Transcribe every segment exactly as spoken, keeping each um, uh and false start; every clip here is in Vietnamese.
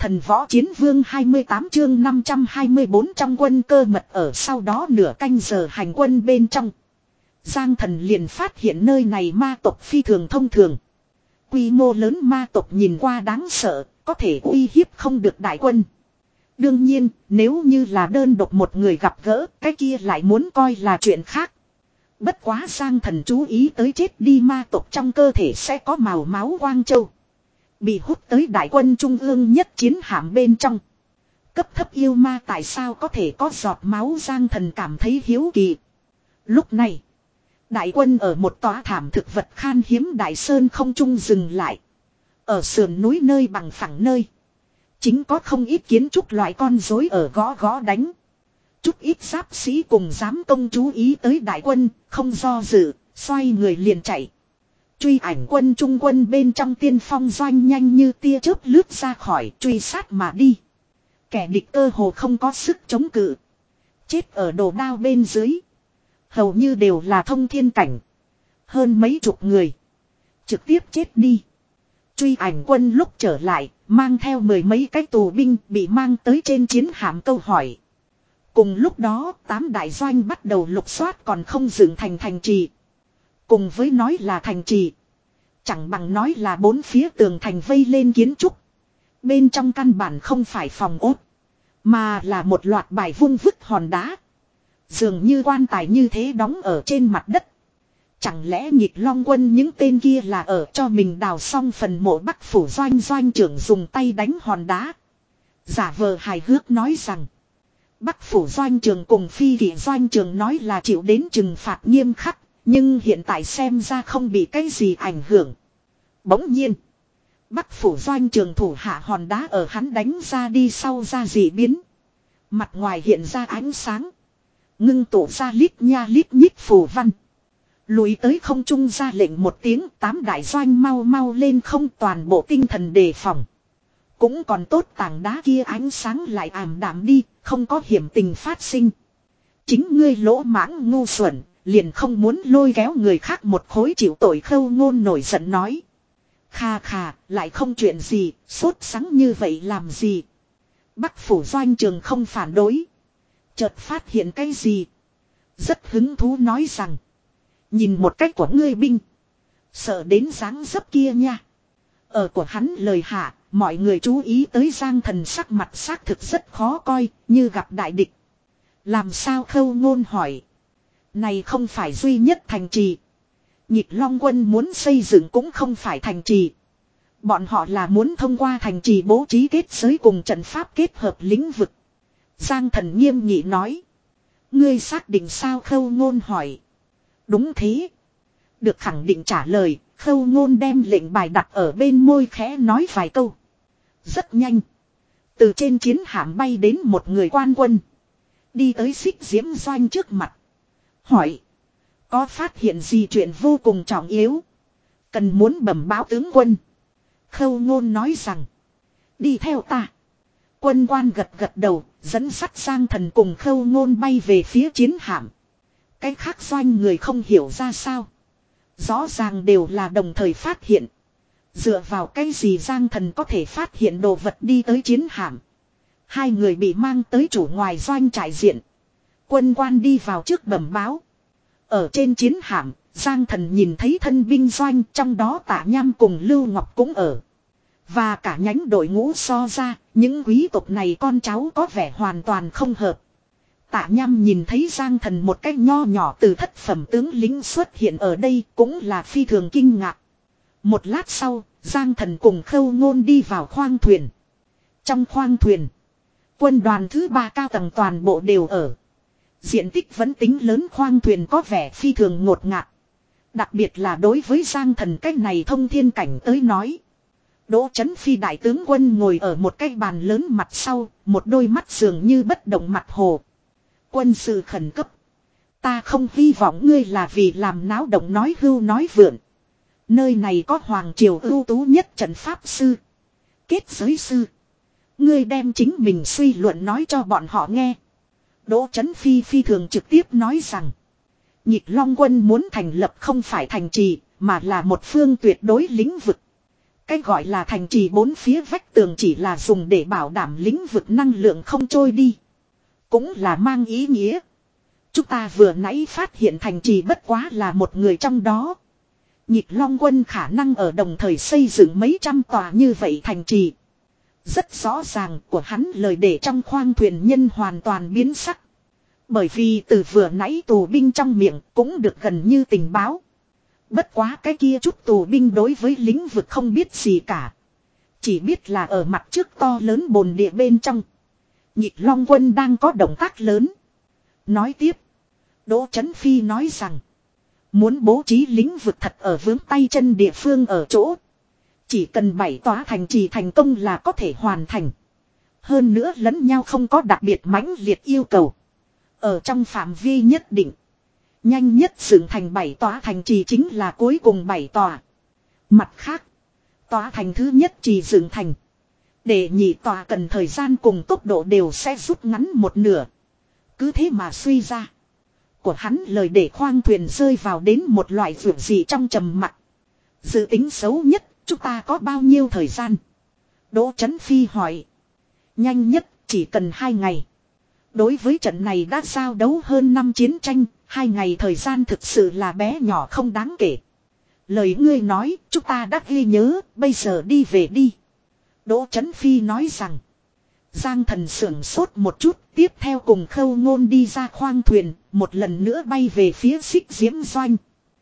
Thần võ chiến vương hai mươi tám chương năm trăm hai mươi bốn trong quân cơ mật ở sau đó nửa canh giờ hành quân bên trong. Giang Thần liền phát hiện nơi này ma tộc phi thường thông thường. Quy mô lớn ma tộc nhìn qua đáng sợ, có thể uy hiếp không được đại quân. Đương nhiên, nếu như là đơn độc một người gặp gỡ, cái kia lại muốn coi là chuyện khác. Bất quá Giang Thần chú ý tới chết đi ma tộc trong cơ thể sẽ có màu máu quang châu. Bị hút tới đại quân trung ương nhất chiến hạm bên trong. Cấp thấp yêu ma tại sao có thể có giọt máu, Giang Thần cảm thấy hiếu kỳ. Lúc này, đại quân ở một tòa thảm thực vật khan hiếm đại sơn không trung dừng lại. Ở sườn núi nơi bằng phẳng nơi, chính có không ít kiến trúc loại con rối ở gõ gõ đánh. Chút ít giáp sĩ cùng giám công chú ý tới đại quân, không do dự, xoay người liền chạy. Truy ảnh quân trung quân bên trong tiên phong doanh nhanh như tia chớp lướt ra khỏi, truy sát mà đi. Kẻ địch cơ hồ không có sức chống cự. Chết ở đồ đao bên dưới. Hầu như đều là thông thiên cảnh. Hơn mấy chục người. Trực tiếp chết đi. Truy ảnh quân lúc trở lại, mang theo mười mấy cái tù binh bị mang tới trên chiến hạm câu hỏi. Cùng lúc đó, tám đại doanh bắt đầu lục soát còn không dựng thành thành trì. Cùng với nói là thành trì, chẳng bằng nói là bốn phía tường thành vây lên kiến trúc. Bên trong căn bản không phải phòng ốt, mà là một loạt bài vung vứt hòn đá. Dường như quan tài như thế đóng ở trên mặt đất. Chẳng lẽ Nhịp Long quân những tên kia là ở cho mình đào xong phần mộ Bắc phủ doanh doanh trưởng dùng tay đánh hòn đá. Giả vờ hài hước nói rằng Bắc phủ doanh trưởng cùng phi kỷ doanh trưởng nói là chịu đến trừng phạt nghiêm khắc. Nhưng hiện tại xem ra không bị cái gì ảnh hưởng. Bỗng nhiên, Bắc phủ doanh trường thủ hạ hòn đá ở hắn đánh ra đi sau ra dị biến. Mặt ngoài hiện ra ánh sáng. Ngưng tụ ra lít nha lít nhít phù văn. Lùi tới không trung ra lệnh một tiếng, tám đại doanh mau mau lên không, toàn bộ tinh thần đề phòng. Cũng còn tốt tảng đá kia ánh sáng lại ảm đạm đi, không có hiểm tình phát sinh. Chính ngươi lỗ mãng ngu xuẩn. Liền không muốn lôi kéo người khác một khối chịu tội, Khâu Ngôn nổi giận nói. Khà khà, lại không chuyện gì, sốt sắng như vậy làm gì. Bắc phủ doanh trường không phản đối. Chợt phát hiện cái gì. Rất hứng thú nói rằng. Nhìn một cách của ngươi binh. Sợ đến dáng dấp kia nha. Ở của hắn lời hạ, mọi người chú ý tới Giang Thần sắc mặt xác thực rất khó coi, như gặp đại địch. Làm sao, Khâu Ngôn hỏi. Này không phải duy nhất thành trì. Nhịp Long quân muốn xây dựng cũng không phải thành trì. Bọn họ là muốn thông qua thành trì bố trí kết giới cùng trận pháp kết hợp lĩnh vực. Giang Thần nghiêm nghị nói. Ngươi xác định sao, Khâu Ngôn hỏi. Đúng thế. Được khẳng định trả lời, Khâu Ngôn đem lệnh bài đặt ở bên môi khẽ nói vài câu. Rất nhanh. Từ trên chiến hạm bay đến một người quan quân. Đi tới Xích Diễm Doanh trước mặt. Hỏi. Có phát hiện gì chuyện vô cùng trọng yếu. Cần muốn bẩm báo tướng quân. Khâu Ngôn nói rằng. Đi theo ta. Quân quan gật gật đầu. Dẫn sắt Giang Thần cùng Khâu Ngôn bay về phía chiến hạm. Cái khác doanh người không hiểu ra sao. Rõ ràng đều là đồng thời phát hiện. Dựa vào cái gì Giang Thần có thể phát hiện đồ vật đi tới chiến hạm. Hai người bị mang tới chủ ngoài doanh trại diện. Quân quan đi vào trước bẩm báo. Ở trên chiến hạm, Giang Thần nhìn thấy thân binh doanh, trong đó Tạ Nham cùng Lưu Ngọc cũng ở. Và cả nhánh đội ngũ so ra, những quý tộc này con cháu có vẻ hoàn toàn không hợp. Tạ Nham nhìn thấy Giang Thần một cách nho nhỏ từ thất phẩm tướng lính xuất hiện ở đây cũng là phi thường kinh ngạc. Một lát sau, Giang Thần cùng Khâu Ngôn đi vào khoang thuyền. Trong khoang thuyền, quân đoàn thứ ba cao tầng toàn bộ đều ở. Diện tích vẫn tính lớn, khoang thuyền có vẻ phi thường ngột ngạt. Đặc biệt là đối với Giang Thần cách này thông thiên cảnh tới nói. Đỗ Chấn Phi đại tướng quân ngồi ở một cái bàn lớn mặt sau, một đôi mắt dường như bất động mặt hồ. Quân sự khẩn cấp. Ta không hy vọng ngươi là vì làm náo động nói hưu nói vượn. Nơi này có hoàng triều ưu tú nhất trận pháp sư, kết giới sư. Ngươi đem chính mình suy luận nói cho bọn họ nghe. Đỗ Chấn Phi phi thường trực tiếp nói rằng. Nhịp Long quân muốn thành lập không phải thành trì, mà là một phương tuyệt đối lĩnh vực. Cái gọi là thành trì bốn phía vách tường chỉ là dùng để bảo đảm lĩnh vực năng lượng không trôi đi. Cũng là mang ý nghĩa. Chúng ta vừa nãy phát hiện thành trì bất quá là một người trong đó. Nhịp Long Quân khả năng ở đồng thời xây dựng mấy trăm tòa như vậy thành trì. Rất rõ ràng của hắn lời để trong khoang thuyền nhân hoàn toàn biến sắc. Bởi vì từ vừa nãy tù binh trong miệng cũng được gần như tình báo. Bất quá cái kia chút tù binh đối với lĩnh vực không biết gì cả. Chỉ biết là ở mặt trước to lớn bồn địa bên trong. Nhịp Long Quân đang có động tác lớn. Nói tiếp. Đỗ Chấn Phi nói rằng. Muốn bố trí lĩnh vực thật ở vướng tay chân địa phương ở chỗ. Chỉ cần bảy tòa thành trì thành công là có thể hoàn thành. Hơn nữa lẫn nhau không có đặc biệt mãnh liệt yêu cầu. Ở trong phạm vi nhất định. Nhanh nhất dựng thành bảy tòa thành trì chính là cuối cùng bảy tòa. Mặt khác. Tòa thành thứ nhất trì dựng thành. Để nhị tòa cần thời gian cùng tốc độ đều sẽ rút ngắn một nửa. Cứ thế mà suy ra. Của hắn lời để khoang thuyền rơi vào đến một loại vượt gì trong trầm mặc. Dự tính xấu nhất, chúng ta có bao nhiêu thời gian? Đỗ Chấn Phi hỏi. Nhanh nhất, chỉ cần hai ngày. Đối với trận này đã giao đấu hơn năm chiến tranh, hai ngày thời gian thực sự là bé nhỏ không đáng kể. Lời ngươi nói, chúng ta đã ghi nhớ, bây giờ đi về đi. Đỗ Chấn Phi nói rằng. Giang Thần sưởng sốt một chút, tiếp theo cùng Khâu Ngôn đi ra khoang thuyền, một lần nữa bay về phía Xích Diễm Doanh.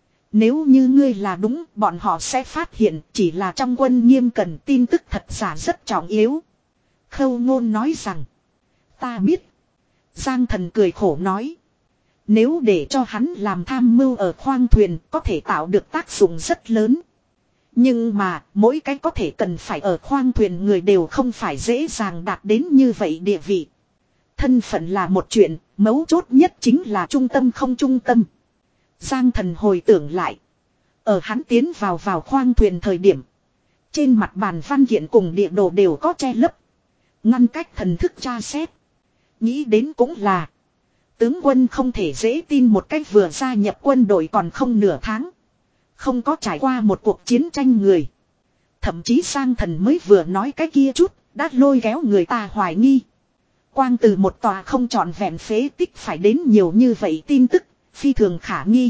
Nếu như ngươi là đúng, bọn họ sẽ phát hiện chỉ là trong quân nghiêm cẩn tin tức thật giả rất trọng yếu. Khâu Ngôn nói rằng. Ta biết. Giang Thần cười khổ nói. Nếu để cho hắn làm tham mưu ở khoang thuyền có thể tạo được tác dụng rất lớn. Nhưng mà mỗi cái có thể cần phải ở khoang thuyền người đều không phải dễ dàng đạt đến như vậy địa vị. Thân phận là một chuyện, mấu chốt nhất chính là trung tâm không trung tâm. Giang Thần hồi tưởng lại. Ở hắn tiến vào vào khoang thuyền thời điểm. Trên mặt bàn văn kiện cùng địa đồ đều có che lấp. Ngăn cách thần thức tra xét. Nghĩ đến cũng là. Tướng quân không thể dễ tin một cách vừa gia nhập quân đội còn không nửa tháng. Không có trải qua một cuộc chiến tranh người. Thậm chí Giang Thần mới vừa nói cái kia chút, đã lôi kéo người ta hoài nghi. Quang từ một tòa không trọn vẹn phế tích phải đến nhiều như vậy tin tức, phi thường khả nghi.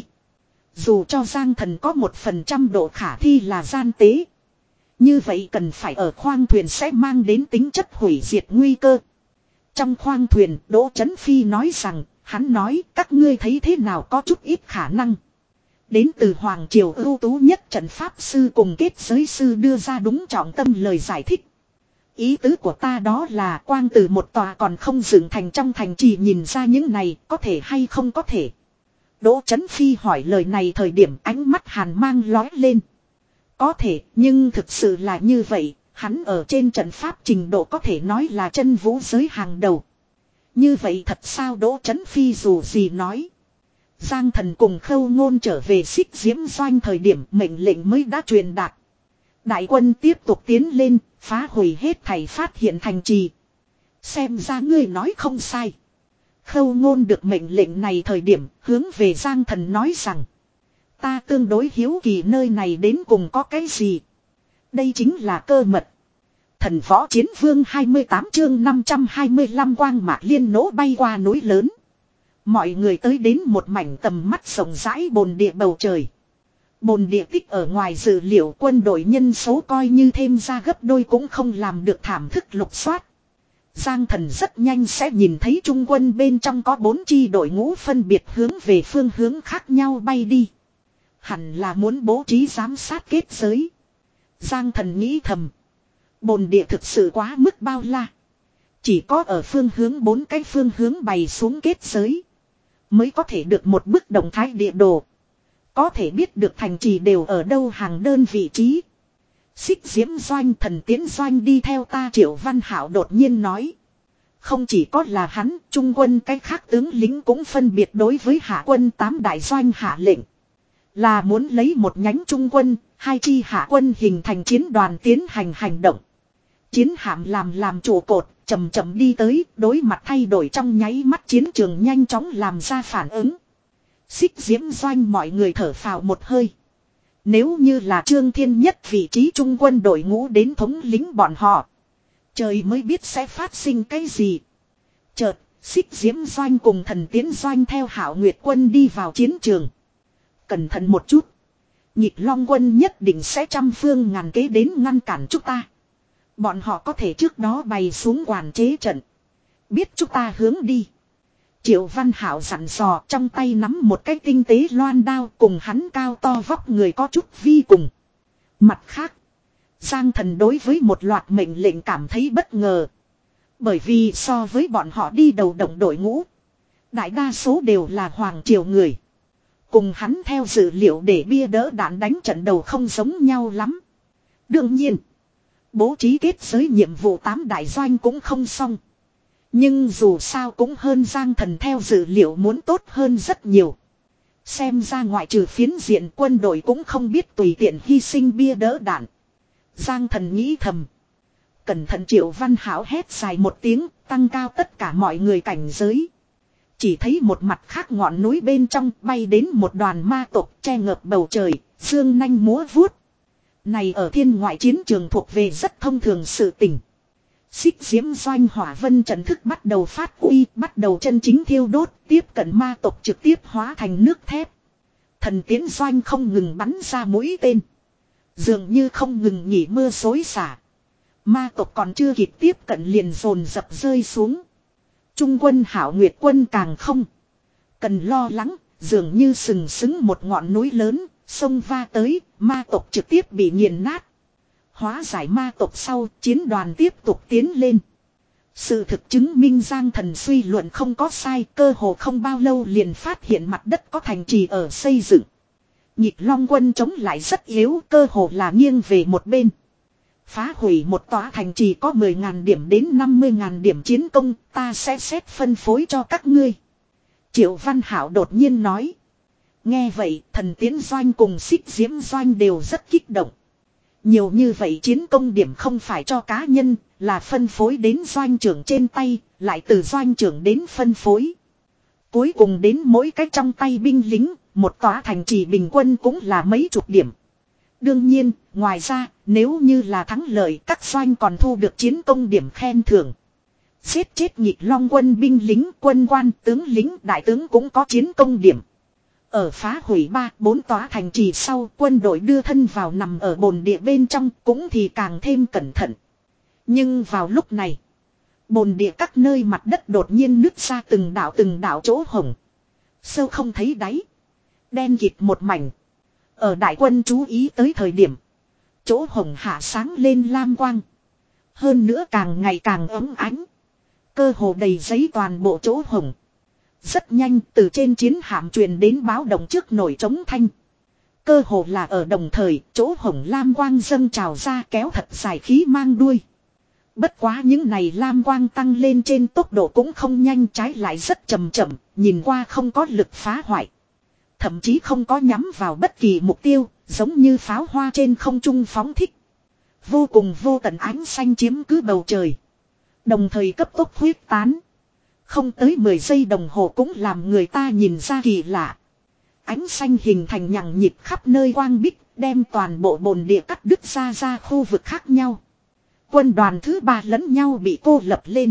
Dù cho Giang Thần có một phần trăm độ khả thi là gian tế. Như vậy cần phải ở khoang thuyền sẽ mang đến tính chất hủy diệt nguy cơ. Trong khoang thuyền, Đỗ Chấn Phi nói rằng, hắn nói các ngươi thấy thế nào có chút ít khả năng. Đến từ Hoàng Triều ưu tú nhất trận pháp sư cùng kết giới sư đưa ra đúng trọng tâm lời giải thích. Ý tứ của ta đó là quang từ một tòa còn không dựng thành trong thành trì nhìn ra những này có thể hay không có thể. Đỗ Chấn Phi hỏi lời này thời điểm ánh mắt hàn mang lói lên. Có thể nhưng thực sự là như vậy, hắn ở trên trận pháp trình độ có thể nói là chân vũ giới hàng đầu. Như vậy thật sao Đỗ Chấn Phi dù gì nói. Giang Thần cùng Khâu Ngôn trở về Xích Diễm Doanh thời điểm mệnh lệnh mới đã truyền đạt. Đại quân tiếp tục tiến lên, phá hủy hết thảy phát hiện thành trì. Xem ra ngươi nói không sai. Khâu Ngôn được mệnh lệnh này thời điểm hướng về Giang Thần nói rằng. Ta tương đối hiếu kỳ nơi này đến cùng có cái gì. Đây chính là cơ mật. Thần Võ Chiến Vương hai mươi tám chương năm trăm hai mươi lăm quang mạc liên nổ bay qua núi lớn. Mọi người tới đến một mảnh tầm mắt rộng rãi bồn địa bầu trời. Bồn địa tích ở ngoài dự liệu quân đội nhân số coi như thêm ra gấp đôi cũng không làm được thảm thức lục soát. Giang Thần rất nhanh sẽ nhìn thấy trung quân bên trong có bốn chi đội ngũ phân biệt hướng về phương hướng khác nhau bay đi. Hẳn là muốn bố trí giám sát kết giới. Giang Thần nghĩ thầm. Bồn địa thực sự quá mức bao la. Chỉ có ở phương hướng bốn cái phương hướng bày xuống kết giới. Mới có thể được một bức động thái địa đồ. Có thể biết được thành trì đều ở đâu hàng đơn vị trí. Xích Diễm Doanh Thần Tiến Doanh đi theo ta Triệu Văn Hảo đột nhiên nói. Không chỉ có là hắn, trung quân cái khác tướng lính cũng phân biệt đối với hạ quân tám đại doanh hạ lệnh. Là muốn lấy một nhánh trung quân, hai chi hạ quân hình thành chiến đoàn tiến hành hành động. Chiến hạm làm làm trụ cột, chậm chậm đi tới, đối mặt thay đổi trong nháy mắt chiến trường nhanh chóng làm ra phản ứng. Xích Diễm Doanh mọi người thở phào một hơi. Nếu như là Trương Thiên Nhất vị trí trung quân đội ngũ đến thống lĩnh bọn họ. Trời mới biết sẽ phát sinh cái gì. Chợt, Xích Diễm Doanh cùng Thần Tiến Doanh theo Hạo Nguyệt quân đi vào chiến trường. Cẩn thận một chút. Nhịp Long quân nhất định sẽ trăm phương ngàn kế đến ngăn cản chúng ta. Bọn họ có thể trước đó bày xuống quản chế trận. Biết chúng ta hướng đi. Triệu Văn Hảo dặn dò, trong tay nắm một cái tinh tế loan đao, cùng hắn cao to vóc người có chút vi cùng. Mặt khác, Giang Thần đối với một loạt mệnh lệnh cảm thấy bất ngờ. Bởi vì so với bọn họ đi đầu động đội ngũ, đại đa số đều là hoàng triều người. Cùng hắn theo dữ liệu để bia đỡ đạn đánh trận đầu không giống nhau lắm. Đương nhiên, bố trí kết giới nhiệm vụ tám đại doanh cũng không xong. Nhưng dù sao cũng hơn Giang Thần theo dữ liệu muốn tốt hơn rất nhiều. Xem ra ngoại trừ phiến diện quân đội cũng không biết tùy tiện hy sinh bia đỡ đạn. Giang Thần nghĩ thầm. Cẩn thận Triệu Văn Hảo hét dài một tiếng, tăng cao tất cả mọi người cảnh giới. Chỉ thấy một mặt khác ngọn núi bên trong bay đến một đoàn ma tộc che ngợp bầu trời, dương nanh múa vuốt. Này ở thiên ngoại chiến trường thuộc về rất thông thường sự tình. Xích Diễm Doanh hỏa vân trận thức bắt đầu phát uy, bắt đầu chân chính thiêu đốt, tiếp cận ma tộc trực tiếp hóa thành nước thép. Thần Tiến Doanh không ngừng bắn ra mũi tên. Dường như không ngừng nghỉ mưa xối xả. Ma tộc còn chưa kịp tiếp cận liền dồn dập rơi xuống. Trung quân Hạo Nguyệt quân càng không cần lo lắng, dường như sừng sững một ngọn núi lớn, sông va tới, ma tộc trực tiếp bị nghiền nát. Hóa giải ma tộc sau, chiến đoàn tiếp tục tiến lên. Sự thực chứng minh Giang Thần suy luận không có sai, cơ hồ không bao lâu liền phát hiện mặt đất có thành trì ở xây dựng. Nhịp Long quân chống lại rất yếu, cơ hồ là nghiêng về một bên. Phá hủy một tòa thành trì có mười nghìn điểm đến năm mươi nghìn điểm chiến công, ta sẽ xét phân phối cho các ngươi. Triệu Văn Hảo đột nhiên nói. Nghe vậy, Thần Tiến Doanh cùng Xích Diễm Doanh đều rất kích động. Nhiều như vậy chiến công điểm không phải cho cá nhân, là phân phối đến doanh trưởng trên tay, lại từ doanh trưởng đến phân phối. Cuối cùng đến mỗi cái trong tay binh lính, một tòa thành trì bình quân cũng là mấy chục điểm. Đương nhiên, ngoài ra, nếu như là thắng lợi, các doanh còn thu được chiến công điểm khen thưởng. Giết chết Nhịp Long quân binh lính, quân quan, tướng lính, đại tướng cũng có chiến công điểm. Ở phá hủy ba, bốn tòa thành trì sau, quân đội đưa thân vào nằm ở bồn địa bên trong, cũng thì càng thêm cẩn thận. Nhưng vào lúc này, bồn địa các nơi mặt đất đột nhiên nứt ra từng đảo từng đảo chỗ hổng. Sâu không thấy đáy. Đen kịt một mảnh. Ở đại quân chú ý tới thời điểm, chỗ hổng hạ sáng lên lam quang. Hơn nữa càng ngày càng ấm ánh. Cơ hồ đầy giấy toàn bộ chỗ hổng. Rất nhanh từ trên chiến hạm truyền đến báo động trước nổi trống thanh. Cơ hồ là ở đồng thời, chỗ hổng lam quang dâng trào ra kéo thật dài khí mang đuôi. Bất quá những này lam quang tăng lên trên tốc độ cũng không nhanh, trái lại rất chậm chậm, nhìn qua không có lực phá hoại. Thậm chí không có nhắm vào bất kỳ mục tiêu, giống như pháo hoa trên không trung phóng thích. Vô cùng vô tận ánh xanh chiếm cứ bầu trời. Đồng thời cấp tốc huyết tán. Không tới mười giây đồng hồ cũng làm người ta nhìn ra kỳ lạ. Ánh xanh hình thành nhằng nhịp khắp nơi quang bích, đem toàn bộ bồn địa cắt đứt ra ra khu vực khác nhau. Quân đoàn thứ ba lẫn nhau bị cô lập lên.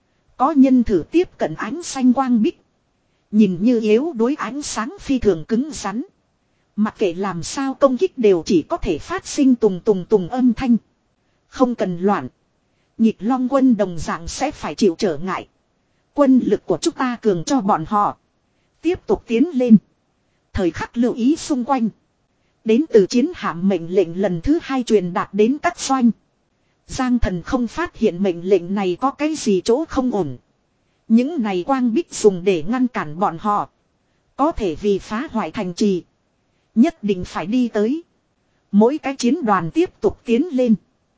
Có nhân thử tiếp cận ánh xanh quang bích. Nhìn như yếu đối ánh sáng phi thường cứng rắn. Mặc kệ làm sao công kích đều chỉ có thể phát sinh tùng tùng tùng âm thanh. Không cần loạn. Nhịp Long quân đồng dạng sẽ phải chịu trở ngại. Quân lực của chúng ta cường cho bọn họ. Tiếp tục tiến lên. Thời khắc lưu ý xung quanh. Đến từ chiến hạm mệnh lệnh lần thứ hai truyền đạt đến các doanh. Giang Thần không phát hiện mệnh lệnh này có cái gì chỗ không ổn. Những này quang bích dùng để ngăn cản bọn họ. Có thể vì phá hoại thành trì. Nhất định phải đi tới. Mỗi cái chiến đoàn tiếp tục tiến lên.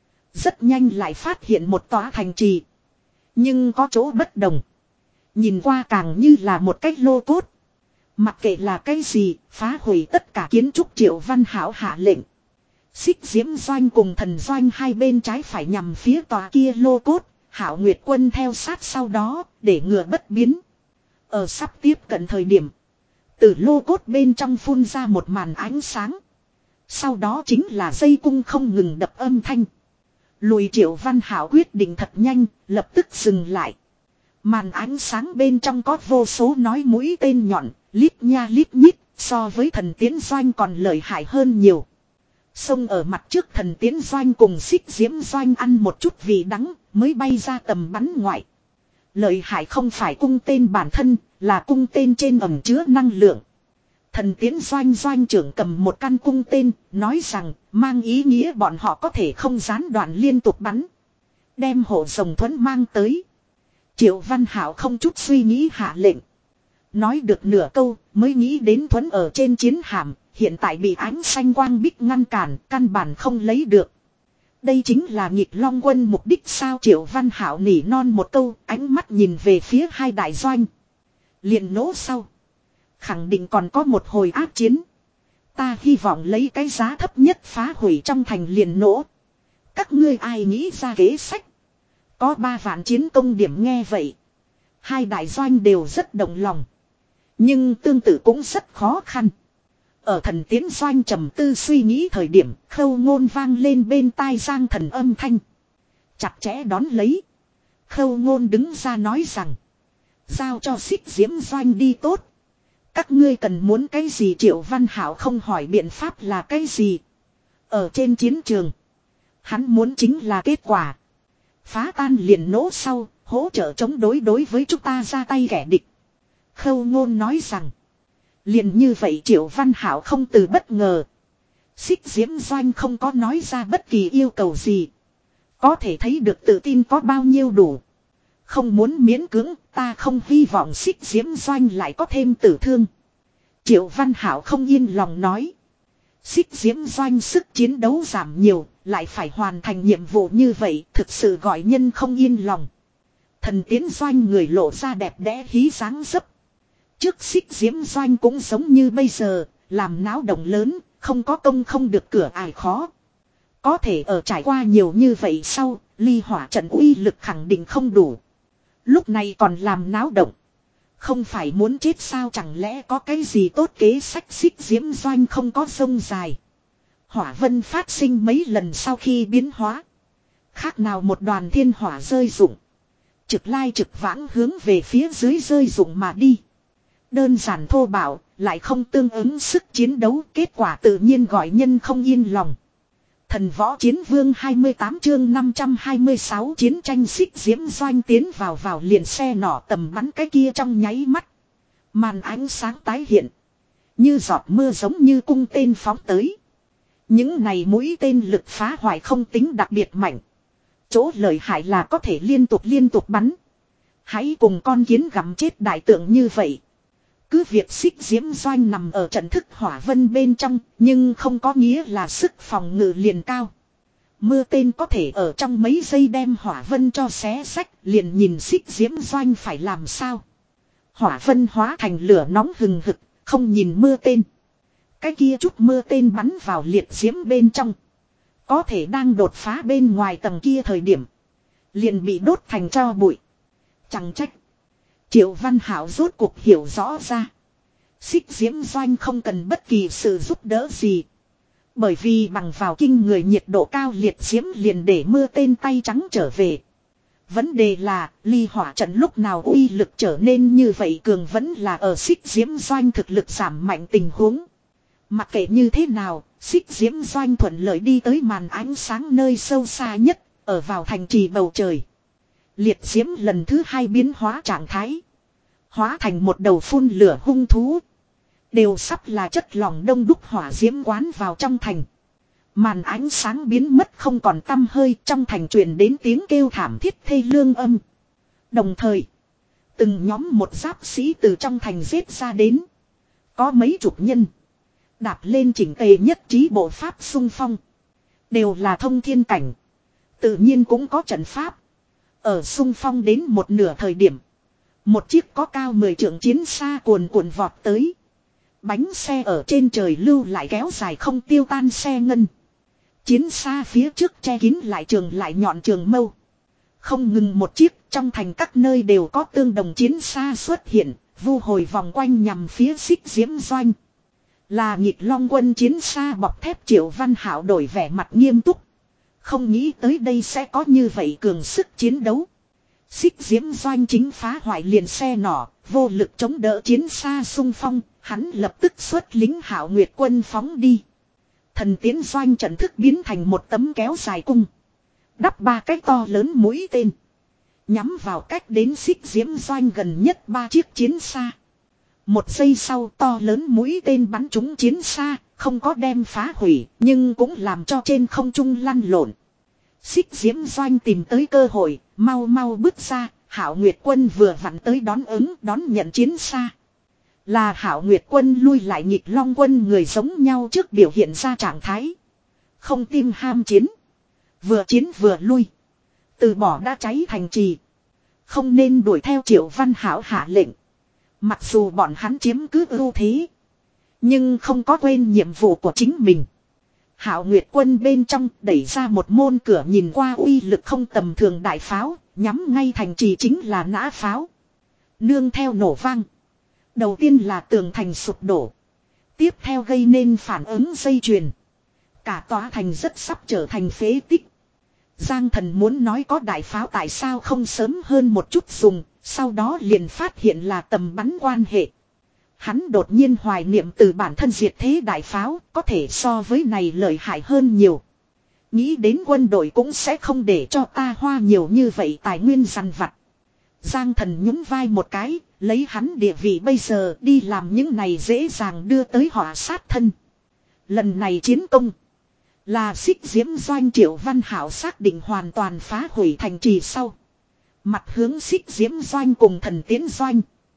Rất nhanh lại phát hiện một tòa thành trì. Nhưng có chỗ bất đồng. Nhìn qua càng như là một cái lô cốt. Mặc kệ là cái gì, phá hủy tất cả kiến trúc. Triệu Văn Hảo hạ lệnh. Xích Diễm Doanh cùng Thần Doanh hai bên trái phải nhằm phía tòa kia lô cốt. Hạo Nguyệt quân theo sát sau đó, để ngừa bất biến. Ở sắp tiếp cận thời điểm, từ lô cốt bên trong phun ra một màn ánh sáng. Sau đó chính là dây cung không ngừng đập âm thanh. Lùi Triệu Văn Hảo quyết định thật nhanh, lập tức dừng lại. Màn ánh sáng bên trong có vô số nói mũi tên nhọn, lít nha lít nhít, so với thần tiến doanh còn lợi hại hơn nhiều. Xông ở mặt trước thần tiến doanh cùng xích diễm doanh ăn một chút vị đắng, mới bay ra tầm bắn ngoại. Lợi hại không phải cung tên bản thân, là cung tên trên ẩn chứa năng lượng. Thần tiến doanh doanh trưởng cầm một căn cung tên, nói rằng mang ý nghĩa bọn họ có thể không gián đoạn liên tục bắn. Đem hộ rồng thuẫn mang tới. Triệu Văn Hảo không chút suy nghĩ hạ lệnh. Nói được nửa câu mới nghĩ đến thuẫn ở trên chiến hạm, hiện tại bị ánh xanh quang bích ngăn cản, căn bản không lấy được. Đây chính là nghịch long quân mục đích sao? Triệu Văn Hảo nỉ non một câu, ánh mắt nhìn về phía hai đại doanh. Liền nổ sau. Khẳng định còn có một hồi ác chiến. Ta hy vọng lấy cái giá thấp nhất phá hủy trong thành liền nổ. Các ngươi ai nghĩ ra kế sách? Có ba vạn chiến công điểm nghe vậy. Hai đại doanh đều rất động lòng. Nhưng tương tự cũng rất khó khăn. Ở thần tiến doanh trầm tư suy nghĩ thời điểm, Khâu Ngôn vang lên bên tai Giang Thần âm thanh. Chặt chẽ đón lấy. Khâu Ngôn đứng ra nói rằng. Giao cho xích diễm doanh đi tốt. Các ngươi cần muốn cái gì? Triệu Văn Hảo không hỏi biện pháp là cái gì. Ở trên chiến trường. Hắn muốn chính là kết quả. Phá tan liền nổ sau, hỗ trợ chống đối đối với chúng ta ra tay kẻ địch. Khâu Ngôn nói rằng. Liền như vậy Triệu Văn Hảo không từ bất ngờ. Xích diễm doanh không có nói ra bất kỳ yêu cầu gì. Có thể thấy được tự tin có bao nhiêu đủ. Không muốn miễn cưỡng, ta không hy vọng xích diễm doanh lại có thêm tử thương. Triệu Văn Hảo không yên lòng nói. Xích diễm doanh sức chiến đấu giảm nhiều, lại phải hoàn thành nhiệm vụ như vậy, thực sự gọi nhân không yên lòng. Thần tiến doanh người lộ ra đẹp đẽ hí dáng dấp. Trước xích diễm doanh cũng giống như bây giờ, làm náo động lớn, không có công không được cửa ải khó. Có thể ở trải qua nhiều như vậy sau, ly hỏa trận uy lực khẳng định không đủ. Lúc này còn làm náo động. Không phải muốn chết sao? Chẳng lẽ có cái gì tốt kế sách? Xích diễm doanh không có sông dài. Hỏa vân phát sinh mấy lần sau khi biến hóa. Khác nào một đoàn thiên hỏa rơi rụng. Trực lai trực vãng hướng về phía dưới rơi rụng mà đi. Đơn giản thô bạo, lại không tương ứng sức chiến đấu, kết quả tự nhiên gọi nhân không yên lòng. Thần võ chiến vương hai mươi tám chương năm trăm hai mươi sáu chiến tranh xích diễm doanh tiến vào vào liền xe nỏ tầm bắn cái kia trong nháy mắt. Màn ánh sáng tái hiện. Như giọt mưa giống như cung tên phóng tới. Những này mũi tên lực phá hoại không tính đặc biệt mạnh. Chỗ lợi hại là có thể liên tục liên tục bắn. Hãy cùng con kiến gặm chết đại tượng như vậy. Cứ việc xích diễm doanh nằm ở trận thức hỏa vân bên trong, nhưng không có nghĩa là sức phòng ngự liền cao. Mưa tên có thể ở trong mấy giây đem hỏa vân cho xé sách, liền nhìn xích diễm doanh phải làm sao. Hỏa vân hóa thành lửa nóng hừng hực, không nhìn mưa tên. Cái kia chút mưa tên bắn vào liệt diễm bên trong. Có thể đang đột phá bên ngoài tầng kia thời điểm. Liền bị đốt thành tro bụi. Chẳng trách. Triệu Văn Hảo rốt cuộc hiểu rõ ra. Xích diễm doanh không cần bất kỳ sự giúp đỡ gì. Bởi vì bằng vào kinh người nhiệt độ cao liệt diễm liền để mưa tên tay trắng trở về. Vấn đề là ly hỏa trận lúc nào uy lực trở nên như vậy cường vẫn là ở xích diễm doanh thực lực giảm mạnh tình huống. Mặc kệ như thế nào, xích diễm doanh thuận lợi đi tới màn ánh sáng nơi sâu xa nhất, ở vào thành trì bầu trời. Liệt diễm lần thứ hai biến hóa trạng thái. Hóa thành một đầu phun lửa hung thú. Đều sắp là chất lỏng đông đúc hỏa diễm quán vào trong thành. Màn ánh sáng biến mất không còn tăm hơi, trong thành truyền đến tiếng kêu thảm thiết thê lương âm. Đồng thời, từng nhóm một giáp sĩ từ trong thành giết ra đến. Có mấy chục nhân. Đạp lên chỉnh tề nhất trí bộ pháp xung phong. Đều là thông thiên cảnh. Tự nhiên cũng có trận pháp. Ở xung phong đến một nửa thời điểm. Một chiếc có cao mười trượng chiến xa cuồn cuộn vọt tới. Bánh xe ở trên trời lưu lại kéo dài không tiêu tan xe ngân. Chiến xa phía trước che kín lại trường lại nhọn trường mâu. Không ngừng một chiếc, trong thành các nơi đều có tương đồng chiến xa xuất hiện, vu hồi vòng quanh nhằm phía xích diễm doanh. Là Nghịch Long quân chiến xa bọc thép Triệu Văn Hảo đổi vẻ mặt nghiêm túc. Không nghĩ tới đây sẽ có như vậy cường sức chiến đấu. Xích diễm doanh chính phá hoại liền xe nỏ, vô lực chống đỡ chiến xa xung phong, hắn lập tức xuất lính Hạo Nguyệt quân phóng đi. Thần tiến doanh trận thức biến thành một tấm kéo dài cung. Đắp ba cái to lớn mũi tên. Nhắm vào cách đến xích diễm doanh gần nhất ba chiếc chiến xa. Một giây sau to lớn mũi tên bắn trúng chiến xa, không có đem phá hủy, nhưng cũng làm cho trên không trung lăn lộn. Xích diễm doanh tìm tới cơ hội, mau mau bước ra, Hạo Nguyệt quân vừa vặn tới đón ứng, đón nhận chiến xa. Là Hạo Nguyệt quân lui lại Nghịch Long quân người giống nhau trước biểu hiện ra trạng thái. Không tim ham chiến. Vừa chiến vừa lui. Từ bỏ đã cháy thành trì. Không nên đuổi theo Triệu Văn Hảo hạ lệnh. Mặc dù bọn hắn chiếm cứ ưu thế. Nhưng không có quên nhiệm vụ của chính mình. Hạo Nguyệt quân bên trong đẩy ra một môn cửa nhìn qua uy lực không tầm thường đại pháo. Nhắm ngay thành trì chính là nã pháo. Nương theo nổ vang. Đầu tiên là tường thành sụp đổ. Tiếp theo gây nên phản ứng dây chuyền. Cả tòa thành rất sắp trở thành phế tích. Giang Thần muốn nói có đại pháo tại sao không sớm hơn một chút dùng. Sau đó liền phát hiện là tầm bắn quan hệ. Hắn đột nhiên hoài niệm từ bản thân diệt thế đại pháo có thể so với này lợi hại hơn nhiều. Nghĩ đến quân đội cũng sẽ không để cho ta hoa nhiều như vậy tài nguyên dằn vặt. Giang Thần nhún vai một cái, lấy hắn địa vị bây giờ đi làm những này dễ dàng đưa tới họa sát thân. Lần này chiến công là xích diễm doanh Triệu Văn Hảo xác định hoàn toàn phá hủy thành trì sau. Mặt hướng xích diễm doanh cùng thần tiến doanh.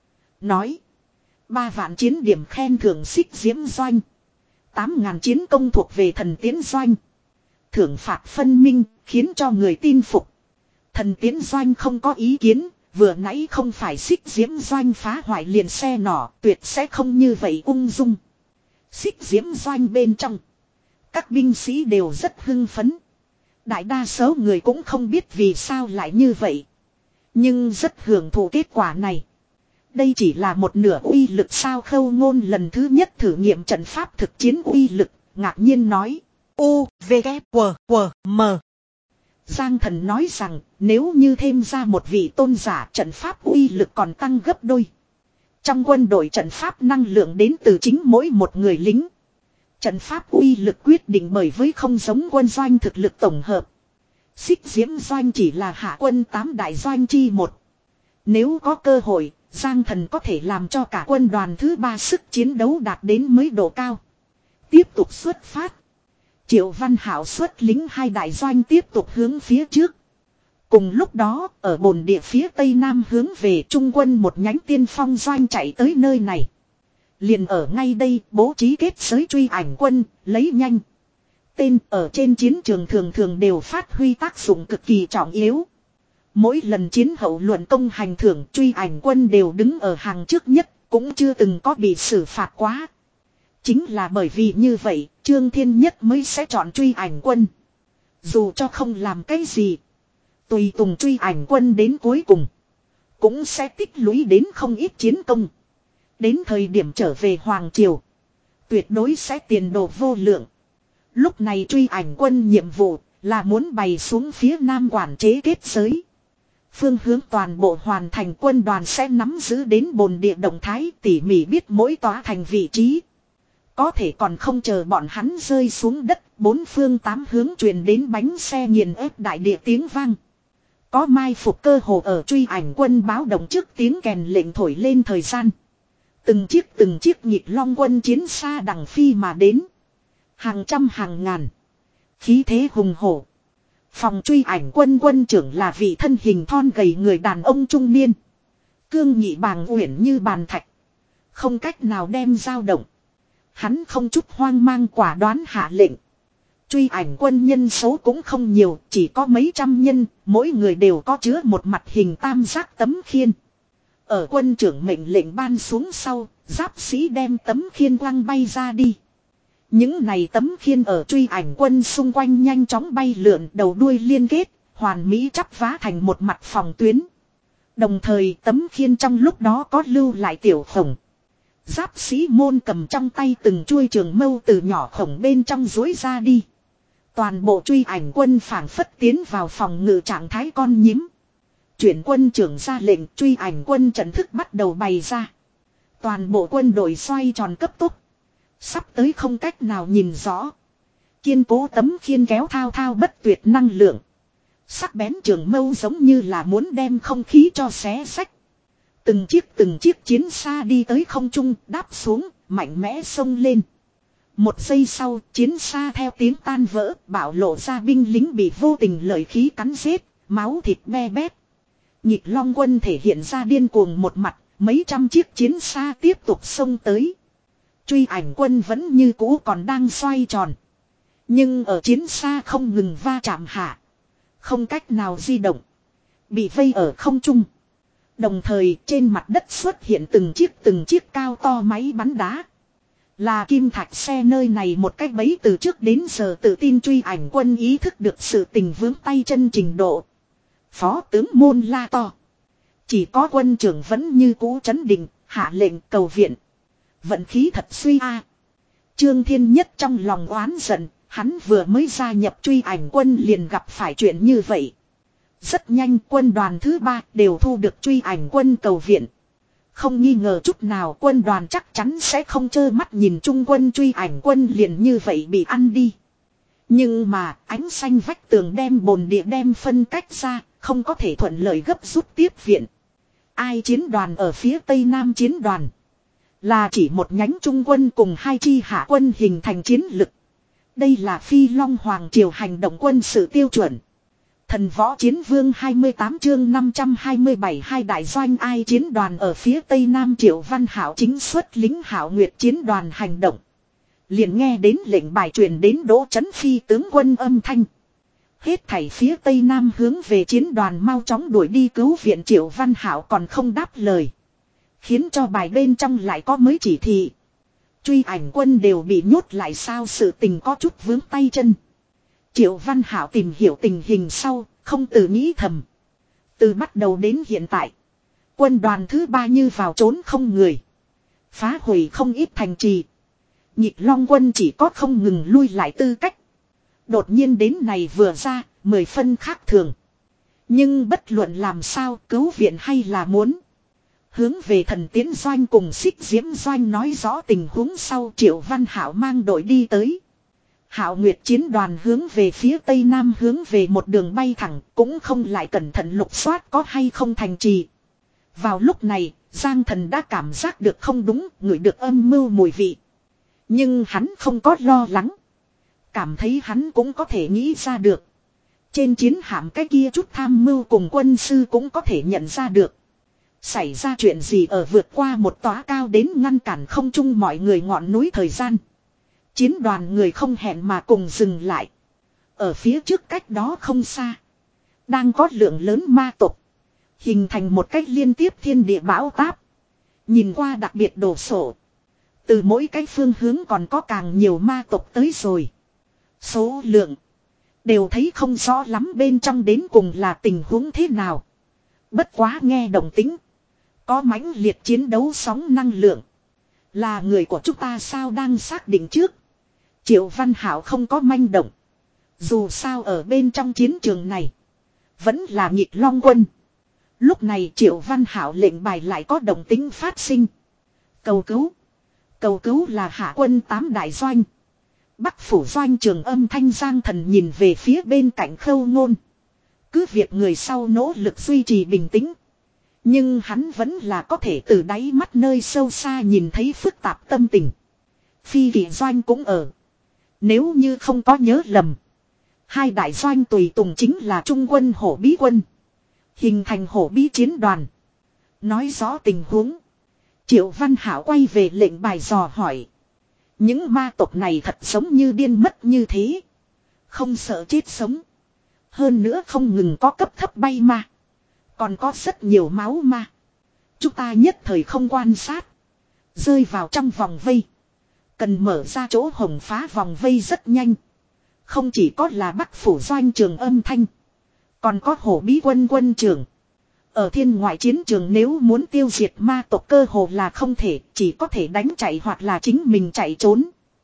Nói. Ba vạn chiến điểm khen thưởng xích diễm doanh. Tám ngàn chiến công thuộc về thần tiến doanh. Thưởng phạt phân minh khiến cho người tin phục. Thần tiến doanh không có ý kiến. Vừa nãy không phải xích diễm doanh phá hoại liền xe nỏ. Tuyệt sẽ không như vậy ung dung. Xích diễm doanh bên trong. Các binh sĩ đều rất hưng phấn. Đại đa số người cũng không biết vì sao lại như vậy. Nhưng rất hưởng thụ kết quả này. Đây chỉ là một nửa uy lực sao Khâu Ngôn lần thứ nhất thử nghiệm trận pháp thực chiến uy lực, ngạc nhiên nói. U, V, K, W, W, M. Giang Thần nói rằng nếu như thêm ra một vị tôn giả trận pháp uy lực còn tăng gấp đôi. Trong quân đội trận pháp năng lượng đến từ chính mỗi một người lính. Trận pháp uy lực quyết định bởi với không giống quân doanh thực lực tổng hợp. Xích diễm doanh chỉ là hạ quân tám đại doanh chi một. Nếu có cơ hội, Giang Thần có thể làm cho cả quân đoàn thứ ba sức chiến đấu đạt đến mới độ cao. Tiếp tục xuất phát. Triệu Văn Hảo xuất lính hai đại doanh tiếp tục hướng phía trước. Cùng lúc đó, ở bồn địa phía tây nam hướng về trung quân một nhánh tiên phong doanh chạy tới nơi này. Liền ở ngay đây bố trí kết giới truy ảnh quân, lấy nhanh. Tên ở trên chiến trường thường thường đều phát huy tác dụng cực kỳ trọng yếu. Mỗi lần chiến hậu luận công hành thưởng truy ảnh quân đều đứng ở hàng trước nhất, cũng chưa từng có bị xử phạt quá. Chính là bởi vì như vậy, Trương Thiên Nhất mới sẽ chọn truy ảnh quân. Dù cho không làm cái gì, tùy tùng truy ảnh quân đến cuối cùng, cũng sẽ tích lũy đến không ít chiến công. Đến thời điểm trở về Hoàng Triều, tuyệt đối sẽ tiền đồ vô lượng. Lúc này truy ảnh quân nhiệm vụ là muốn bày xuống phía nam quản chế kết giới. Phương hướng toàn bộ hoàn thành quân đoàn sẽ nắm giữ đến bồn địa động thái tỉ mỉ biết mỗi tòa thành vị trí. Có thể còn không chờ bọn hắn rơi xuống đất, bốn phương tám hướng truyền đến bánh xe nghiền ép đại địa tiếng vang. Có mai phục cơ hồ ở truy ảnh quân báo động trước tiếng kèn lệnh thổi lên thời gian. Từng chiếc từng chiếc Nghịch Long quân chiến xa đằng phi mà đến. Hàng trăm hàng ngàn. Khí thế hùng hổ. Phòng truy ảnh quân quân trưởng là vị thân hình thon gầy người đàn ông trung niên. Cương nhị bàng uyển như bàn thạch. Không cách nào đem dao động. Hắn không chút hoang mang quả đoán hạ lệnh. Truy ảnh quân nhân số cũng không nhiều, chỉ có mấy trăm nhân, mỗi người đều có chứa một mặt hình tam giác tấm khiên. Ở quân trưởng mệnh lệnh ban xuống sau, giáp sĩ đem tấm khiên quăng bay ra đi. Những này tấm khiên ở truy ảnh quân xung quanh nhanh chóng bay lượn đầu đuôi liên kết, hoàn mỹ chắp vá thành một mặt phòng tuyến. Đồng thời tấm khiên trong lúc đó có lưu lại tiểu khổng. Giáp sĩ môn cầm trong tay từng chuôi trường mâu từ nhỏ khổng bên trong dối ra đi. Toàn bộ truy ảnh quân phảng phất tiến vào phòng ngự trạng thái con nhím. Chuyển quân trưởng ra lệnh, truy ảnh quân trận thức bắt đầu bày ra. Toàn bộ quân đội xoay tròn cấp tốc. Sắp tới không cách nào nhìn rõ. Kiên cố tấm khiên kéo thao thao bất tuyệt năng lượng. Sắc bén trường mâu giống như là muốn đem không khí cho xé xách. Từng chiếc từng chiếc chiến xa đi tới không trung, đáp xuống, mạnh mẽ xông lên. Một giây sau, chiến xa theo tiếng tan vỡ, bạo lộ ra binh lính bị vô tình lợi khí cắn giết, máu thịt be bét. Nhịp Long quân thể hiện ra điên cuồng một mặt, mấy trăm chiếc chiến xa tiếp tục xông tới. Truy ảnh quân vẫn như cũ còn đang xoay tròn. Nhưng ở chiến xa không ngừng va chạm hạ. Không cách nào di động. Bị vây ở không trung. Đồng thời trên mặt đất xuất hiện từng chiếc từng chiếc cao to máy bắn đá. Là kim thạch xe nơi này một cách bấy từ trước đến giờ tự tin truy ảnh quân ý thức được sự tình vướng tay chân trình độ. Phó tướng môn la to. Chỉ có quân trưởng vẫn như cũ trấn định, hạ lệnh cầu viện. Vận khí thật suy a. Trương Thiên Nhất trong lòng oán giận, hắn vừa mới gia nhập truy ảnh quân liền gặp phải chuyện như vậy. Rất nhanh quân đoàn thứ ba đều thu được truy ảnh quân cầu viện. Không nghi ngờ chút nào quân đoàn chắc chắn sẽ không trơ mắt nhìn trung quân truy ảnh quân liền như vậy bị ăn đi. Nhưng mà ánh xanh vách tường đem bồn địa đem phân cách ra, không có thể thuận lợi gấp rút tiếp viện. Ai chiến đoàn ở phía tây nam chiến đoàn. Là chỉ một nhánh trung quân cùng hai chi hạ quân hình thành chiến lực. Đây là Phi Long Hoàng Triều hành động quân sự tiêu chuẩn. Thần võ chiến vương hai mươi tám chương năm trăm hai mươi bảy hai đại doanh ai chiến đoàn ở phía tây nam Triệu Văn Hảo chính xuất lính Hảo Nguyệt chiến đoàn hành động. Liền nghe đến lệnh bài truyền đến Đỗ Chấn Phi tướng quân âm thanh. Hết thảy phía tây nam hướng về chiến đoàn mau chóng đuổi đi cứu viện Triệu Văn Hảo còn không đáp lời. Khiến cho bài bên trong lại có mới chỉ thị. Truy ảnh quân đều bị nhốt lại sao sự tình có chút vướng tay chân. Triệu Văn Hảo tìm hiểu tình hình sau, không từ nghĩ thầm. Từ bắt đầu đến hiện tại, quân đoàn thứ ba như vào trốn không người. Phá hủy không ít thành trì. Nhịp Long quân chỉ có không ngừng lui lại tư cách. Đột nhiên đến này vừa ra, mười phân khác thường. Nhưng bất luận làm sao cứu viện hay là muốn. Hướng về thần tiến doanh cùng xích diễm doanh nói rõ tình huống sau Triệu Văn Hảo mang đội đi tới. Hạo Nguyệt chiến đoàn hướng về phía tây nam hướng về một đường bay thẳng cũng không lại cẩn thận lục soát có hay không thành trì. Vào lúc này Giang Thần đã cảm giác được không đúng ngửi được âm mưu mùi vị. Nhưng hắn không có lo lắng. Cảm thấy hắn cũng có thể nghĩ ra được. Trên chiến hạm cái kia chút tham mưu cùng quân sư cũng có thể nhận ra được. Xảy ra chuyện gì ở vượt qua một tòa cao đến ngăn cản không chung mọi người ngọn núi thời gian. Chiến đoàn người không hẹn mà cùng dừng lại. Ở phía trước cách đó không xa. Đang có lượng lớn ma tộc. Hình thành một cách liên tiếp thiên địa bão táp. Nhìn qua đặc biệt đồ sộ. Từ mỗi cái phương hướng còn có càng nhiều ma tộc tới rồi. Số lượng. Đều thấy không rõ lắm bên trong đến cùng là tình huống thế nào. Bất quá nghe động tính. Có mãnh liệt chiến đấu sóng năng lượng. Là người của chúng ta sao đang xác định trước. Triệu Văn Hảo không có manh động. Dù sao ở bên trong chiến trường này. Vẫn là Nhịp Long quân. Lúc này Triệu Văn Hảo lệnh bài lại có động tính phát sinh. Cầu cứu. Cầu cứu là hạ quân tám đại doanh. Bắc phủ doanh trường âm thanh Giang Thần nhìn về phía bên cạnh Khâu Ngôn. Cứ việc người sau nỗ lực duy trì bình tĩnh. Nhưng hắn vẫn là có thể từ đáy mắt nơi sâu xa nhìn thấy phức tạp tâm tình. Phi Kỵ doanh cũng ở. Nếu như không có nhớ lầm. Hai đại doanh tùy tùng chính là Trung quân Hổ Bí quân. Hình thành Hổ Bí chiến đoàn. Nói rõ tình huống. Triệu Văn Hảo quay về lệnh bài dò hỏi. Những ma tộc này thật giống như điên mất như thế. Không sợ chết sống. Hơn nữa không ngừng có cấp thấp bay ma. Còn có rất nhiều máu ma. Chúng ta nhất thời không quan sát. Rơi vào trong vòng vây. Cần mở ra chỗ hồng phá vòng vây rất nhanh. Không chỉ có là Bắc phủ doanh trường âm thanh. Còn có Hổ Bí quân quân trường. Ở thiên ngoại chiến trường nếu muốn tiêu diệt ma tộc cơ hồ là không thể, chỉ có thể đánh chạy hoặc là chính mình chạy trốn.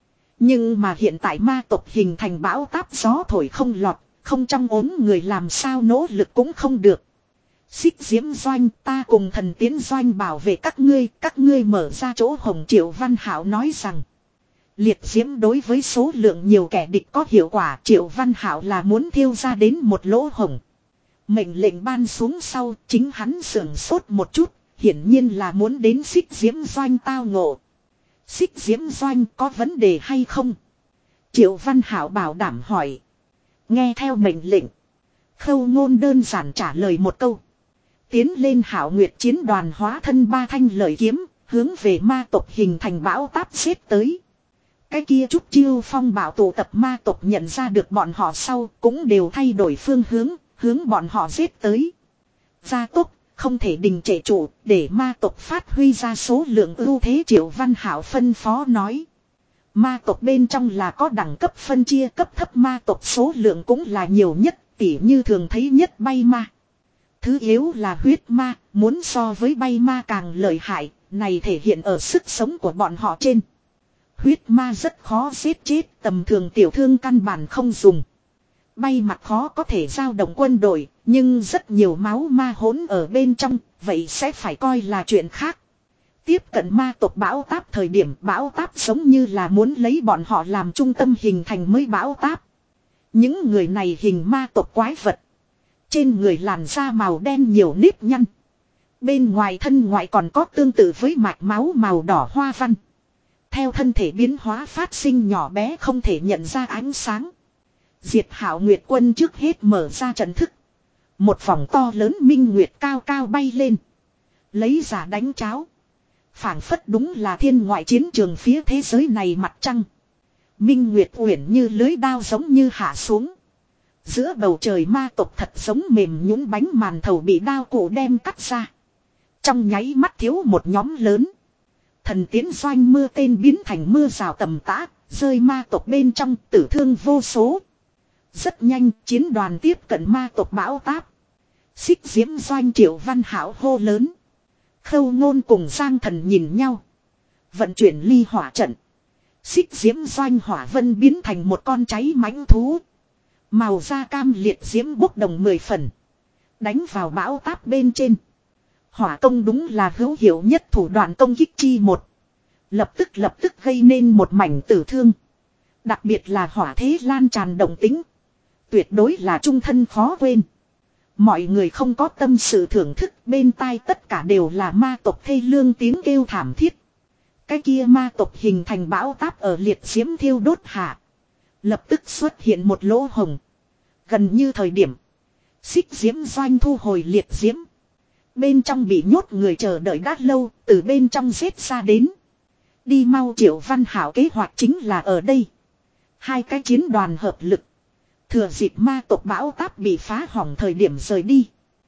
Nhưng mà hiện tại ma tộc hình thành bão táp gió thổi không lọt, không trong ốm người làm sao nỗ lực cũng không được. Xích diễm doanh, ta cùng thần tiến doanh bảo vệ các ngươi, các ngươi mở ra chỗ hồng. Triệu Văn Hảo nói rằng. Liệt diễm đối với số lượng nhiều kẻ địch có hiệu quả. Triệu Văn Hảo là muốn thiêu ra đến một lỗ hồng. Mệnh lệnh ban xuống sau, chính hắn sưởng sốt một chút, hiển nhiên là muốn đến xích diễm doanh tao ngộ. Xích diễm doanh có vấn đề hay không? Triệu Văn Hảo bảo đảm hỏi. Nghe theo mệnh lệnh. Khâu Ngôn đơn giản trả lời một câu. Tiến lên Hảo Nguyệt chiến đoàn hóa thân ba thanh lợi kiếm, hướng về ma tộc hình thành bão táp xếp tới. Cái kia chút chiêu phong bảo tụ tập ma tộc nhận ra được bọn họ sau cũng đều thay đổi phương hướng, hướng bọn họ giết tới. Gia tốc, không thể đình trệ trụ, để ma tộc phát huy ra số lượng ưu thế. Triệu Văn Hảo phân phó nói. Ma tộc bên trong là có đẳng cấp phân chia, cấp thấp ma tộc số lượng cũng là nhiều nhất, tỉ như thường thấy nhất bay ma. Thứ yếu là huyết ma, muốn so với bay ma càng lợi hại, này thể hiện ở sức sống của bọn họ trên. Huyết ma rất khó giết chết, tầm thường tiểu thương căn bản không dùng. Bay mặt khó có thể giao động quân đội, nhưng rất nhiều máu ma hỗn ở bên trong, vậy sẽ phải coi là chuyện khác. Tiếp cận ma tộc bão táp thời điểm bão táp giống như là muốn lấy bọn họ làm trung tâm hình thành mới bão táp. Những người này hình ma tộc quái vật. Trên người làn da màu đen nhiều nếp nhăn. Bên ngoài thân ngoại còn có tương tự với mạch máu màu đỏ hoa văn. Theo thân thể biến hóa phát sinh nhỏ bé không thể nhận ra ánh sáng. Diệt Hạo Nguyệt quân trước hết mở ra trận thức. Một vòng to lớn minh nguyệt cao cao bay lên. Lấy giả đánh cháo. Phảng phất đúng là thiên ngoại chiến trường phía thế giới này mặt trăng. Minh nguyệt uyển như lưới đao giống như hạ xuống. Giữa bầu trời ma tộc thật giống mềm nhũn bánh màn thầu bị đao cụ đem cắt ra. Trong nháy mắt thiếu một nhóm lớn. Thần tiến doanh mưa tên biến thành mưa rào tầm tã, rơi ma tộc bên trong tử thương vô số. Rất nhanh chiến đoàn tiếp cận ma tộc bão táp. Xích diễm doanh Triệu Văn Hảo hô lớn. Khâu Ngôn cùng Giang Thần nhìn nhau. Vận chuyển ly hỏa trận. Xích diễm doanh hỏa vân biến thành một con cháy mãnh thú. Màu da cam liệt diễm bốc đồng mười phần. Đánh vào bão táp bên trên. Hỏa công đúng là hữu hiệu nhất thủ đoạn công kích chi một. Lập tức lập tức gây nên một mảnh tử thương. Đặc biệt là hỏa thế lan tràn động tính. Tuyệt đối là trung thân khó quên. Mọi người không có tâm sự thưởng thức, bên tai tất cả đều là ma tộc thê lương tiếng kêu thảm thiết. Cái kia ma tộc hình thành bão táp ở liệt diễm thiêu đốt hạ. Lập tức xuất hiện một lỗ hồng. Gần như thời điểm. Xích diễm doanh thu hồi liệt diễm. Bên trong bị nhốt người chờ đợi đã lâu, từ bên trong giết ra đến. Đi mau. Triệu Văn Hảo kế hoạch chính là ở đây. Hai cái chiến đoàn hợp lực. Thừa dịp ma tộc bão táp bị phá hỏng thời điểm rời đi.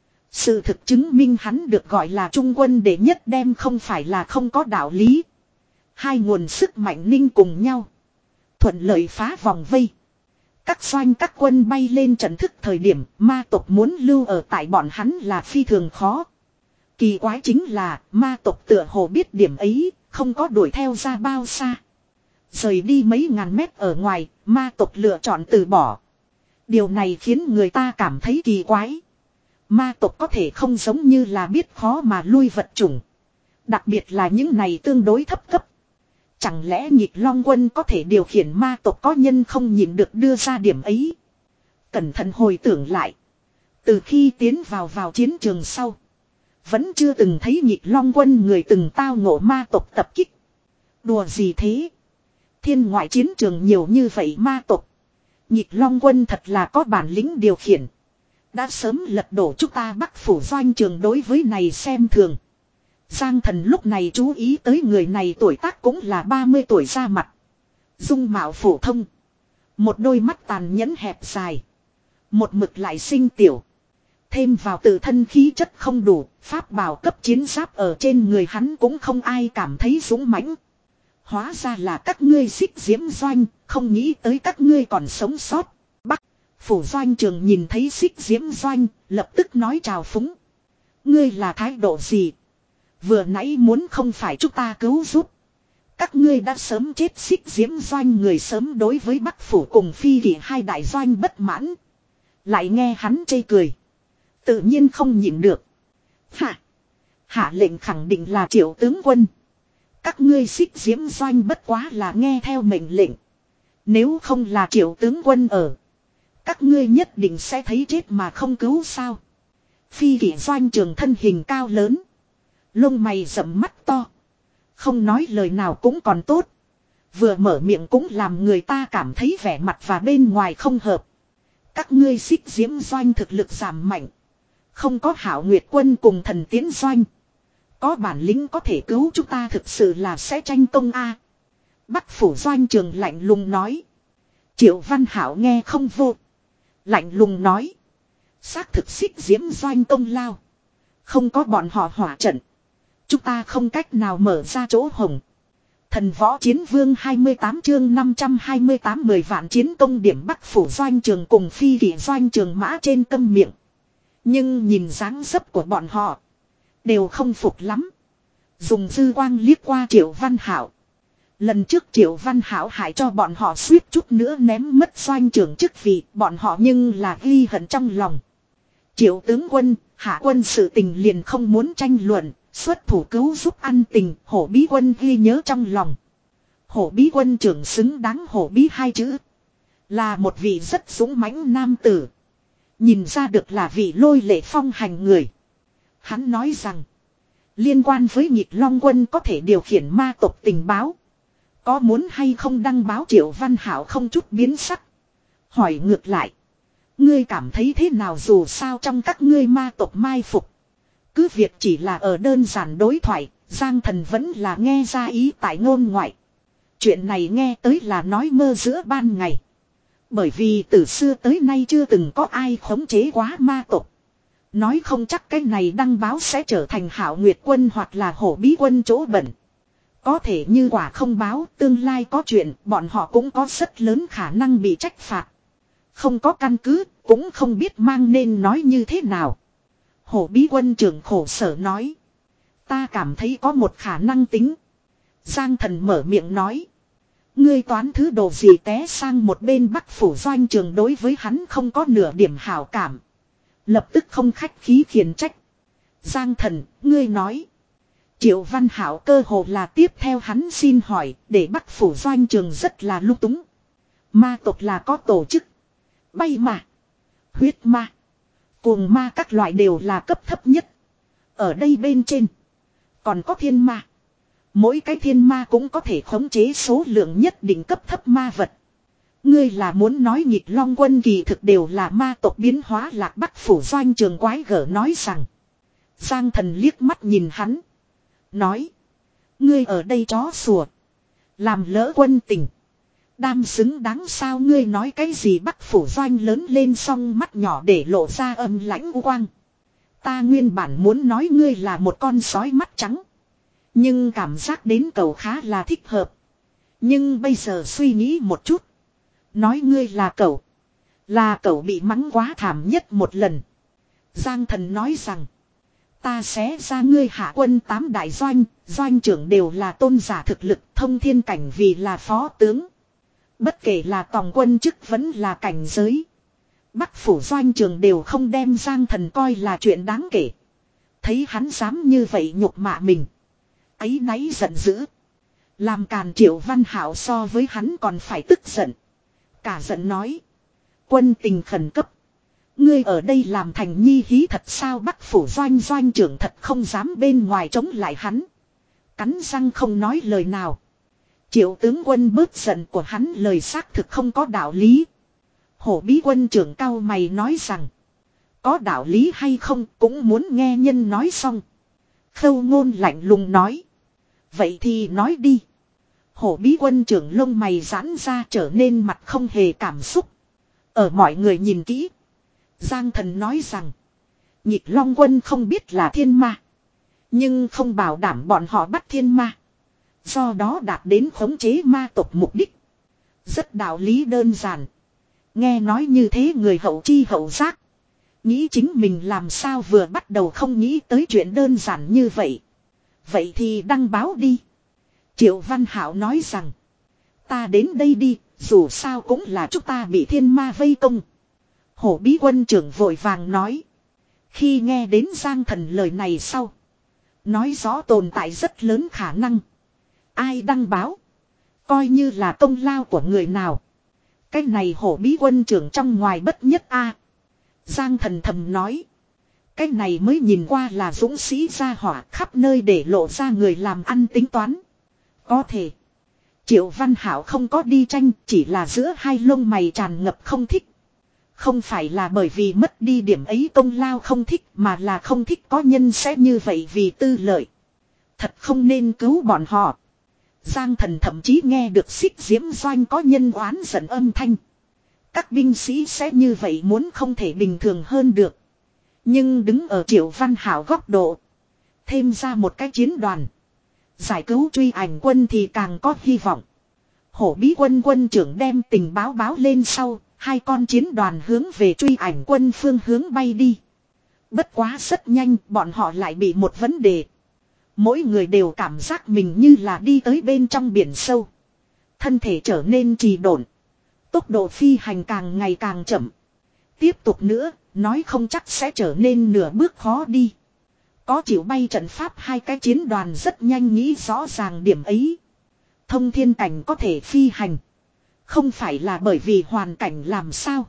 Sự thực chứng minh hắn được gọi là trung quân đệ nhất đem không phải là không có đạo lý. Hai nguồn sức mạnh ninh cùng nhau. Thuận lợi phá vòng vây. Các doanh các quân bay lên trận thức thời điểm ma tộc muốn lưu ở tại bọn hắn là phi thường khó. Kỳ quái chính là ma tộc tựa hồ biết điểm ấy, không có đuổi theo ra bao xa. Rời đi mấy ngàn mét ở ngoài, ma tộc lựa chọn từ bỏ. Điều này khiến người ta cảm thấy kỳ quái. Ma tộc có thể không giống như là biết khó mà lui vật chủng. Đặc biệt là những này tương đối thấp cấp. Chẳng lẽ Nhịp Long quân có thể điều khiển ma tộc, có nhân không nhịn được đưa ra điểm ấy. Cẩn thận hồi tưởng lại. Từ khi tiến vào vào chiến trường sau. Vẫn chưa từng thấy Nhịp Long quân người từng tao ngộ ma tộc tập kích. Đùa gì thế? Thiên ngoại chiến trường nhiều như vậy ma tộc. Nhịp Long quân thật là có bản lĩnh điều khiển. Đã sớm lật đổ chúng ta Bắc phủ doanh trường, đối với này xem thường. Giang Thần lúc này chú ý tới người này tuổi tác cũng là ba mươi tuổi ra mặt. Dung mạo phổ thông. Một đôi mắt tàn nhẫn hẹp dài. Một mực lại xinh tiểu. Thêm vào tự thân khí chất không đủ, pháp bảo cấp chiến giáp ở trên người hắn cũng không ai cảm thấy dũng mãnh. Hóa ra là các ngươi xích diễm doanh, không nghĩ tới các ngươi còn sống sót. Bắc phủ doanh trường nhìn thấy xích diễm doanh, lập tức nói chào phúng. Ngươi là thái độ gì? Vừa nãy muốn không phải chúng ta cứu giúp. Các ngươi đã sớm chết xích diễm doanh người sớm đối với Bắc Phủ cùng Phi Kỷ hai đại doanh bất mãn. Lại nghe hắn chê cười. Tự nhiên không nhịn được. Hạ. Hạ lệnh khẳng định là Triệu tướng quân. Các ngươi xích diễm doanh bất quá là nghe theo mệnh lệnh. Nếu không là Triệu tướng quân ở. Các ngươi nhất định sẽ thấy chết mà không cứu sao. Phi Kỷ doanh trường thân hình cao lớn. Lông mày rậm mắt to. Không nói lời nào cũng còn tốt. Vừa mở miệng cũng làm người ta cảm thấy vẻ mặt và bên ngoài không hợp. Các ngươi xích diễm doanh thực lực giảm mạnh. Không có Hạo Nguyệt quân cùng Thần Tiến doanh. Có bản lĩnh có thể cứu chúng ta thực sự là sẽ tranh công a. Bắc Phủ doanh trường lạnh lùng nói. Triệu Văn Hảo nghe không vô. Lạnh lùng nói. Xác thực xích diễm doanh công lao. Không có bọn họ hỏa trận. Chúng ta không cách nào mở ra chỗ hồng. Thần võ chiến vương hai mươi tám chương năm trăm hai mươi tám mười vạn chiến công điểm Bắc Phủ doanh trường cùng Phi Kỷ doanh trường mã trên câm miệng. Nhưng nhìn dáng dấp của bọn họ. Đều không phục lắm. Dùng dư quang liếc qua Triệu Văn Hảo. Lần trước Triệu Văn Hảo hại cho bọn họ suýt chút nữa ném mất doanh trưởng chức vị. Bọn họ nhưng là ghi hận trong lòng. Triệu tướng quân, hạ quân sự tình liền không muốn tranh luận. Xuất thủ cứu giúp ăn tình, hổ bí quân ghi nhớ trong lòng. Hổ bí quân trưởng xứng đáng hổ bí hai chữ. Là một vị rất dũng mãnh nam tử. Nhìn ra được là vị lôi lệ phong hành người. Hắn nói rằng. Liên quan với Nhịp Long quân có thể điều khiển ma tộc tình báo. Có muốn hay không đăng báo Triệu Văn Hảo không chút biến sắc. Hỏi ngược lại. Ngươi cảm thấy thế nào dù sao trong các ngươi ma tộc mai phục. Cứ việc chỉ là ở đơn giản đối thoại, Giang Thần vẫn là nghe ra ý tại ngôn ngoại. Chuyện này nghe tới là nói mơ giữa ban ngày. Bởi vì từ xưa tới nay chưa từng có ai khống chế quá ma tộc. Nói không chắc cái này đăng báo sẽ trở thành Hạo Nguyệt quân hoặc là hổ bí quân chỗ bẩn. Có thể như quả không báo, tương lai có chuyện, bọn họ cũng có rất lớn khả năng bị trách phạt. Không có căn cứ, cũng không biết mang nên nói như thế nào. Hổ bí quân trưởng khổ sở nói. Ta cảm thấy có một khả năng tính. Giang Thần mở miệng nói. Ngươi toán thứ đồ gì té sang một bên Bắc Phủ doanh trường đối với hắn không có nửa điểm hảo cảm. Lập tức không khách khí khiển trách. Giang Thần, ngươi nói. Triệu Văn Hảo cơ hồ là tiếp theo hắn xin hỏi, để Bắc Phủ doanh trường rất là lung túng. Ma tộc là có tổ chức. Bay mà. Huyết ma. Cuồng ma các loại đều là cấp thấp nhất. Ở đây bên trên. Còn có thiên ma. Mỗi cái thiên ma cũng có thể khống chế số lượng nhất định cấp thấp ma vật. Ngươi là muốn nói Nhịp Long quân kỳ thực đều là ma tộc biến hóa Lạc Bắc Phủ doanh trường quái gở nói rằng. Giang Thần liếc mắt nhìn hắn. Nói. Ngươi ở đây chó sủa. Làm lỡ quân tình. Đam xứng đáng sao ngươi nói cái gì Bắc Phủ doanh lớn lên song mắt nhỏ để lộ ra âm lãnh u quang. Ta nguyên bản muốn nói ngươi là một con sói mắt trắng. Nhưng cảm giác đến cầu khá là thích hợp. Nhưng bây giờ suy nghĩ một chút. Nói ngươi là cậu. Là cậu bị mắng quá thảm nhất một lần. Giang Thần nói rằng. Ta sẽ ra ngươi hạ quân tám đại doanh. Doanh trưởng đều là tôn giả thực lực thông thiên cảnh vì là phó tướng. Bất kể là tòng quân chức vẫn là cảnh giới. Bắc Phủ doanh trường đều không đem Giang Thần coi là chuyện đáng kể. Thấy hắn dám như vậy nhục mạ mình. Ấy náy giận dữ. Làm càn Triệu Văn Hảo so với hắn còn phải tức giận. Cả giận nói. Quân tình khẩn cấp. Ngươi ở đây làm thành nhi hí thật sao Bắc Phủ doanh doanh trưởng thật không dám bên ngoài chống lại hắn. Cắn răng không nói lời nào. Triệu tướng quân bớt giận của hắn lời xác thực không có đạo lý. Hổ bí quân trưởng cao mày nói rằng. Có đạo lý hay không cũng muốn nghe nhân nói xong. Khâu Ngôn lạnh lùng nói. Vậy thì nói đi. Hổ bí quân trưởng lông mày giãn ra trở nên mặt không hề cảm xúc. Ở mọi người nhìn kỹ. Giang Thần nói rằng. Nhịp Long quân không biết là thiên ma. Nhưng không bảo đảm bọn họ bắt thiên ma. Do đó đạt đến khống chế ma tộc mục đích. Rất đạo lý đơn giản. Nghe nói như thế người hậu chi hậu giác. Nghĩ chính mình làm sao vừa bắt đầu không nghĩ tới chuyện đơn giản như vậy. Vậy thì đăng báo đi. Triệu Văn Hảo nói rằng. Ta đến đây đi, dù sao cũng là chúng ta bị thiên ma vây công. Hổ bí quân trưởng vội vàng nói. Khi nghe đến Giang Thần lời này sau. Nói rõ tồn tại rất lớn khả năng. Ai đăng báo. Coi như là công lao của người nào. Cái này hổ bí quân trưởng trong ngoài bất nhất a. Giang Thần thầm nói. Cái này mới nhìn qua là dũng sĩ ra hỏa khắp nơi để lộ ra người làm ăn tính toán. Có thể. Triệu Văn Hảo không có đi tranh, chỉ là giữa hai lông mày tràn ngập không thích. Không phải là bởi vì mất đi điểm ấy công lao không thích, mà là không thích có nhân sẽ như vậy vì tư lợi. Thật không nên cứu bọn họ. Giang Thần thậm chí nghe được xích diễm doanh có nhân oán giận âm thanh. Các binh sĩ sẽ như vậy muốn không thể bình thường hơn được. Nhưng đứng ở Triệu Văn Hảo góc độ. Thêm ra một cái chiến đoàn. Giải cứu truy ảnh quân thì càng có hy vọng. Hổ bí quân quân trưởng đem tình báo báo lên sau. Hai con chiến đoàn hướng về truy ảnh quân phương hướng bay đi. Bất quá rất nhanh bọn họ lại bị một vấn đề. Mỗi người đều cảm giác mình như là đi tới bên trong biển sâu. Thân thể trở nên trì độn. Tốc độ phi hành càng ngày càng chậm. Tiếp tục nữa, nói không chắc sẽ trở nên nửa bước khó đi. Có chịu bay trận pháp hai cái chiến đoàn rất nhanh nghĩ rõ ràng điểm ấy. Thông thiên cảnh có thể phi hành. Không phải là bởi vì hoàn cảnh làm sao.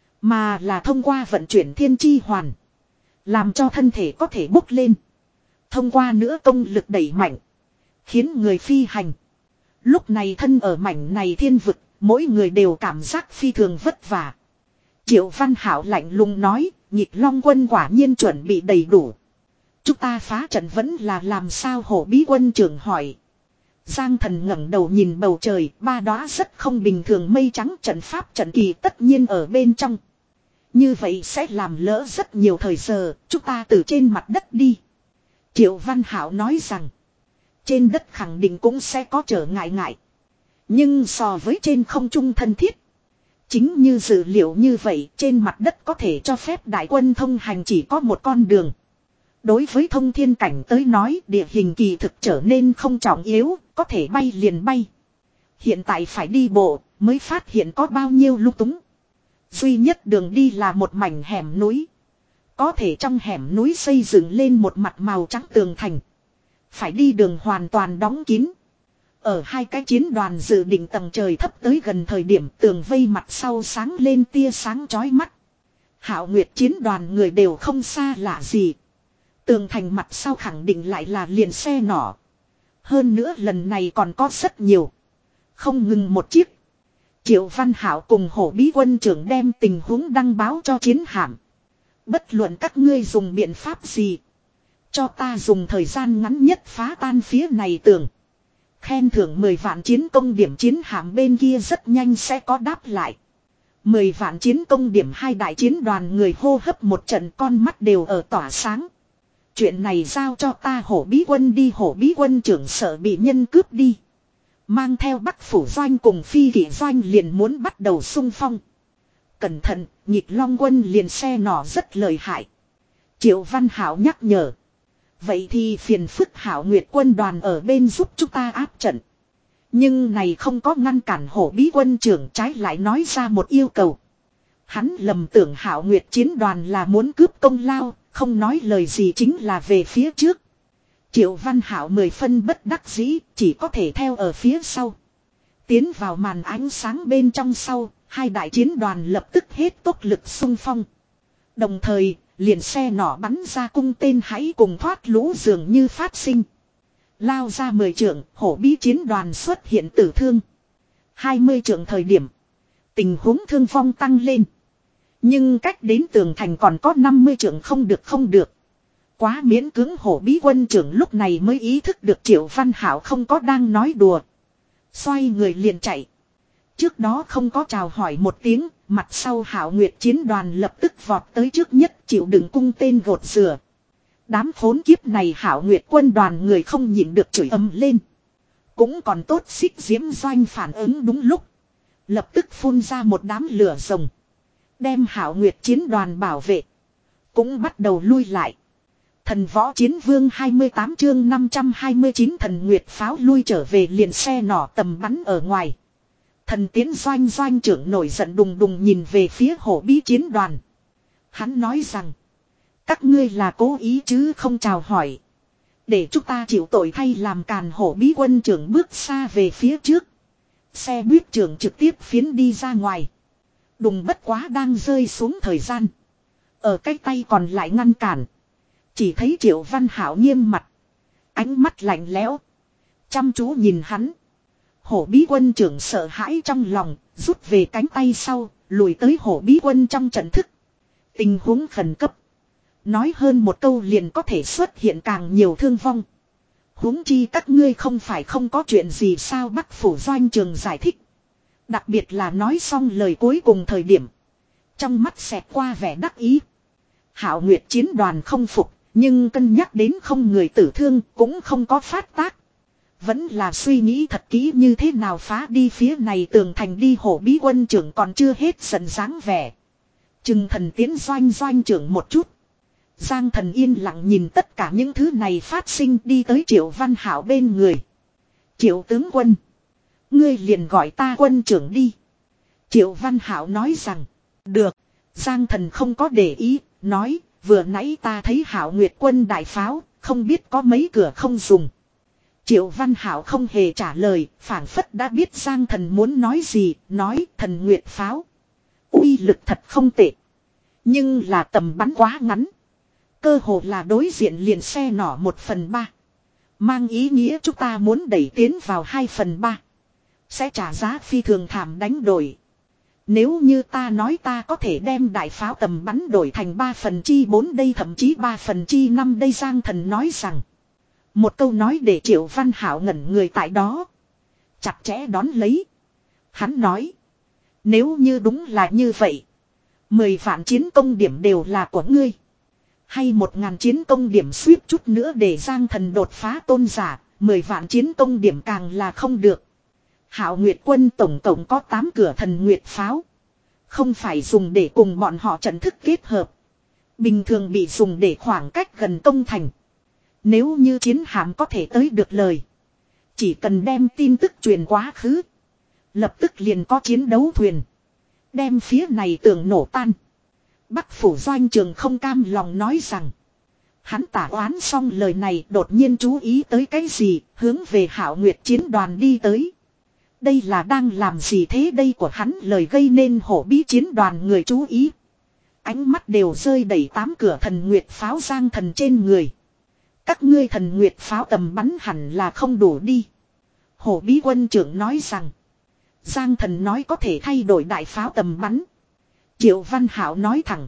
Mà là thông qua vận chuyển thiên chi hoàn. Làm cho thân thể có thể bốc lên. Thông qua nữa công lực đẩy mạnh. Khiến người phi hành. Lúc này thân ở mảnh này thiên vực. Mỗi người đều cảm giác phi thường vất vả. Triệu Văn Hảo lạnh lùng nói. Nhịp Long quân quả nhiên chuẩn bị đầy đủ. Chúng ta phá trận vẫn là làm sao hổ bí quân trưởng hỏi. Giang Thần ngẩng đầu nhìn bầu trời, ba đóa rất không bình thường mây trắng trận pháp trận kỳ tất nhiên ở bên trong. Như vậy sẽ làm lỡ rất nhiều thời giờ, chúng ta từ trên mặt đất đi. Triệu Văn Hảo nói rằng, trên đất khẳng định cũng sẽ có trở ngại ngại. Nhưng so với trên không trung thân thiết. Chính như dữ liệu như vậy, trên mặt đất có thể cho phép đại quân thông hành chỉ có một con đường. Đối với thông thiên cảnh tới nói địa hình kỳ thực trở nên không trọng yếu, có thể bay liền bay. Hiện tại phải đi bộ, mới phát hiện có bao nhiêu lung túng. Duy nhất đường đi là một mảnh hẻm núi. Có thể trong hẻm núi xây dựng lên một mặt màu trắng tường thành. Phải đi đường hoàn toàn đóng kín. Ở hai cái chiến đoàn dự định tầng trời thấp tới gần thời điểm tường vây mặt sau sáng lên tia sáng chói mắt. Hạo Nguyệt chiến đoàn người đều không xa lạ gì. Tường thành mặt sau khẳng định lại là liền xe nỏ. Hơn nữa lần này còn có rất nhiều. Không ngừng một chiếc. Triệu Văn Hảo cùng hổ bí quân trưởng đem tình huống đăng báo cho chiến hạm. Bất luận các ngươi dùng biện pháp gì. Cho ta dùng thời gian ngắn nhất phá tan phía này tường. Khen thưởng mười vạn chiến công điểm chiến hạm bên kia rất nhanh sẽ có đáp lại. mười vạn chiến công điểm hai đại chiến đoàn người hô hấp một trận con mắt đều ở tỏa sáng. Chuyện này giao cho ta hổ bí quân đi hổ bí quân trưởng sợ bị nhân cướp đi. Mang theo Bắc Phủ Doanh cùng Phi Kỷ Doanh liền muốn bắt đầu xung phong. Cẩn thận, Nhịp Long quân liền xe nỏ rất lợi hại. Triệu Văn Hảo nhắc nhở. Vậy thì phiền phức Hảo Nguyệt quân đoàn ở bên giúp chúng ta áp trận. Nhưng này không có ngăn cản hổ bí quân trưởng trái lại nói ra một yêu cầu. Hắn lầm tưởng Hảo Nguyệt chiến đoàn là muốn cướp công lao, không nói lời gì chính là về phía trước. Triệu Văn Hảo mười phân bất đắc dĩ, chỉ có thể theo ở phía sau. Tiến vào màn ánh sáng bên trong sau, hai đại chiến đoàn lập tức hết tốc lực xung phong. Đồng thời, liền xe nỏ bắn ra cung tên hãy cùng thoát lũ dường như phát sinh. Lao ra mười trượng, hổ bí chiến đoàn xuất hiện tử thương. hai mươi trượng thời điểm, tình huống thương vong tăng lên. Nhưng cách đến tường thành còn có năm mươi trượng không được không được. Quá miễn cưỡng hổ bí quân trưởng lúc này mới ý thức được Triệu Văn Hảo không có đang nói đùa. Xoay người liền chạy. Trước đó không có chào hỏi một tiếng, mặt sau Hảo Nguyệt chiến đoàn lập tức vọt tới trước nhất chịu đựng cung tên gột rửa. Đám khốn kiếp này Hảo Nguyệt quân đoàn người không nhịn được chửi ầm lên. Cũng còn tốt xích diễm doanh phản ứng đúng lúc. Lập tức phun ra một đám lửa rồng. Đem Hảo Nguyệt chiến đoàn bảo vệ. cũng bắt đầu lui lại. Thần võ chiến vương hai mươi tám chương năm trăm hai mươi chín thần nguyệt pháo lui trở về liền xe nỏ tầm bắn ở ngoài. Thần tiến doanh doanh trưởng nổi giận đùng đùng nhìn về phía hổ bí chiến đoàn. Hắn nói rằng. Các ngươi là cố ý chứ không chào hỏi. Để chúng ta chịu tội thay làm càn hổ bí quân trưởng bước xa về phía trước. Xe buýt trưởng trực tiếp phiến đi ra ngoài. Đùng bất quá đang rơi xuống thời gian. Ở cái tay còn lại ngăn cản. Chỉ thấy Triệu Văn Hảo nghiêm mặt. Ánh mắt lạnh lẽo. Chăm chú nhìn hắn. Hổ bí quân trưởng sợ hãi trong lòng. Rút về cánh tay sau. Lùi tới hổ bí quân trong trận thức. Tình huống khẩn cấp. Nói hơn một câu liền có thể xuất hiện càng nhiều thương vong. Huống chi các ngươi không phải không có chuyện gì sao Bắc Phủ Doanh Trường giải thích. Đặc biệt là nói xong lời cuối cùng thời điểm. Trong mắt xẹt qua vẻ đắc ý. Hạo Nguyệt chiến đoàn không phục. Nhưng cân nhắc đến không người tử thương cũng không có phát tác. Vẫn là suy nghĩ thật kỹ như thế nào phá đi phía này tường thành đi hổ bí quân trưởng còn chưa hết giận dáng vẻ. Chừng thần tiến doanh doanh trưởng một chút. Giang Thần yên lặng nhìn tất cả những thứ này phát sinh đi tới Triệu Văn Hảo bên người. Triệu tướng quân. Ngươi liền gọi ta quân trưởng đi. Triệu Văn Hảo nói rằng. Được. Giang Thần không có để ý. Nói. Vừa nãy ta thấy Hảo Nguyệt quân đại pháo. Không biết có mấy cửa không dùng. Triệu Văn Hảo không hề trả lời. Phảng phất đã biết Giang Thần muốn nói gì. Nói thần Nguyệt pháo. Uy lực thật không tệ. Nhưng là tầm bắn quá ngắn. Cơ hồ là đối diện liền xe nỏ một phần ba. Mang ý nghĩa chúng ta muốn đẩy tiến vào hai phần ba. Sẽ trả giá phi thường thảm đánh đổi. Nếu như ta nói ta có thể đem đại pháo tầm bắn đổi thành ba phần chi bốn đây thậm chí ba phần chi năm đây Giang Thần nói rằng. Một câu nói để Triệu Văn Hảo ngẩn người tại đó. Chặt chẽ đón lấy. Hắn nói. Nếu như đúng là như vậy. Mười vạn chiến công điểm đều là của ngươi. Hay một ngàn chiến công điểm suýt chút nữa để Giang Thần đột phá tôn giả. Mười vạn chiến công điểm càng là không được. Hạo Nguyệt quân tổng tổng có tám cửa thần Nguyệt pháo. Không phải dùng để cùng bọn họ trận thức kết hợp. Bình thường bị dùng để khoảng cách gần công thành. Nếu như chiến hạm có thể tới được lời. Chỉ cần đem tin tức truyền quá khứ. Lập tức liền có chiến đấu thuyền. Đem phía này tường nổ tan. Bắc Phủ Doanh Trường không cam lòng nói rằng. Hắn tả oán xong lời này đột nhiên chú ý tới cái gì. Hướng về Hạo Nguyệt chiến đoàn đi tới. Đây là đang làm gì thế đây của hắn lời gây nên hổ bí chiến đoàn người chú ý. Ánh mắt đều rơi đẩy tám cửa thần Nguyệt pháo Giang Thần trên người. Các ngươi thần Nguyệt pháo tầm bắn hẳn là không đủ đi. Hổ bí quân trưởng nói rằng. Giang Thần nói có thể thay đổi đại pháo tầm bắn. Triệu Văn Hảo nói thẳng.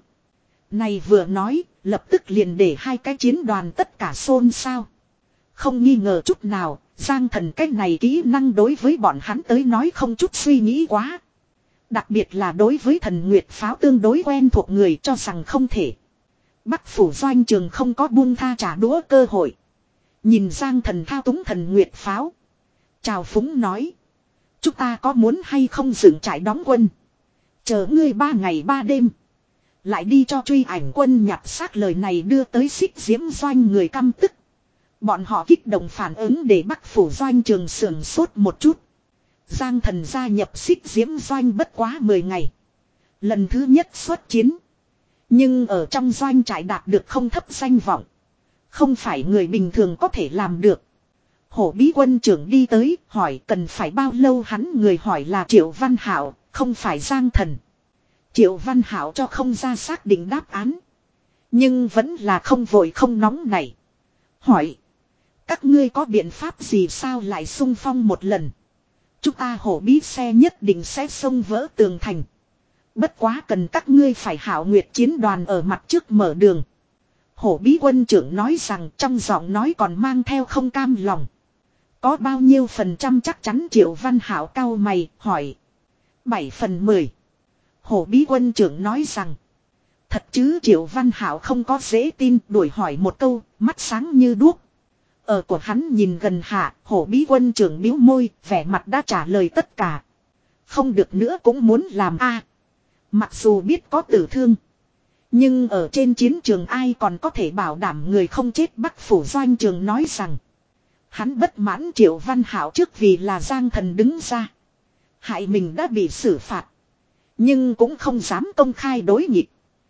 Này vừa nói, lập tức liền để hai cái chiến đoàn tất cả xôn xao. Không nghi ngờ chút nào, Giang Thần cái này kỹ năng đối với bọn hắn tới nói không chút suy nghĩ quá. Đặc biệt là đối với thần Nguyệt pháo tương đối quen thuộc người cho rằng không thể. Bắc Phủ Doanh Trường không có buông tha trả đũa cơ hội. Nhìn Giang Thần thao túng thần Nguyệt pháo. Chào phúng nói. Chúng ta có muốn hay không dựng trại đóng quân. Chờ ngươi ba ngày ba đêm. Lại đi cho truy ảnh quân nhặt xác lời này đưa tới Xích Diễm Doanh người căm tức. Bọn họ kích động phản ứng để Bắc Phủ Doanh Trường sườn sốt một chút. Giang Thần gia nhập Xích Diễm Doanh bất quá mười ngày. Lần thứ nhất xuất chiến. Nhưng ở trong doanh trại đạt được không thấp danh vọng. Không phải người bình thường có thể làm được. Hổ bí quân trưởng đi tới hỏi cần phải bao lâu hắn người hỏi là Triệu Văn Hảo, không phải Giang Thần. Triệu Văn Hảo cho không ra xác định đáp án. Nhưng vẫn là không vội không nóng này. Hỏi. Các ngươi có biện pháp gì sao lại xung phong một lần. Chúng ta hổ bí xe nhất định sẽ xông vỡ tường thành. Bất quá cần các ngươi phải Hạo Nguyệt chiến đoàn ở mặt trước mở đường. Hổ bí quân trưởng nói rằng trong giọng nói còn mang theo không cam lòng. Có bao nhiêu phần trăm chắc chắn Triệu Văn Hảo cau mày hỏi. Bảy phần mười. Hổ bí quân trưởng nói rằng. Thật chứ Triệu Văn Hảo không có dễ tin đuổi hỏi một câu, mắt sáng như đuốc. Ở của hắn nhìn gần hạ, hổ bí quân trưởng bĩu môi, vẻ mặt đã trả lời tất cả. Không được nữa cũng muốn làm a. Mặc dù biết có tử thương. Nhưng ở trên chiến trường ai còn có thể bảo đảm người không chết. Bắc Phủ Doanh Trường nói rằng. Hắn bất mãn Triệu Văn Hảo trước vì là Giang Thần đứng ra. Hại mình đã bị xử phạt. Nhưng cũng không dám công khai đối nghịch.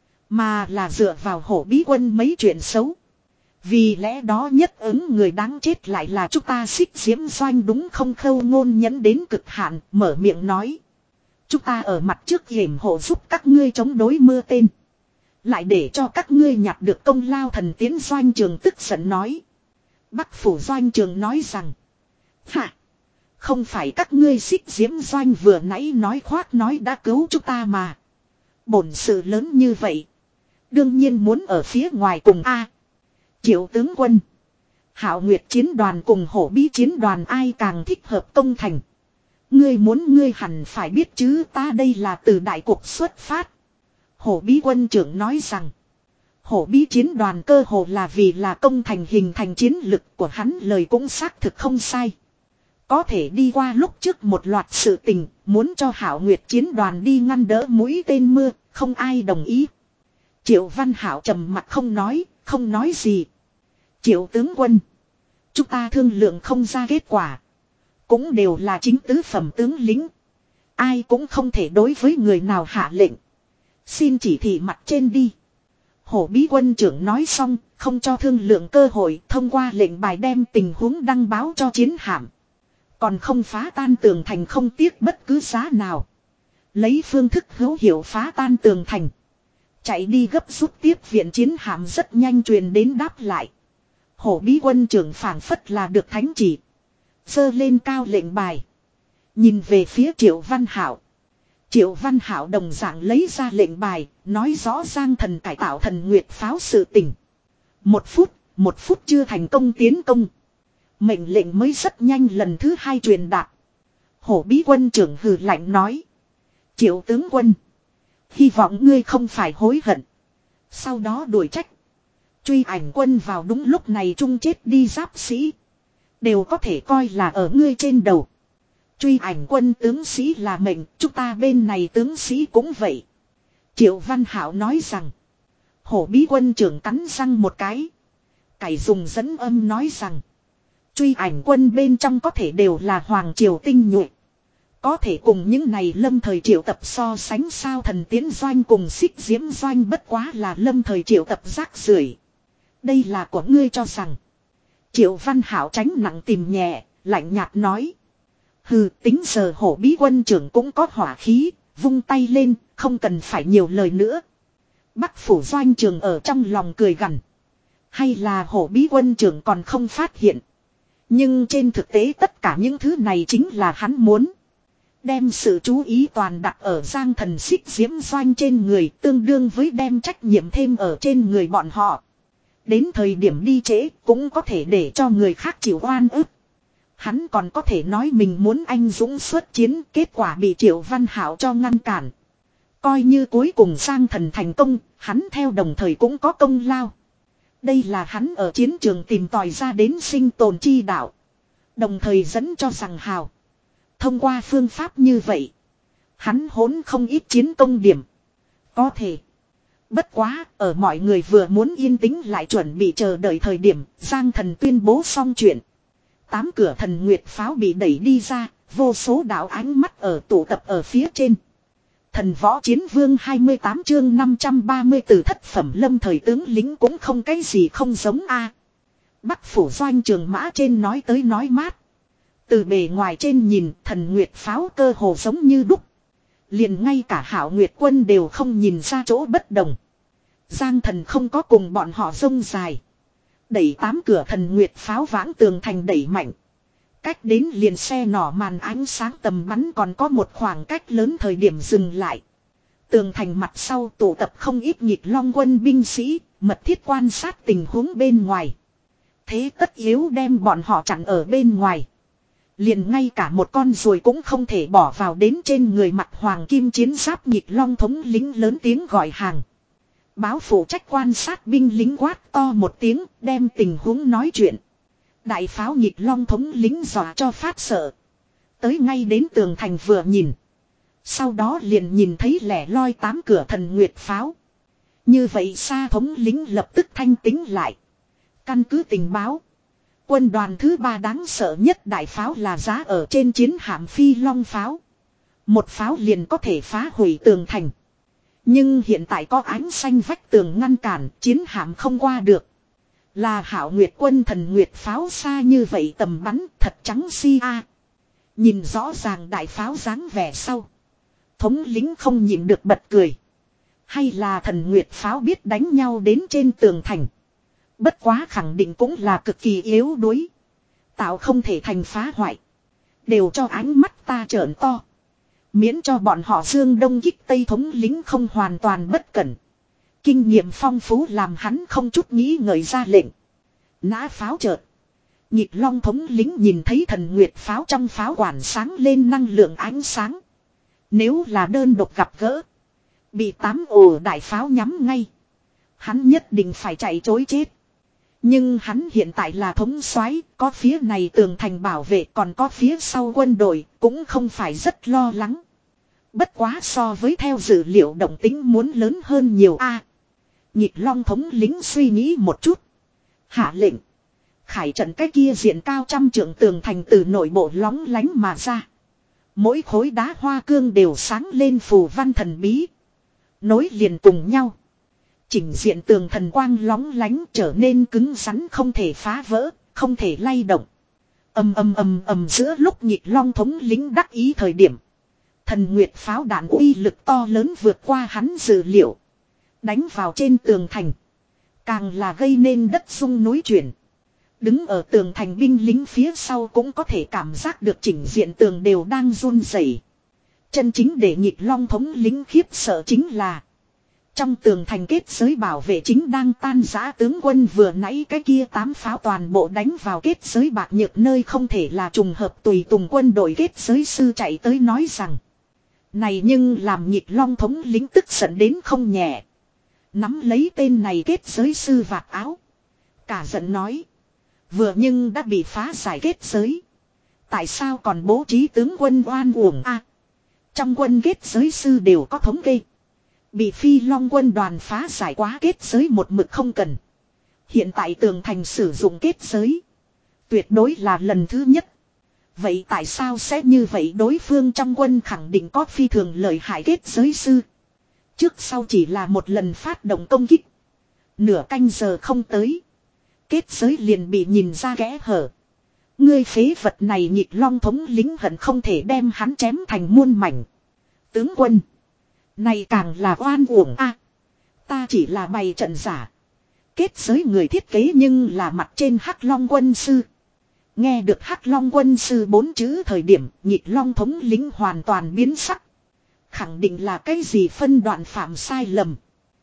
Mà là dựa vào Hổ Bí Quân mấy chuyện xấu. Vì lẽ đó nhất ứng người đáng chết lại là chúng ta Xích Diễm Doanh đúng không? Khâu Ngôn nhẫn đến cực hạn mở miệng nói. Chúng ta ở mặt trước hiểm hộ giúp các ngươi chống đối mưa tên. Lại để cho các ngươi nhặt được công lao. Thần Tiến Doanh Trường tức giận nói. Bắc Phủ Doanh Trường nói rằng. Hả? Không phải các ngươi Xích Diễm Doanh vừa nãy nói khoác nói đã cứu chúng ta mà. Bổn sự lớn như vậy. Đương nhiên muốn ở phía ngoài cùng A. Triệu tướng quân. Hạo Nguyệt chiến đoàn cùng Hổ Bí chiến đoàn ai càng thích hợp công thành. Ngươi muốn ngươi hẳn phải biết chứ, ta đây là từ đại cuộc xuất phát. Hổ Bí quân trưởng nói rằng. Hổ Bí chiến đoàn cơ hồ là vì là công thành hình thành chiến lực của hắn, lời cũng xác thực không sai. Có thể đi qua lúc trước một loạt sự tình, muốn cho Hạo Nguyệt chiến đoàn đi ngăn đỡ mũi tên mưa, không ai đồng ý. Triệu Văn Hảo trầm mặt không nói, không nói gì. Triệu tướng quân. Chúng ta thương lượng không ra kết quả. Cũng đều là chính tứ phẩm tướng lính. Ai cũng không thể đối với người nào hạ lệnh. Xin chỉ thị mặt trên đi. Hổ Bí quân trưởng nói xong, không cho thương lượng cơ hội, thông qua lệnh bài đem tình huống đăng báo cho chiến hạm. Còn không phá tan tường thành không tiếc bất cứ giá nào. Lấy phương thức hữu hiệu phá tan tường thành. Chạy đi gấp rút tiếp viện chiến hạm rất nhanh truyền đến đáp lại. Hổ Bí quân trưởng phảng phất là được thánh chỉ. Giơ lên cao lệnh bài. Nhìn về phía Triệu Văn Hảo. Triệu Văn Hảo đồng dạng lấy ra lệnh bài, nói rõ Giang Thần cải tạo thần nguyệt pháo sự tình. Một phút, một phút chưa thành công tiến công. Mệnh lệnh mới rất nhanh lần thứ hai truyền đạt. Hổ Bí quân trưởng hừ lạnh nói. Triệu tướng quân. Hy vọng ngươi không phải hối hận. Sau đó đuổi trách. Truy ảnh quân vào đúng lúc này chung chết đi giáp sĩ. Đều có thể coi là ở ngươi trên đầu. Truy ảnh quân tướng sĩ là mệnh, chúng ta bên này tướng sĩ cũng vậy. Triệu Văn Hảo nói rằng. Hổ Bí quân trưởng cắn răng một cái. Cải dùng dẫn âm nói rằng. Truy ảnh quân bên trong có thể đều là hoàng triều tinh nhuệ. Có thể cùng những này lâm thời triệu tập so sánh sao? Thần Tiến Doanh cùng Xích Diễm Doanh bất quá là lâm thời triệu tập rác rưởi. Đây là của ngươi cho rằng. Triệu Văn Hảo tránh nặng tìm nhẹ, lạnh nhạt nói. Hừ, tính giờ Hổ Bí quân trưởng cũng có hỏa khí, vung tay lên, không cần phải nhiều lời nữa. Bắc Phủ Doanh Trường ở trong lòng cười gằn. Hay là Hổ Bí quân trưởng còn không phát hiện. Nhưng trên thực tế tất cả những thứ này chính là hắn muốn. Đem sự chú ý toàn đặt ở Giang Thần Xích Diễm Doanh trên người, tương đương với đem trách nhiệm thêm ở trên người bọn họ. Đến thời điểm đi trễ cũng có thể để cho người khác chịu oan ức. Hắn còn có thể nói mình muốn anh dũng xuất chiến, kết quả bị Triệu Văn Hảo cho ngăn cản. Coi như cuối cùng Giang Thần thành công, hắn theo đồng thời cũng có công lao. Đây là hắn ở chiến trường tìm tòi ra đến sinh tồn chi đạo. Đồng thời dẫn cho rằng Hào. Thông qua phương pháp như vậy, hắn hỗn không ít chiến công điểm. Có thể. Bất quá, ở mọi người vừa muốn yên tĩnh lại chuẩn bị chờ đợi thời điểm, Giang Thần tuyên bố xong chuyện. Tám cửa thần nguyệt pháo bị đẩy đi ra, vô số đạo ánh mắt ở tụ tập ở phía trên. Thần Võ Chiến Vương hai mươi tám chương năm trăm ba mươi từ thất phẩm lâm thời tướng lính cũng không cái gì không giống a. Bắc Phủ Doanh Trường mã trên nói tới nói mát. Từ bề ngoài trên nhìn, thần nguyệt pháo cơ hồ giống như đúc. Liền ngay cả Hạo Nguyệt quân đều không nhìn ra chỗ bất đồng. Giang Thần không có cùng bọn họ rông dài. Đẩy tám cửa thần nguyệt pháo vãng tường thành đẩy mạnh. Cách đến liền xe nỏ màn ánh sáng tầm bắn còn có một khoảng cách lớn thời điểm dừng lại. Tường thành mặt sau tụ tập không ít nhịp long quân binh sĩ, mật thiết quan sát tình huống bên ngoài. Thế tất yếu đem bọn họ chặn ở bên ngoài. Liền ngay cả một con ruồi cũng không thể bỏ vào đến trên người mặt hoàng kim chiến giáp nhịp long thống lính lớn tiếng gọi hàng. Báo phụ trách quan sát binh lính quát to một tiếng, đem tình huống nói chuyện. Đại pháo nhịp long thống lính dọa cho phát sợ. Tới ngay đến tường thành vừa nhìn. Sau đó liền nhìn thấy lẻ loi tám cửa thần nguyệt pháo. Như vậy Sa thống lĩnh lập tức thanh tính lại. Căn cứ tình báo. Quân đoàn thứ ba đáng sợ nhất đại pháo là giá ở trên chiến hạm Phi Long pháo. Một pháo liền có thể phá hủy tường thành. Nhưng hiện tại có ánh xanh vách tường ngăn cản, chiến hạm không qua được. Là Hạo Nguyệt quân thần nguyệt pháo xa như vậy tầm bắn thật trắng si a. Nhìn rõ ràng đại pháo dáng vẻ sau. Thống lĩnh không nhịn được bật cười. Hay là thần nguyệt pháo biết đánh nhau đến trên tường thành. Bất quá khẳng định cũng là cực kỳ yếu đuối. Tạo không thể thành phá hoại. Đều cho ánh mắt ta trợn to. Miễn cho bọn họ dương đông kích tây thống lĩnh không hoàn toàn bất cẩn. Kinh nghiệm phong phú làm hắn không chút nghĩ ngợi ra lệnh. Nã pháo chợt. Nhịp Long thống lĩnh nhìn thấy thần nguyệt pháo trong pháo quản sáng lên năng lượng ánh sáng. Nếu là đơn độc gặp gỡ. Bị tám ổ đại pháo nhắm ngay. Hắn nhất định phải chạy trối chết. Nhưng hắn hiện tại là thống soái, có phía này tường thành bảo vệ còn có phía sau quân đội, cũng không phải rất lo lắng. Bất quá so với theo dữ liệu động tính muốn lớn hơn nhiều a. À, Nhịp Long thống lĩnh suy nghĩ một chút. Hạ lệnh. Khải trận cái kia diện cao trăm trượng tường thành từ nội bộ lóng lánh mà ra. Mỗi khối đá hoa cương đều sáng lên phù văn thần bí. Nối liền cùng nhau. Chỉnh diện tường thần quang lóng lánh trở nên cứng rắn không thể phá vỡ, không thể lay động. Ầm ầm ầm ầm giữa lúc Nhịp Long thống lĩnh đắc ý thời điểm. Thần nguyệt pháo đạn uy lực to lớn vượt qua hắn dự liệu. Đánh vào trên tường thành. Càng là gây nên đất rung núi chuyển. Đứng ở tường thành binh lính phía sau cũng có thể cảm giác được chỉnh diện tường đều đang run rẩy. Chân chính để Nhịp Long thống lĩnh khiếp sợ chính là. Trong tường thành kết giới bảo vệ chính đang tan rã tướng quân vừa nãy cái kia tám pháo toàn bộ đánh vào kết giới bạc nhược nơi không thể là trùng hợp tùy tùng quân đội kết giới sư chạy tới nói rằng. Này nhưng làm Nhịp Long thống lĩnh tức giận đến không nhẹ. Nắm lấy tên này kết giới sư vạt áo. Cả giận nói. Vừa nhưng đã bị phá giải kết giới. Tại sao còn bố trí tướng quân oan uổng a? À, trong quân kết giới sư đều có thống kê. Bị Phi Long quân đoàn phá giải quá kết giới một mực không cần. Hiện tại tường thành sử dụng kết giới. Tuyệt đối là lần thứ nhất. Vậy tại sao sẽ như vậy đối phương trong quân khẳng định có phi thường lợi hại kết giới sư. Trước sau chỉ là một lần phát động công kích. Nửa canh giờ không tới. Kết giới liền bị nhìn ra kẽ hở. Ngươi phế vật này Nhịp Long thống lĩnh hận không thể đem hắn chém thành muôn mảnh. Tướng quân. Này càng là oan uổng a. À, ta chỉ là bày trận giả. Kết giới người thiết kế nhưng là mặt trên Hắc Long quân sư. Nghe được Hắc Long quân sư bốn chữ thời điểm Nhịp Long thống lĩnh hoàn toàn biến sắc. Khẳng định là cái gì phân đoạn phạm sai lầm.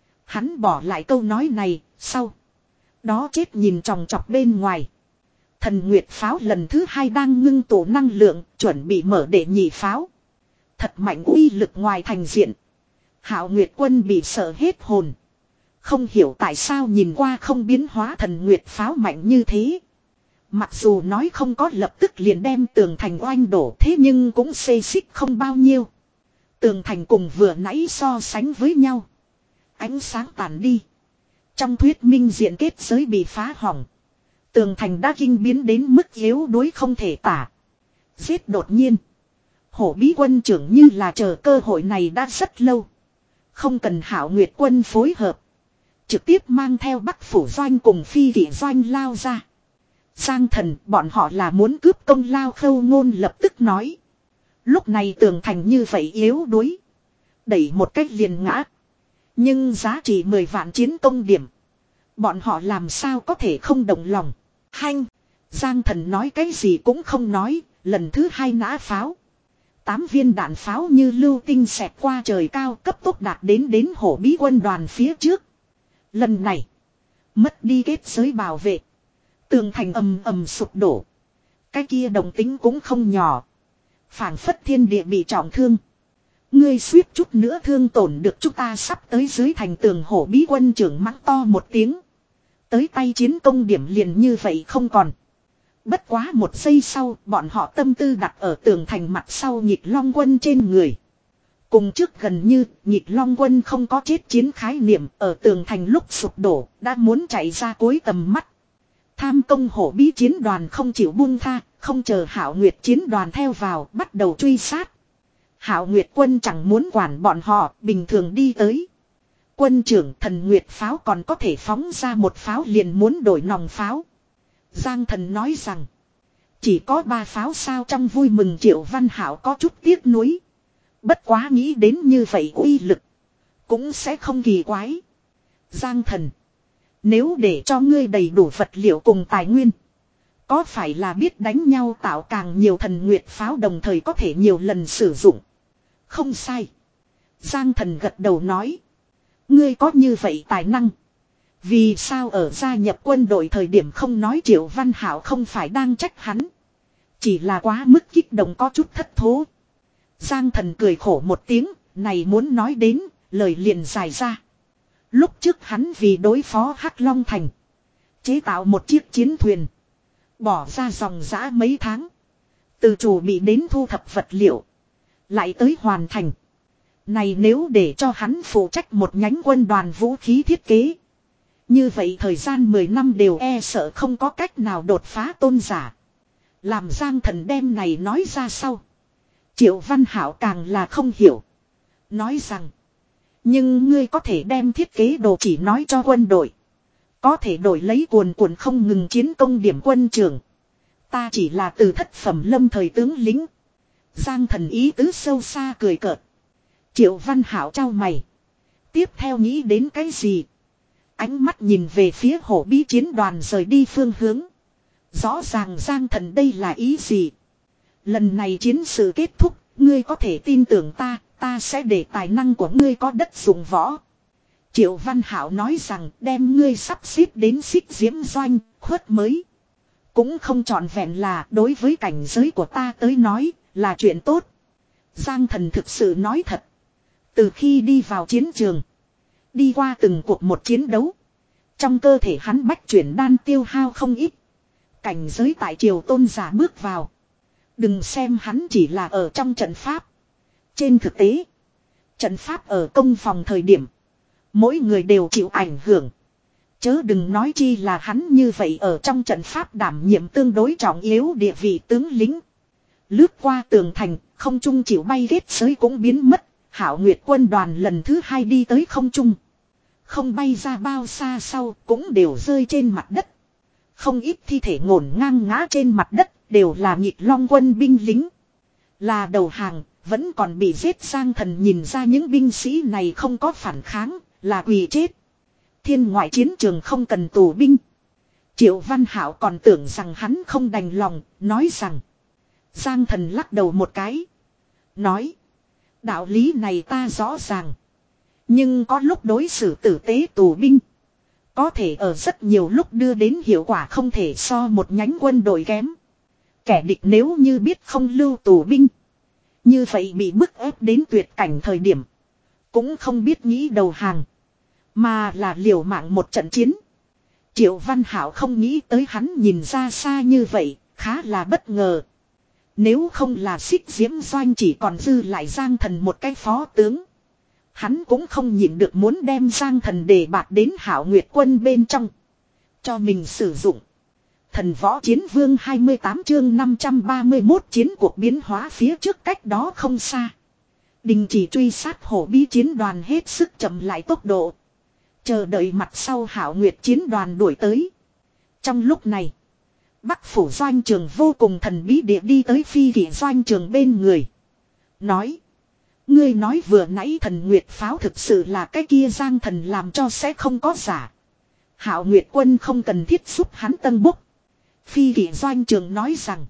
Hắn bỏ lại câu nói này, sau. Đó chết nhìn tròng trọc bên ngoài. Thần Nguyệt pháo lần thứ hai đang ngưng tụ năng lượng, chuẩn bị mở để nhị pháo. Thật mạnh uy lực ngoài thành diện. Hạo Nguyệt quân bị sợ hết hồn. Không hiểu tại sao nhìn qua không biến hóa thần Nguyệt pháo mạnh như thế. Mặc dù nói không có lập tức liền đem tường thành oanh đổ thế nhưng cũng xê xích không bao nhiêu. Tường thành cùng vừa nãy so sánh với nhau. Ánh sáng tàn đi. Trong thuyết minh diện kết giới bị phá hỏng. Tường thành đã kinh biến đến mức yếu đuối không thể tả. Giết đột nhiên. Hổ bí quân trưởng như là chờ cơ hội này đã rất lâu. Không cần Hạo Nguyệt quân phối hợp. Trực tiếp mang theo Bắc Phủ Doanh cùng Phi Kỷ Doanh lao ra. Giang thần bọn họ là muốn cướp công lao Khâu Ngôn lập tức nói. Lúc này tường thành như vậy yếu đuối. Đẩy một cách liền ngã. Nhưng giá trị mười vạn chiến công điểm. Bọn họ làm sao có thể không động lòng. Hanh. Giang thần nói cái gì cũng không nói. Lần thứ hai nã pháo. Tám viên đạn pháo như lưu tinh xẹt qua trời cao cấp tốc đạt đến đến hổ bí quân đoàn phía trước. Lần này. Mất đi kết giới bảo vệ. Tường thành ầm ầm sụp đổ. Cái kia đồng tính cũng không nhỏ. Phảng phất thiên địa bị trọng thương. Ngươi suýt chút nữa thương tổn được chúng ta sắp tới dưới thành tường hổ bí quân trưởng mắng to một tiếng. Tới tay chiến công điểm liền như vậy không còn. Bất quá một giây sau bọn họ tâm tư đặt ở tường thành mặt sau Nhịp Long quân trên người. Cùng trước gần như, nhịp long quân không có chết chiến khái niệm ở tường thành lúc sụp đổ, đã muốn chạy ra cuối tầm mắt. Tham công hổ bí chiến đoàn không chịu buông tha, không chờ Hạo Nguyệt chiến đoàn theo vào, bắt đầu truy sát. Hạo Nguyệt quân chẳng muốn quản bọn họ, bình thường đi tới. Quân trưởng Thần Nguyệt pháo còn có thể phóng ra một pháo liền muốn đổi nòng pháo. Giang Thần nói rằng, chỉ có ba pháo sao trong vui mừng Triệu Văn Hảo có chút tiếc nuối. Bất quá nghĩ đến như vậy uy lực, cũng sẽ không kỳ quái. Giang Thần, nếu để cho ngươi đầy đủ vật liệu cùng tài nguyên, có phải là biết đánh nhau tạo càng nhiều Thần Nguyệt pháo đồng thời có thể nhiều lần sử dụng? Không sai. Giang Thần gật đầu nói. Ngươi có như vậy tài năng, vì sao ở gia nhập quân đội thời điểm không nói Triệu Văn Hảo không phải đang trách hắn, chỉ là quá mức kích động có chút thất thố. Giang Thần cười khổ một tiếng, này muốn nói đến, lời liền dài ra. Lúc trước hắn vì đối phó Hắc Long Thành, chế tạo một chiếc chiến thuyền, bỏ ra dòng dã mấy tháng, từ chủ bị đến thu thập vật liệu, lại tới hoàn thành. Này nếu để cho hắn phụ trách một nhánh quân đoàn vũ khí thiết kế, như vậy thời gian mười năm đều e sợ không có cách nào đột phá tôn giả. Làm Giang Thần đem này nói ra sau, Triệu Văn Hảo càng là không hiểu. Nói rằng, nhưng ngươi có thể đem thiết kế đồ chỉ nói cho quân đội, có thể đổi lấy cuồn cuộn không ngừng chiến công điểm quân trưởng. Ta chỉ là từ thất phẩm lâm thời tướng lính. Giang Thần ý tứ sâu xa cười cợt. Triệu Văn Hảo trao mày, tiếp theo nghĩ đến cái gì, ánh mắt nhìn về phía hổ bí chiến đoàn rời đi phương hướng. Rõ ràng Giang Thần đây là ý gì? Lần này chiến sự kết thúc, ngươi có thể tin tưởng ta, ta sẽ để tài năng của ngươi có đất dụng võ. Triệu Văn Hảo nói rằng đem ngươi sắp xếp đến Xích Diễm Doanh, khuất mới. Cũng không trọn vẹn là đối với cảnh giới của ta tới nói, là chuyện tốt. Giang Thần thực sự nói thật. Từ khi đi vào chiến trường, đi qua từng cuộc một chiến đấu, trong cơ thể hắn bách chuyển đan tiêu hao không ít. Cảnh giới tại triều tôn giả bước vào. Đừng xem hắn chỉ là ở trong trận pháp. Trên thực tế, trận pháp ở công phòng thời điểm, mỗi người đều chịu ảnh hưởng. Chớ đừng nói chi là hắn như vậy ở trong trận pháp đảm nhiệm tương đối trọng yếu địa vị tướng lính. Lướt qua tường thành, không trung chịu bay ghét giới cũng biến mất. Hạo Nguyệt quân đoàn lần thứ hai đi tới không trung. Không bay ra bao xa sau cũng đều rơi trên mặt đất. Không ít thi thể ngổn ngang ngã trên mặt đất, đều là nhịp long quân binh lính. Là đầu hàng, vẫn còn bị giết. Giang Thần nhìn ra những binh sĩ này không có phản kháng, là quỳ chết. Thiên ngoại chiến trường không cần tù binh. Triệu Văn Hảo còn tưởng rằng hắn không đành lòng, nói rằng. Giang Thần lắc đầu một cái. Nói. Đạo lý này ta rõ ràng. Nhưng có lúc đối xử tử tế tù binh, có thể ở rất nhiều lúc đưa đến hiệu quả không thể so một nhánh quân đội kém. Kẻ địch nếu như biết không lưu tù binh, như vậy bị bức ép đến tuyệt cảnh thời điểm, cũng không biết nghĩ đầu hàng, mà là liều mạng một trận chiến. Triệu Văn Hảo không nghĩ tới hắn nhìn ra xa như vậy, khá là bất ngờ. Nếu không là Xích Diễm Doanh chỉ còn dư lại Giang Thần một cái phó tướng, hắn cũng không nhịn được muốn đem Giang Thần đề bạt đến Hạo Nguyệt quân bên trong, cho mình sử dụng. Thần Võ Chiến Vương hai mươi tám chương năm trăm ba mươi mốt chiến cuộc biến hóa phía trước cách đó không xa. Đình chỉ truy sát hổ bí chiến đoàn hết sức chậm lại tốc độ, chờ đợi mặt sau Hạo Nguyệt chiến đoàn đuổi tới. Trong lúc này, Bắc phủ doanh trường vô cùng thần bí địa đi tới Phi Kỷ doanh trường bên người. Nói. Ngươi nói vừa nãy Thần Nguyệt pháo thực sự là cái kia Giang Thần làm cho sẽ không có giả. Hạo Nguyệt quân không cần thiết giúp hắn tân bốc. Phi Kỷ doanh trường nói rằng.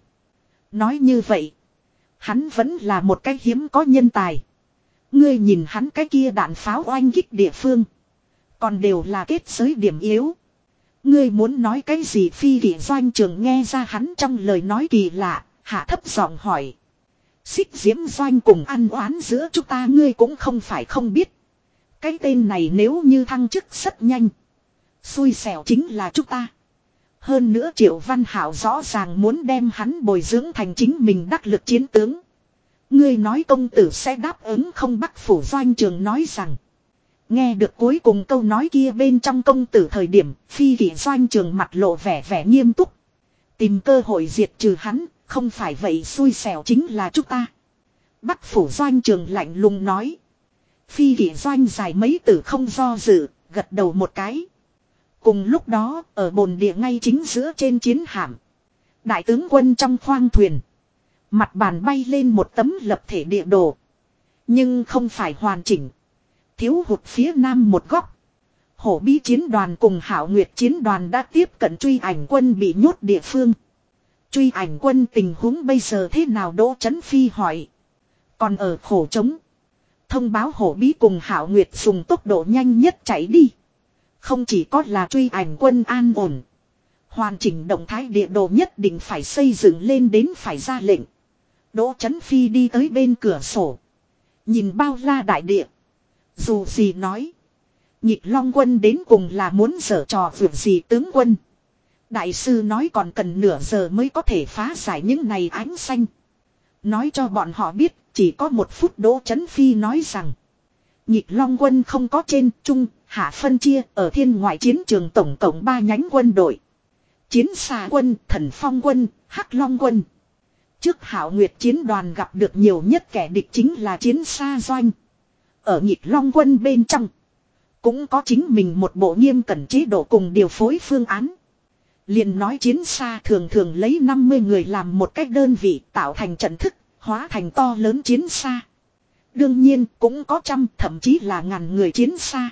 Nói như vậy, hắn vẫn là một cái hiếm có nhân tài. Ngươi nhìn hắn cái kia đạn pháo oanh kích địa phương, còn đều là kết giới điểm yếu. Ngươi muốn nói cái gì? Phi Kỷ doanh trường nghe ra hắn trong lời nói kỳ lạ, hạ thấp giọng hỏi. Xích Diễm Doanh cùng ăn oán giữa chúng ta ngươi cũng không phải không biết. Cái tên này nếu như thăng chức rất nhanh, xui xẻo chính là chúng ta. Hơn nữa Triệu Văn Hảo rõ ràng muốn đem hắn bồi dưỡng thành chính mình đắc lực chiến tướng. Ngươi nói công tử sẽ đáp ứng không? Bắc phủ doanh trường nói rằng. Nghe được cuối cùng câu nói kia bên trong công tử thời điểm, phi kỷ doanh trường mặt lộ vẻ vẻ nghiêm túc. Tìm cơ hội diệt trừ hắn, không phải vậy xui xẻo chính là chúng ta. Bắc phủ doanh trường lạnh lùng nói. Phi kỷ doanh dài mấy từ không do dự, gật đầu một cái. Cùng lúc đó, ở bồn địa ngay chính giữa trên chiến hạm. Đại tướng quân trong khoang thuyền. Mặt bàn bay lên một tấm lập thể địa đồ. Nhưng không phải hoàn chỉnh. Thiếu hụt phía nam một góc. Hổ bí chiến đoàn cùng Hạo Nguyệt chiến đoàn đã tiếp cận truy ảnh quân bị nhốt địa phương. Truy ảnh quân tình huống bây giờ thế nào? Đỗ Chấn Phi hỏi. Còn ở khổ trống. Thông báo hổ bí cùng Hạo Nguyệt dùng tốc độ nhanh nhất chạy đi. Không chỉ có là truy ảnh quân an ổn. Hoàn chỉnh động thái địa đồ nhất định phải xây dựng lên đến phải ra lệnh. Đỗ Chấn Phi đi tới bên cửa sổ. Nhìn bao la đại địa. Dù gì nói. Nhịp Long quân đến cùng là muốn giở trò vượt gì tướng quân. Đại sư nói còn cần nửa giờ mới có thể phá giải những này ánh xanh. Nói cho bọn họ biết chỉ có một phút. Đỗ Chấn Phi nói rằng. Nhịp Long quân không có trên, trung, hạ phân chia ở thiên ngoại chiến trường tổng cộng ba nhánh quân đội. Chiến xà quân, thần phong quân, hắc long quân. Trước Hạo Nguyệt chiến đoàn gặp được nhiều nhất kẻ địch chính là chiến xa doanh. Ở nhịp long quân bên trong. Cũng có chính mình một bộ nghiêm cẩn chế độ cùng điều phối phương án. Liền nói chiến xa thường thường lấy năm mươi người làm một cách đơn vị tạo thành trận thức, hóa thành to lớn chiến xa. Đương nhiên cũng có trăm thậm chí là ngàn người chiến xa.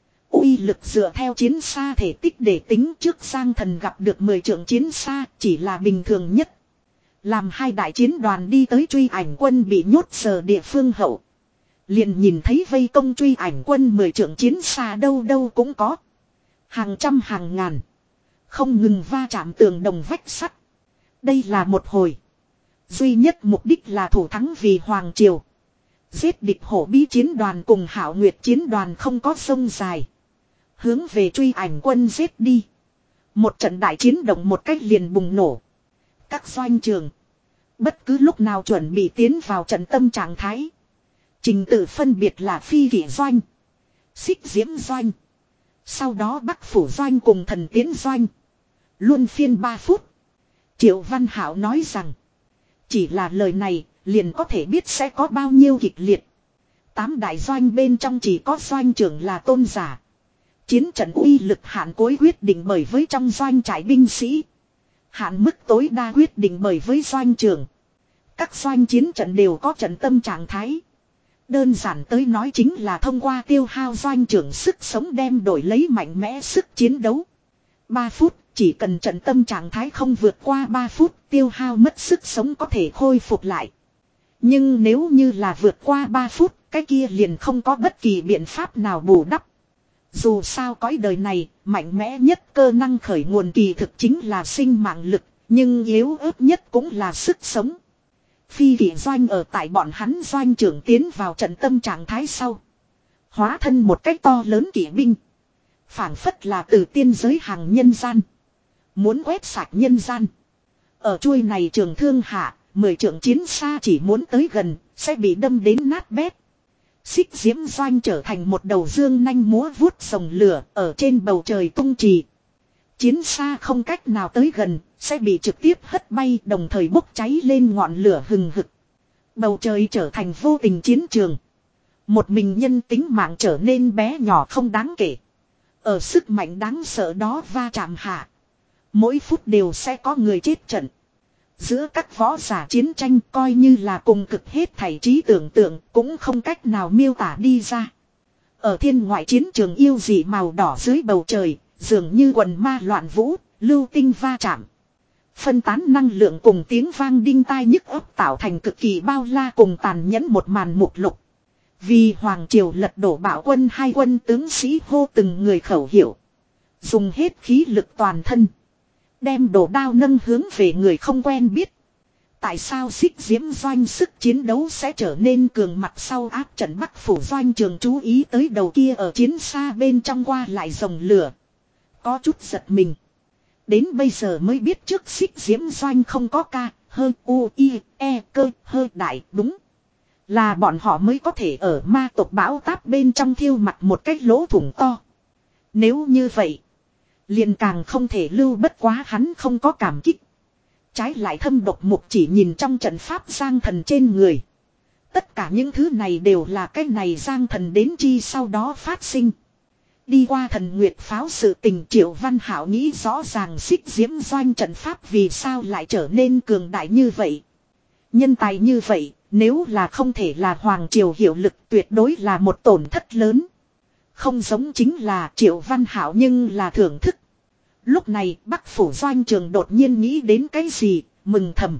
Uy lực dựa theo chiến xa thể tích để tính. Trước Giang Thần gặp được mười trượng chiến xa chỉ là bình thường nhất. Làm hai đại chiến đoàn đi tới truy ảnh quân bị nhốt giờ địa phương hậu. Liền nhìn thấy vây công truy ảnh quân mười trượng chiến xa đâu đâu cũng có. Hàng trăm hàng ngàn. Không ngừng va chạm tường đồng vách sắt. Đây là một hồi. Duy nhất mục đích là thủ thắng vì Hoàng Triều. Giết địch hổ bí chiến đoàn cùng Hạo Nguyệt chiến đoàn không có sông dài. Hướng về truy ảnh quân giết đi. Một trận đại chiến động một cách liền bùng nổ. Các doanh trường. Bất cứ lúc nào chuẩn bị tiến vào trận tâm trạng thái. Trình tự phân biệt là phi kỷ doanh. Xích diễm doanh. Sau đó Bắc phủ doanh cùng thần tiến doanh. Luân phiên ba phút. Triệu Văn Hảo nói rằng. Chỉ là lời này liền có thể biết sẽ có bao nhiêu kịch liệt. Tám đại doanh bên trong chỉ có doanh trưởng là tôn giả. Chiến trận uy lực hạn cuối quyết định bởi với trong doanh trại binh sĩ. Hạn mức tối đa quyết định bởi với doanh trưởng. Các doanh chiến trận đều có trận tâm trạng thái. Đơn giản tới nói chính là thông qua tiêu hao doanh trưởng sức sống đem đổi lấy mạnh mẽ sức chiến đấu. ba phút, chỉ cần trận tâm trạng thái không vượt qua ba phút, tiêu hao mất sức sống có thể khôi phục lại. Nhưng nếu như là vượt qua ba phút, cái kia liền không có bất kỳ biện pháp nào bù đắp. Dù sao cõi đời này, mạnh mẽ nhất cơ năng khởi nguồn kỳ thực chính là sinh mạng lực, nhưng yếu ớt nhất cũng là sức sống. Phi kỷ doanh ở tại bọn hắn doanh trưởng tiến vào trận tâm trạng thái sau. Hóa thân một cách to lớn kỵ binh. Phảng phất là từ tiên giới hàng nhân gian. Muốn quét sạch nhân gian. Ở chuôi này trường thương hạ, mười trượng chiến xa chỉ muốn tới gần, sẽ bị đâm đến nát bét. Xích diễm doanh trở thành một đầu dương nanh múa vuốt rồng lửa ở trên bầu trời tung trì. Chiến xa không cách nào tới gần, sẽ bị trực tiếp hất bay đồng thời bốc cháy lên ngọn lửa hừng hực. Bầu trời trở thành vô tình chiến trường. Một mình nhân tính mạng trở nên bé nhỏ không đáng kể. Ở sức mạnh đáng sợ đó va chạm hạ. Mỗi phút đều sẽ có người chết trận. Giữa các võ giả chiến tranh coi như là cùng cực hết thảy trí tưởng tượng cũng không cách nào miêu tả đi ra. Ở thiên ngoại chiến trường yêu dị màu đỏ dưới bầu trời, dường như quần ma loạn vũ, lưu tinh va chạm. Phân tán năng lượng cùng tiếng vang đinh tai nhức óc tạo thành cực kỳ bao la cùng tàn nhẫn một màn mục lục. Vì Hoàng Triều lật đổ bạo quân hai quân tướng sĩ hô từng người khẩu hiệu. Dùng hết khí lực toàn thân. Đem đồ đao nâng hướng về người không quen biết. Tại sao xích diễm doanh sức chiến đấu sẽ trở nên cường mặt sau áp trận Bắc phủ doanh trường chú ý tới đầu kia ở chiến xa bên trong qua lại dòng lửa. Có chút giật mình. Đến bây giờ mới biết trước xích diễm doanh không có ca, hơi u, i, e, cơ, hơi đại, đúng. Là bọn họ mới có thể ở ma tộc bão táp bên trong thiêu mặt một cái lỗ thủng to. Nếu như vậy, liền càng không thể lưu, bất quá hắn không có cảm kích. Trái lại thâm độc mục chỉ nhìn trong trận pháp Giang Thần trên người. Tất cả những thứ này đều là cái này Giang Thần đến chi sau đó phát sinh. Đi qua thần nguyệt pháo sự tình, Triệu Văn Hảo nghĩ rõ ràng xích diễm doanh trận pháp vì sao lại trở nên cường đại như vậy. Nhân tài như vậy, nếu là không thể là Hoàng Triều hiệu lực, tuyệt đối là một tổn thất lớn. Không giống chính là Triệu Văn Hảo nhưng là thưởng thức. Lúc này Bắc Phủ Doanh Trường đột nhiên nghĩ đến cái gì, mừng thầm.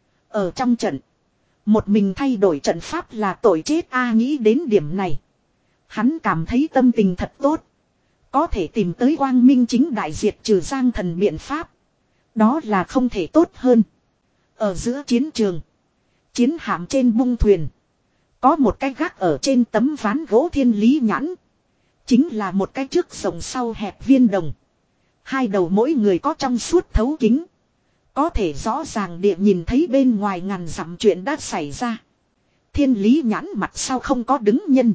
Ở trong trận, một mình thay đổi trận pháp là tội chết a. Nghĩ đến điểm này, hắn cảm thấy tâm tình thật tốt. Có thể tìm tới quang minh chính đại diệt trừ Giang Thần biện pháp. Đó là không thể tốt hơn. Ở giữa chiến trường, chiến hạm trên bung thuyền, có một cái gác ở trên tấm ván gỗ thiên lý nhãn. Chính là một cái trước rộng sau hẹp viên đồng. Hai đầu mỗi người có trong suốt thấu kính. Có thể rõ ràng địa nhìn thấy bên ngoài ngàn dặm chuyện đã xảy ra. Thiên lý nhãn mặt sau không có đứng nhân.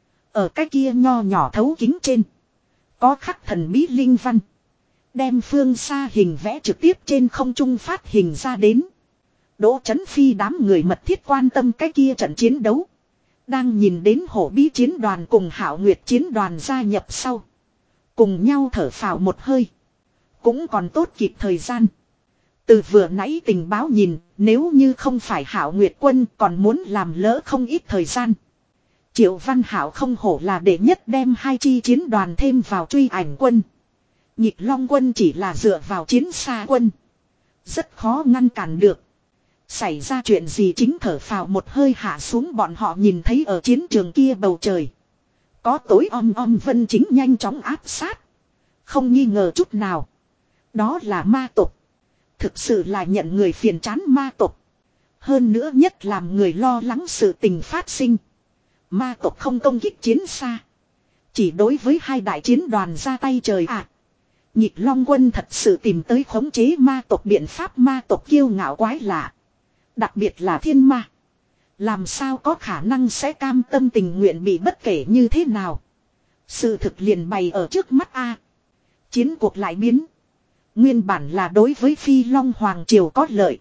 Ở cái kia nho nhỏ thấu kính trên, có khắc thần bí linh văn. Đem phương xa hình vẽ trực tiếp trên không trung phát hình ra đến. Đỗ Chấn Phi đám người mật thiết quan tâm cái kia trận chiến đấu. Đang nhìn đến hổ bí chiến đoàn cùng Hạo Nguyệt chiến đoàn gia nhập sau, cùng nhau thở phào một hơi. Cũng còn tốt kịp thời gian. Từ vừa nãy tình báo nhìn, nếu như không phải Hạo Nguyệt quân còn muốn làm lỡ không ít thời gian. Triệu Văn Hảo không hổ là đệ nhất đem hai chi chiến đoàn thêm vào truy ảnh quân. Nhịp Long quân chỉ là dựa vào chiến xa quân, rất khó ngăn cản được. Xảy ra chuyện gì chính thở phào một hơi hạ xuống, bọn họ nhìn thấy ở chiến trường kia bầu trời có tối om om vân chính nhanh chóng áp sát. Không nghi ngờ chút nào, đó là ma tộc. Thực sự là nhận người phiền chán ma tộc. Hơn nữa nhất làm người lo lắng sự tình phát sinh. Ma tộc không công kích chiến xa, chỉ đối với hai đại chiến đoàn ra tay trời ạ. À, Nhịp Long quân thật sự tìm tới khống chế ma tộc biện pháp. Ma tộc kiêu ngạo quái lạ, đặc biệt là thiên ma, làm sao có khả năng sẽ cam tâm tình nguyện bị bất kể như thế nào. Sự thực liền bày ở trước mắt a. Chiến cuộc lại biến. Nguyên bản là đối với Phi Long Hoàng Triều có lợi.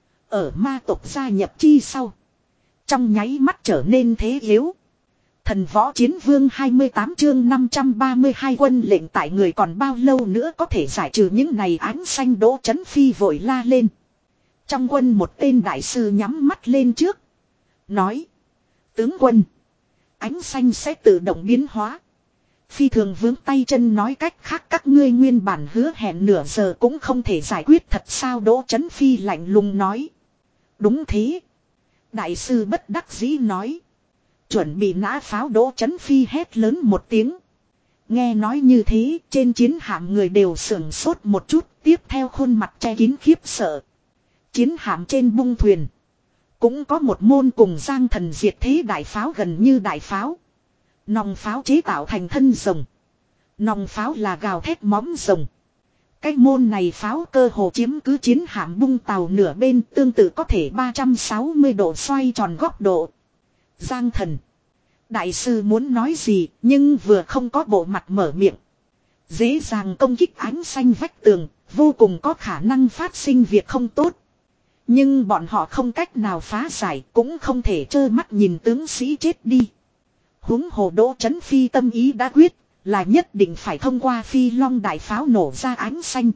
Ở ma tộc gia nhập chi sau, trong nháy mắt trở nên thế yếu. Thần Võ Chiến Vương hai mươi tám chương năm trăm ba mươi hai quân lệnh tại người, còn bao lâu nữa có thể giải trừ những này ánh xanh. Đỗ Chấn Phi vội la lên. Trong quân một tên đại sư nhắm mắt lên trước, nói: tướng quân, ánh xanh sẽ tự động biến hóa. Phi thường vướng tay chân, nói cách khác các ngươi nguyên bản hứa hẹn nửa giờ cũng không thể giải quyết thật sao? Đỗ Chấn Phi lạnh lùng nói. Đúng thế. Đại sư bất đắc dĩ nói. Chuẩn bị nã pháo. Đỗ Chấn Phi hét lớn một tiếng. Nghe nói như thế, trên chiến hạm người đều sưởng sốt một chút, tiếp theo khuôn mặt che kín khiếp sợ. Chiến hạm trên bung thuyền, cũng có một môn cùng Giang Thần diệt thế đại pháo, gần như đại pháo. Nòng pháo chế tạo thành thân rồng. Nòng pháo là gào thét móm rồng. Cái môn này pháo cơ hồ chiếm cứ chiến hạm bung tàu nửa bên, tương tự có thể ba trăm sáu mươi độ xoay tròn góc độ. Giang Thần, đại sư muốn nói gì, nhưng vừa không có bộ mặt mở miệng. Dễ dàng công kích ánh xanh vách tường, vô cùng có khả năng phát sinh việc không tốt. Nhưng bọn họ không cách nào phá giải, cũng không thể trơ mắt nhìn tướng sĩ chết đi. Huống hồ Đỗ Chấn Phi tâm ý đã quyết, là nhất định phải thông qua Phi Long đại pháo nổ ra ánh xanh.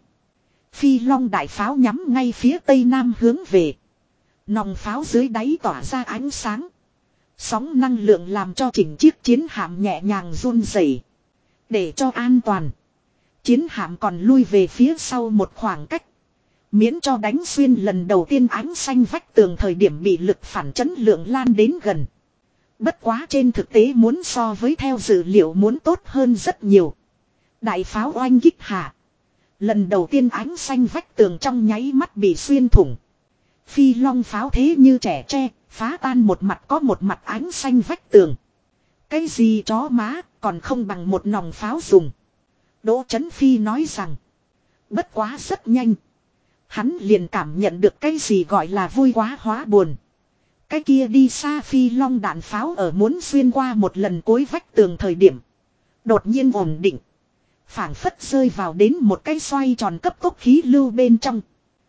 Phi Long đại pháo nhắm ngay phía tây nam hướng về. Nòng pháo dưới đáy tỏa ra ánh sáng. Sóng năng lượng làm cho chỉnh chiếc chiến hạm nhẹ nhàng run rẩy. Để cho an toàn, chiến hạm còn lui về phía sau một khoảng cách, miễn cho đánh xuyên lần đầu tiên ánh xanh vách tường thời điểm bị lực phản chấn lượng lan đến gần. Bất quá trên thực tế muốn so với theo dữ liệu muốn tốt hơn rất nhiều. Đại pháo oanh kích hạ, lần đầu tiên ánh xanh vách tường trong nháy mắt bị xuyên thủng. Phi Long pháo thế như trẻ tre, phá tan một mặt có một mặt ánh xanh vách tường. Cái gì chó má, còn không bằng một nòng pháo dùng. Đỗ Chấn Phi nói rằng. Bất quá rất nhanh, hắn liền cảm nhận được cái gì gọi là vui quá hóa buồn. Cái kia đi xa phi long đạn pháo ở muốn xuyên qua một lần cuối vách tường thời điểm. Đột nhiên ổn định. Phảng phất rơi vào đến một cái xoay tròn cấp tốc khí lưu bên trong.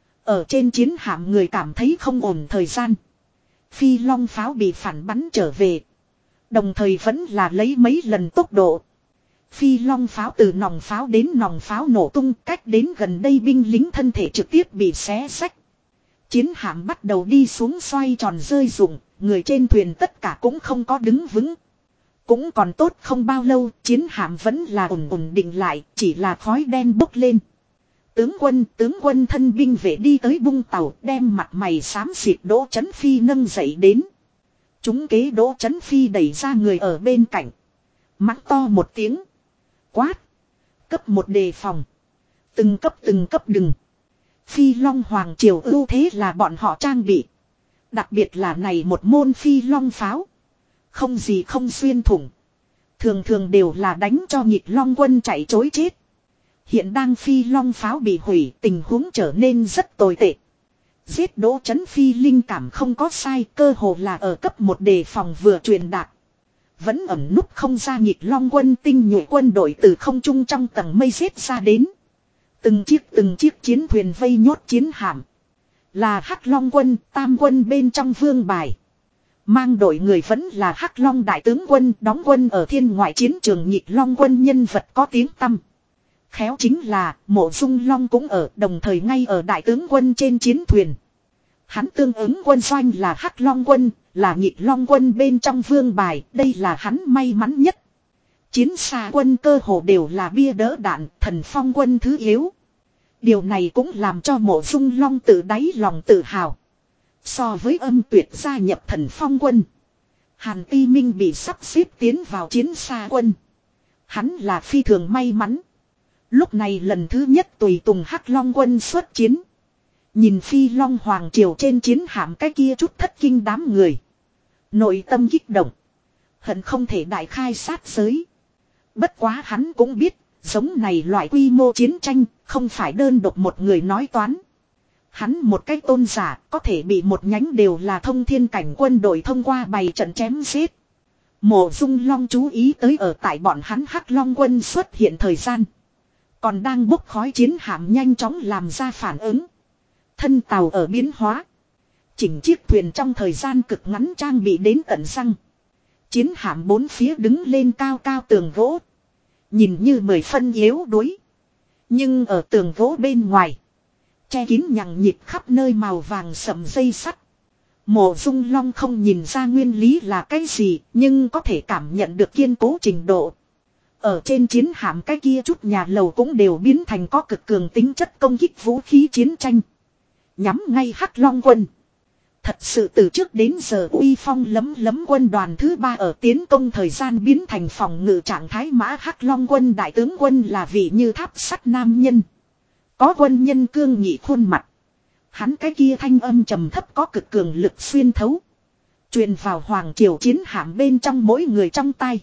Ở trên chiến hạm người cảm thấy không ổn thời gian. Phi long pháo bị phản bắn trở về. Đồng thời vẫn là lấy mấy lần tốc độ. Phi long pháo từ nòng pháo đến nòng pháo nổ tung, cách đến gần đây binh lính thân thể trực tiếp bị xé xách. Chiến hạm bắt đầu đi xuống xoay tròn rơi rụng, người trên thuyền tất cả cũng không có đứng vững. Cũng còn tốt không bao lâu, chiến hạm vẫn là ổn ổn định lại, chỉ là khói đen bốc lên. Tướng quân, tướng quân thân binh vệ đi tới bung tàu, đem mặt mày xám xịt Đỗ Chấn Phi nâng dậy đến. Chúng kế Đỗ Chấn Phi đẩy ra người ở bên cạnh. Mắng to một tiếng. Quát. Cấp một đề phòng. Từng cấp từng cấp đừng. Phi Long Hoàng Triều ưu thế là bọn họ trang bị. Đặc biệt là này một môn Phi Long pháo. Không gì không xuyên thủng. Thường thường đều là đánh cho nhịp Long quân chạy chối chết. Hiện đang Phi Long pháo bị hủy, tình huống trở nên rất tồi tệ. Giết Đỗ Chấn Phi linh cảm không có sai, cơ hồ là ở cấp một đề phòng vừa truyền đạt. Vẫn ẩn núp không ra nhịp Long quân tinh nhuệ quân đội từ không trung trong tầng mây giết ra đến. Từng chiếc từng chiếc chiến thuyền vây nhốt chiến hạm. Là Hắc Long quân, tam quân bên trong vương bài. Mang đội người vẫn là Hắc Long đại tướng quân, đóng quân ở thiên ngoại chiến trường nhịp Long quân nhân vật có tiếng tăm. Khéo chính là Mộ Dung Long cũng ở, đồng thời ngay ở đại tướng quân trên chiến thuyền. Hắn tương ứng quân doanh là Hắc Long quân, là nhịp Long quân bên trong vương bài, đây là hắn may mắn nhất. Chiến xa quân cơ hồ đều là bia đỡ đạn, Thần Phong quân thứ yếu. Điều này cũng làm cho Mộ Dung Long tự đáy lòng tự hào. So với Âm Tuyệt gia nhập Thần Phong quân, Hàn Ti Minh bị sắp xếp tiến vào chiến xa quân. Hắn là phi thường may mắn. Lúc này lần thứ nhất tùy tùng Hắc Long quân xuất chiến. Nhìn Phi Long Hoàng Triều trên chiến hạm cái kia chút thất kinh đám người. Nội tâm kích động. Hận không thể đại khai sát giới. Bất quá hắn cũng biết, giống này loại quy mô chiến tranh, không phải đơn độc một người nói toán. Hắn một cái tôn giả, có thể bị một nhánh đều là thông thiên cảnh quân đội thông qua bày trận chém giết. Mộ Dung Long chú ý tới ở tại bọn hắn Hắc Long quân xuất hiện thời gian. Còn đang bốc khói chiến hạm nhanh chóng làm ra phản ứng. Thân tàu ở biến hóa. Chỉnh chiếc thuyền trong thời gian cực ngắn trang bị đến tận răng. Chiến hạm bốn phía đứng lên cao cao tường gỗ. Nhìn như mười phân yếu đuối. Nhưng ở tường gỗ bên ngoài. Che kín nhằng nhịp khắp nơi màu vàng sầm dây sắt. Mộ Dung Long không nhìn ra nguyên lý là cái gì. Nhưng có thể cảm nhận được kiên cố trình độ. Ở trên chiến hạm cái kia chút nhà lầu cũng đều biến thành có cực cường tính chất công kích vũ khí chiến tranh. Nhắm ngay Hắc Long quân. Thật sự từ trước đến giờ uy phong lấm lấm quân đoàn thứ ba ở tiến công thời gian biến thành phòng ngự trạng thái mã Hắc Long quân đại tướng quân là vị như tháp sắt nam nhân. Có quân nhân cương nghị khuôn mặt. Hắn cái kia thanh âm trầm thấp có cực cường lực xuyên thấu. Truyền vào Hoàng Triều chiến hạm bên trong mỗi người trong tay.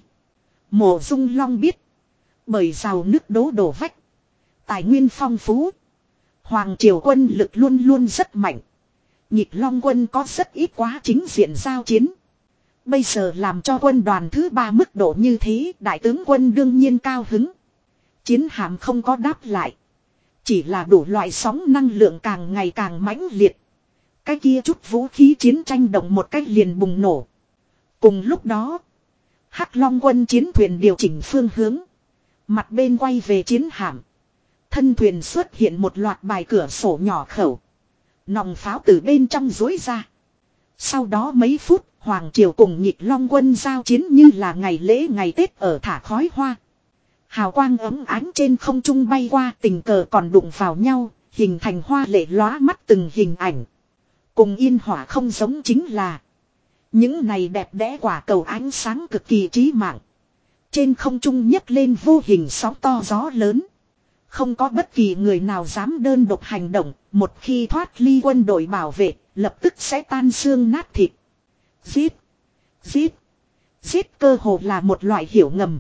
Mộ Dung Long biết. Bởi rào nước đố đổ vách. Tài nguyên phong phú. Hoàng Triều quân lực luôn luôn rất mạnh. Nhịp Long quân có rất ít quá chính diện giao chiến. Bây giờ làm cho quân đoàn thứ ba mức độ như thế, đại tướng quân đương nhiên cao hứng. Chiến hạm không có đáp lại. Chỉ là đủ loại sóng năng lượng càng ngày càng mãnh liệt. Cái kia chút vũ khí chiến tranh động một cách liền bùng nổ. Cùng lúc đó, Hắc Long quân chiến thuyền điều chỉnh phương hướng. Mặt bên quay về chiến hạm. Thân thuyền xuất hiện một loạt bài cửa sổ nhỏ khẩu. Nòng pháo từ bên trong dối ra. Sau đó mấy phút, Hoàng Triều cùng nhịp Long quân giao chiến như là ngày lễ ngày Tết ở thả khói hoa. Hào quang ấm ánh trên không trung bay qua, tình cờ còn đụng vào nhau, hình thành hoa lệ lóa mắt từng hình ảnh. Cùng yên hỏa không giống chính là những này đẹp đẽ quả cầu ánh sáng cực kỳ trí mạng. Trên không trung nhấc lên vô hình sóng to gió lớn. Không có bất kỳ người nào dám đơn độc hành động, một khi thoát ly quân đội bảo vệ, lập tức sẽ tan xương nát thịt. Giết, giết, giết cơ hồ là một loại hiểu ngầm.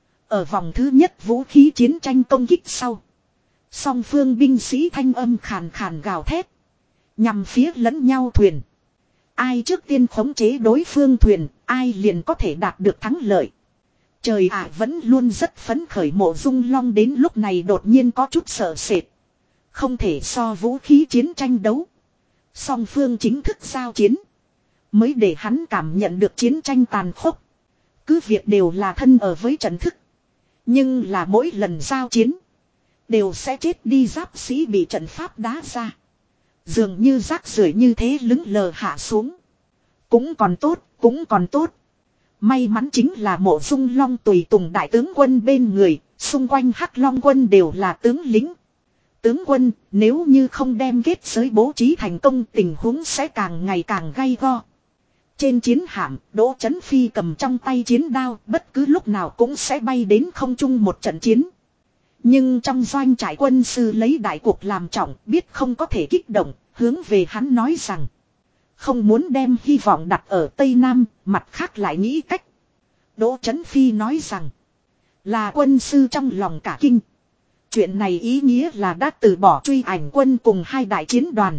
Ở vòng thứ nhất vũ khí chiến tranh công kích sau. Song phương binh sĩ thanh âm khàn khàn gào thét. Nhằm phía lẫn nhau thuyền. Ai trước tiên khống chế đối phương thuyền, ai liền có thể đạt được thắng lợi. Trời ạ, vẫn luôn rất phấn khởi. Mộ Dung Long đến lúc này đột nhiên có chút sợ sệt. Không thể so vũ khí chiến tranh đấu. Song phương chính thức giao chiến. Mới để hắn cảm nhận được chiến tranh tàn khốc. Cứ việc đều là thân ở với trận thức. Nhưng là mỗi lần giao chiến. Đều sẽ chết đi giáp sĩ bị trận pháp đá ra. Dường như rác rưởi như thế lững lờ hạ xuống. Cũng còn tốt, cũng còn tốt. May mắn chính là Mộ Dung Long tùy tùng đại tướng quân bên người. Xung quanh Hắc Long quân đều là tướng lính. Tướng quân, nếu như không đem kết giới bố trí thành công, tình huống sẽ càng ngày càng gay go. Trên chiến hạm, Đỗ Chấn Phi cầm trong tay chiến đao, bất cứ lúc nào cũng sẽ bay đến không trung một trận chiến. Nhưng trong doanh trại quân sư lấy đại cuộc làm trọng, biết không có thể kích động, hướng về hắn nói rằng không muốn đem hy vọng đặt ở Tây Nam, mặt khác lại nghĩ cách. Đỗ Chấn Phi nói rằng là quân sư trong lòng cả kinh. Chuyện này ý nghĩa là đã từ bỏ Truy Ảnh quân cùng hai đại chiến đoàn.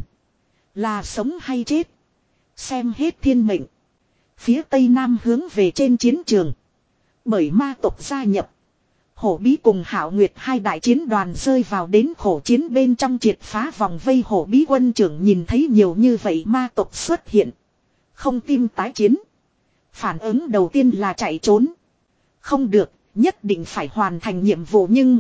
Là sống hay chết. Xem hết thiên mệnh. Phía Tây Nam hướng về trên chiến trường. Bởi ma tộc gia nhập. Hổ Bí cùng Hạo Nguyệt hai đại chiến đoàn rơi vào đến khổ chiến bên trong, triệt phá vòng vây. Hổ Bí quân trưởng nhìn thấy nhiều như vậy ma tộc xuất hiện. Không tim tái chiến. Phản ứng đầu tiên là chạy trốn. Không được, nhất định phải hoàn thành nhiệm vụ. Nhưng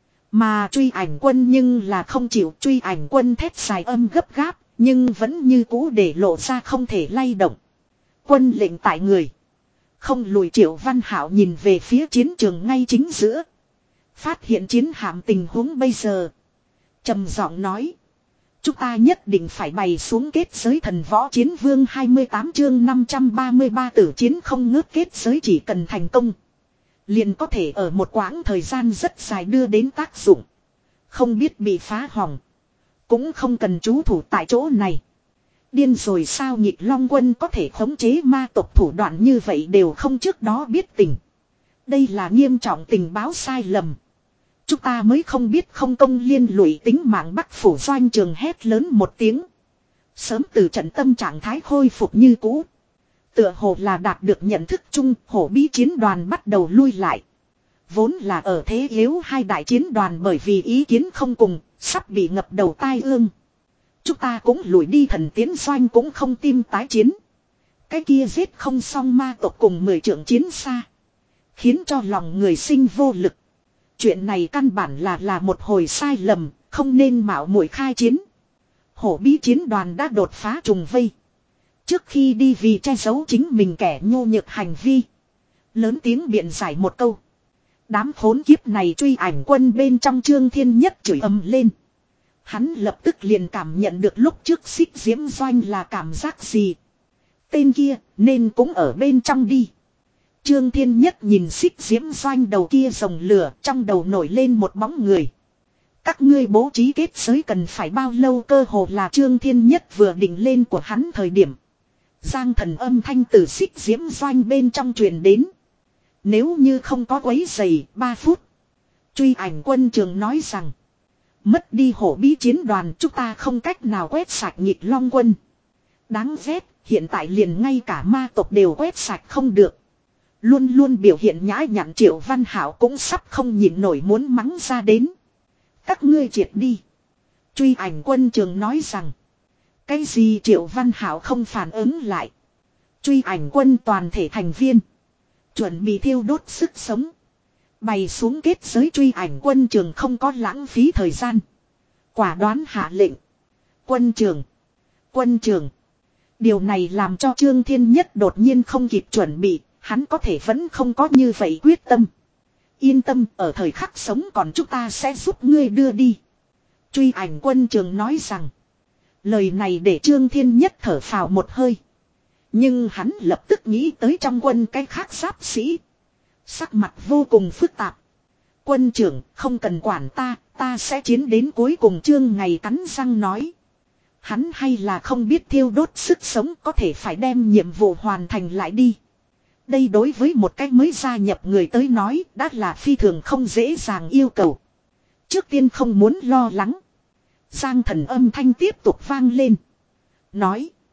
mà Truy Ảnh quân nhưng là không chịu. Truy Ảnh quân thét dài âm gấp gáp, nhưng vẫn như cũ để lộ ra không thể lay động. Quân lệnh tại người. Không lùi. Triệu Văn Hạo nhìn về phía chiến trường ngay chính giữa. Phát hiện chiến hạm tình huống bây giờ. Trầm giọng nói. Chúng ta nhất định phải bày xuống kết giới. Thần Võ Chiến Vương hai mươi tám chương năm trăm ba mươi ba tử chiến không ngớt. Kết giới chỉ cần thành công, liền có thể ở một quãng thời gian rất dài đưa đến tác dụng. Không biết bị phá hỏng. Cũng không cần trú thủ tại chỗ này. Điên rồi sao? Nhịp Long quân có thể khống chế ma tộc thủ đoạn như vậy đều không trước đó biết tình. Đây là nghiêm trọng tình báo sai lầm. Chúng ta mới không biết không công liên lụy tính mạng. Bắc phủ doanh trường hét lớn một tiếng. Sớm từ trận tâm trạng thái khôi phục như cũ. Tựa hồ là đạt được nhận thức chung. Hổ Bí chiến đoàn bắt đầu lui lại. Vốn là ở thế yếu hai đại chiến đoàn bởi vì ý kiến không cùng, sắp bị ngập đầu tai ương. Chúng ta cũng lùi đi. Thần Tiến doanh cũng không tim tái chiến. Cái kia giết không xong ma tộc cùng mười trượng chiến xa, khiến cho lòng người sinh vô lực. Chuyện này căn bản là là một hồi sai lầm, không nên mạo muội khai chiến. Hổ Bí chiến đoàn đã đột phá trùng vây. Trước khi đi vì che giấu chính mình kẻ nhu nhược hành vi, lớn tiếng biện giải một câu. Đám khốn kiếp này! Truy Ảnh quân bên trong Trương Thiên Nhất chửi ầm lên. Hắn lập tức liền cảm nhận được lúc trước Xích Diễm doanh là cảm giác gì. Tên kia nên cũng ở bên trong đi. Trương Thiên Nhất nhìn Xích Diễm doanh đầu kia rồng lửa, trong đầu nổi lên một bóng người. Các ngươi bố trí kết giới cần phải bao lâu? Cơ hồ là Trương Thiên Nhất vừa định lên của hắn thời điểm, Giang Thần âm thanh từ Xích Diễm doanh bên trong truyền đến. Nếu như không có quấy rầy, ba phút. Truy Ảnh quân trường nói rằng, mất đi Hổ Bí chiến đoàn, chúng ta không cách nào quét sạch Nhịp Long quân. Đáng ghét, hiện tại liền ngay cả ma tộc đều quét sạch không được. Luôn luôn biểu hiện nhã nhặn Triệu Văn Hạo cũng sắp không nhịn nổi muốn mắng ra đến. Các ngươi triệt đi. Truy Ảnh quân trường nói rằng. Cái gì? Triệu Văn Hạo không phản ứng lại. Truy Ảnh quân toàn thể thành viên chuẩn bị thiêu đốt sức sống, bày xuống kết giới. Truy Ảnh quân trường không có lãng phí thời gian, quả đoán hạ lệnh. Quân trường, quân trường. Điều này làm cho Trương Thiên Nhất đột nhiên không kịp chuẩn bị. Hắn có thể vẫn không có như vậy quyết tâm. Yên tâm, ở thời khắc sống còn chúng ta sẽ giúp ngươi đưa đi. Truy Ảnh quân trường nói rằng. Lời này để Trương Thiên Nhất thở phào một hơi. Nhưng hắn lập tức nghĩ tới trong quân cái khác giáp sĩ. Sắc mặt vô cùng phức tạp. Quân trưởng, không cần quản ta, ta sẽ chiến đến cuối cùng. Trương Ngày cắn răng nói. Hắn hay là không biết thiêu đốt sức sống, có thể phải đem nhiệm vụ hoàn thành lại đi. Đây đối với một cách mới gia nhập người tới nói đã là phi thường không dễ dàng yêu cầu. Trước tiên không muốn lo lắng. Giang Thần âm thanh tiếp tục vang lên. Nói.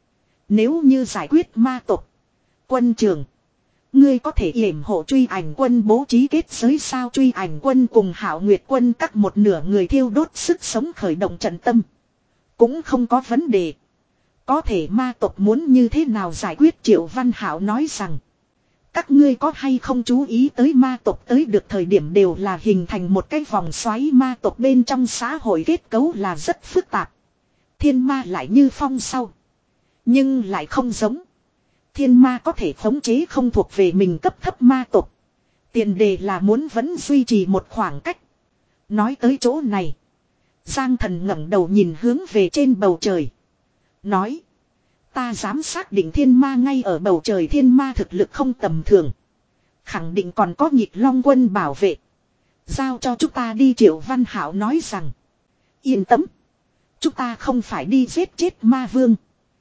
Nếu như giải quyết ma tộc. Quân trưởng. Ngươi có thể yểm hộ truy ảnh quân bố trí kết giới sao? Truy ảnh quân cùng Hạo Nguyệt quân cắt một nửa người thiêu đốt sức sống khởi động trận tâm. Cũng không có vấn đề. Có thể ma tộc muốn như thế nào giải quyết? Triệu Văn Hạo nói rằng. Các ngươi có hay không chú ý tới ma tộc tới được thời điểm đều là hình thành một cái vòng xoáy. Ma tộc bên trong xã hội kết cấu là rất phức tạp. Thiên ma lại như phong sau. Nhưng lại không giống. Thiên ma có thể khống chế không thuộc về mình cấp thấp ma tộc. Tiền đề là muốn vẫn duy trì một khoảng cách. Nói tới chỗ này. Giang Thần ngẩng đầu nhìn hướng về trên bầu trời. Nói. Ta dám xác định thiên ma ngay ở bầu trời. Thiên ma thực lực không tầm thường. Khẳng định còn có Nhịp Long quân bảo vệ. Giao cho chúng ta đi. Triệu Văn Hạo nói rằng. Yên tâm. Chúng ta không phải đi giết chết ma vương.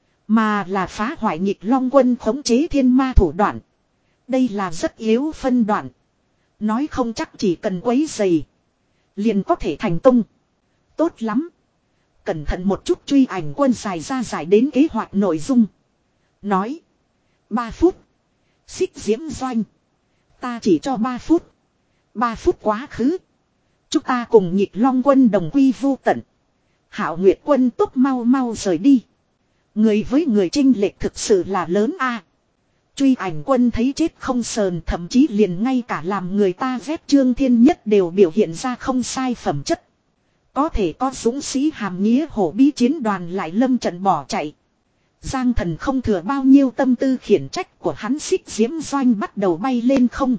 Mà là phá hoại Nhịp Long quân khống chế thiên ma thủ đoạn. Đây là rất yếu phân đoạn. Nói không chắc chỉ cần quấy dày. Liền có thể thành công. Tốt lắm. Cẩn thận một chút. Truy ảnh quân dài ra giải đến kế hoạch nội dung. Nói. Ba phút. Xích diễm doanh. Ta chỉ cho ba phút. Ba phút quá khứ. Chúng ta cùng Nhịp Long quân đồng quy vu tận. Hạo Nguyệt quân tốt mau mau rời đi. Người với người chênh lệch thực sự là lớn a. Truy ảnh quân thấy chết không sờn, thậm chí liền ngay cả làm người ta ghét Trương Thiên Nhất đều biểu hiện ra không sai phẩm chất. Có thể có dũng sĩ hàm nghĩa hổ bí chiến đoàn lại lâm trận bỏ chạy. Giang Thần không thừa bao nhiêu tâm tư khiển trách của hắn. Xích diễm doanh bắt đầu bay lên không.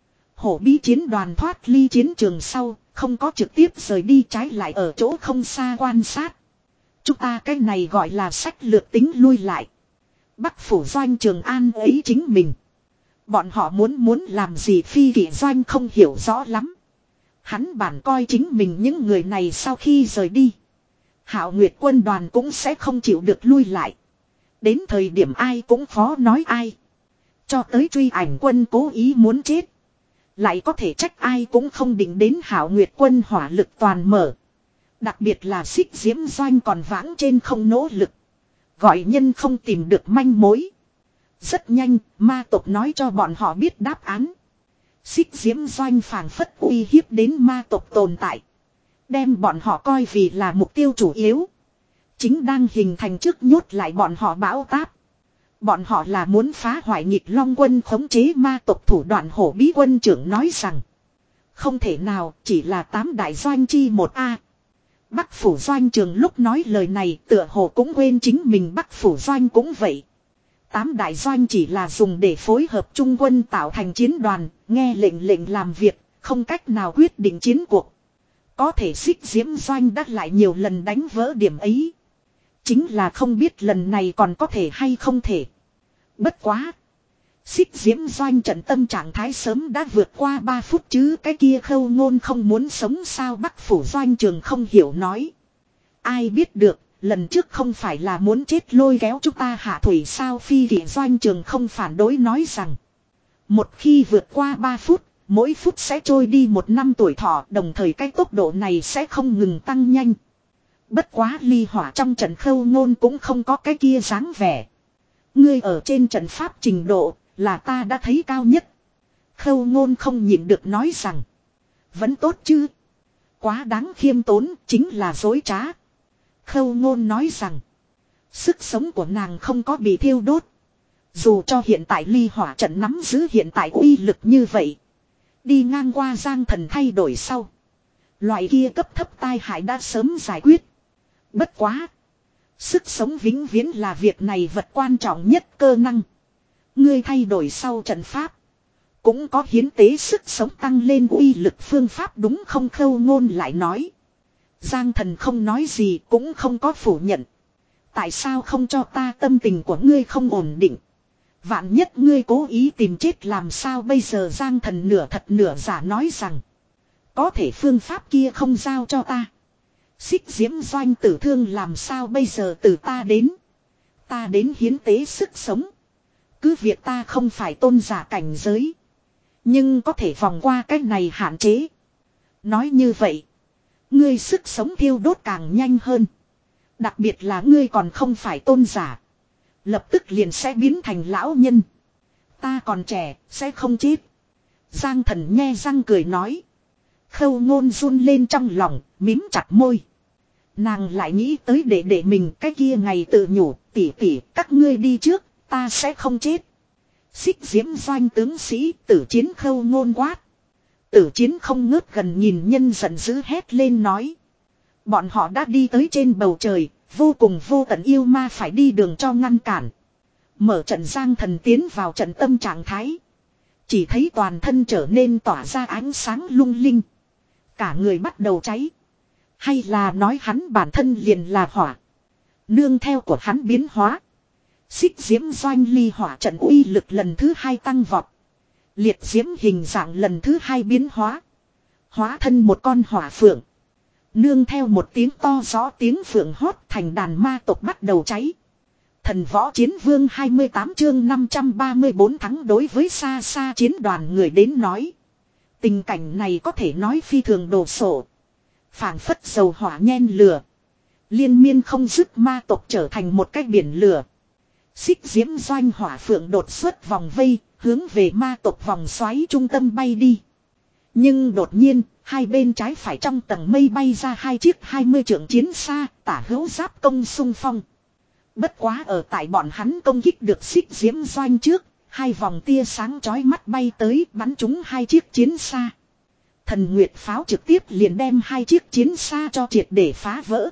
Hổ bí chiến đoàn thoát ly chiến trường sau, không có trực tiếp rời đi, trái lại ở chỗ không xa quan sát. Chúng ta cái này gọi là sách lược tính lui lại. Bắc phủ doanh Trường An ấy chính mình. Bọn họ muốn muốn làm gì Phi Kỷ Doanh không hiểu rõ lắm. Hắn bản coi chính mình những người này sau khi rời đi. Hạo Nguyệt quân đoàn cũng sẽ không chịu được lui lại. Đến thời điểm ai cũng khó nói ai. Cho tới truy ảnh quân cố ý muốn chết. Lại có thể trách ai cũng không định đến Hạo Nguyệt quân hỏa lực toàn mở. Đặc biệt là xích diễm doanh còn vãng trên không nỗ lực. Gọi nhân không tìm được manh mối. Rất nhanh, ma tộc nói cho bọn họ biết đáp án. Xích diễm doanh phảng phất uy hiếp đến ma tộc tồn tại. Đem bọn họ coi vì là mục tiêu chủ yếu. Chính đang hình thành trước nhốt lại bọn họ bão táp. Bọn họ là muốn phá hoại Nhịp Long quân khống chế ma tộc thủ đoạn. Hổ bí quân trưởng nói rằng. Không thể nào, chỉ là tám đại doanh chi một a. Bắc phủ doanh trường lúc nói lời này tựa hồ cũng quên chính mình. Bắc phủ doanh cũng vậy. Tám đại doanh chỉ là dùng để phối hợp trung quân tạo thành chiến đoàn, nghe lệnh lệnh làm việc, không cách nào quyết định chiến cuộc. Có thể xích diễm doanh đã lại nhiều lần đánh vỡ điểm ấy. Chính là không biết lần này còn có thể hay không thể. Bất quá. Xích diễm doanh trận tâm trạng thái sớm đã vượt qua ba phút chứ cái kia Khâu Ngôn không muốn sống sao? Bắc phủ doanh trường không hiểu nói. Ai biết được, lần trước không phải là muốn chết lôi kéo chúng ta hạ thủy sao? Phi Kỷ doanh trường không phản đối nói rằng. Một khi vượt qua ba phút, mỗi phút sẽ trôi đi một năm tuổi thọ, đồng thời cái tốc độ này sẽ không ngừng tăng nhanh. Bất quá ly hỏa trong trận Khâu Ngôn cũng không có cái kia dáng vẻ. Ngươi ở trên trận pháp trình độ là ta đã thấy cao nhất. Khâu Ngôn không nhịn được nói rằng. Vẫn tốt chứ. Quá đáng khiêm tốn chính là dối trá. Khâu Ngôn nói rằng. Sức sống của nàng không có bị thiêu đốt. Dù cho hiện tại ly hỏa trận nắm giữ hiện tại uy lực như vậy. Đi ngang qua Giang Thần thay đổi sau. Loại kia cấp thấp tai hại đã sớm giải quyết. Bất quá. Sức sống vĩnh viễn là việc này vật quan trọng nhất. Cơ năng. Ngươi thay đổi sau trận pháp. Cũng có hiến tế sức sống tăng lên uy lực phương pháp đúng không? Khâu Ngôn lại nói. Giang Thần không nói gì cũng không có phủ nhận. Tại sao không cho ta? Tâm tình của ngươi không ổn định. Vạn nhất ngươi cố ý tìm chết làm sao bây giờ? Giang Thần nửa thật nửa giả nói rằng. Có thể phương pháp kia không giao cho ta. Xích diễm doanh tử thương làm sao bây giờ? Từ ta đến. Ta đến hiến tế sức sống. Cứ việc ta không phải tôn giả cảnh giới. Nhưng có thể vòng qua cái này hạn chế. Nói như vậy. Ngươi sức sống thiêu đốt càng nhanh hơn. Đặc biệt là ngươi còn không phải tôn giả. lập tức liền sẽ biến thành lão nhân. Ta còn trẻ, sẽ không chết. Giang Thần nhe răng cười nói. Khâu Ngôn run lên trong lòng, mím chặt môi. Nàng lại nghĩ tới đệ đệ mình cái kia ngày tự nhủ, tỉ tỉ các ngươi đi trước, ta sẽ không chết. Xích Diễm Doanh tướng sĩ Tử Chiến Khâu Ngôn quát. Tử Chiến không ngớt gần nhìn nhân giận dữ hét lên nói. Bọn họ đã đi tới trên bầu trời, vô cùng vô tận yêu ma phải đi đường cho ngăn cản. Mở trận Giang Thần tiến vào trận tâm trạng thái. Chỉ thấy toàn thân trở nên tỏa ra ánh sáng lung linh. Cả người bắt đầu cháy. Hay là nói hắn bản thân liền là hỏa. Nương theo của hắn biến hóa. Xích Diễm Doanh ly hỏa trận uy lực lần thứ hai tăng vọt. Liệt diễm hình dạng lần thứ hai biến hóa. Hóa thân một con hỏa phượng. Nương theo một tiếng to rõ tiếng phượng hót thành đàn ma tộc bắt đầu cháy. Thần võ chiến vương hai mươi tám chương năm trăm ba mươi bốn thắng đối với xa xa chiến đoàn người đến nói. Tình cảnh này có thể nói phi thường đồ sộ. Phảng phất dầu hỏa nhen lửa. Liên miên không dứt ma tộc trở thành một cái biển lửa. Xích Diễm Doanh hỏa phượng đột xuất vòng vây, hướng về ma tộc vòng xoáy trung tâm bay đi. Nhưng đột nhiên, hai bên trái phải trong tầng mây bay ra hai chiếc hai mươi trượng chiến xa, tả hữu giáp công xung phong. Bất quá ở tại bọn hắn công kích được Xích Diễm Doanh trước, hai vòng tia sáng chói mắt bay tới bắn trúng hai chiếc chiến xa. Thần Nguyệt pháo trực tiếp liền đem hai chiếc chiến xa cho triệt để phá vỡ.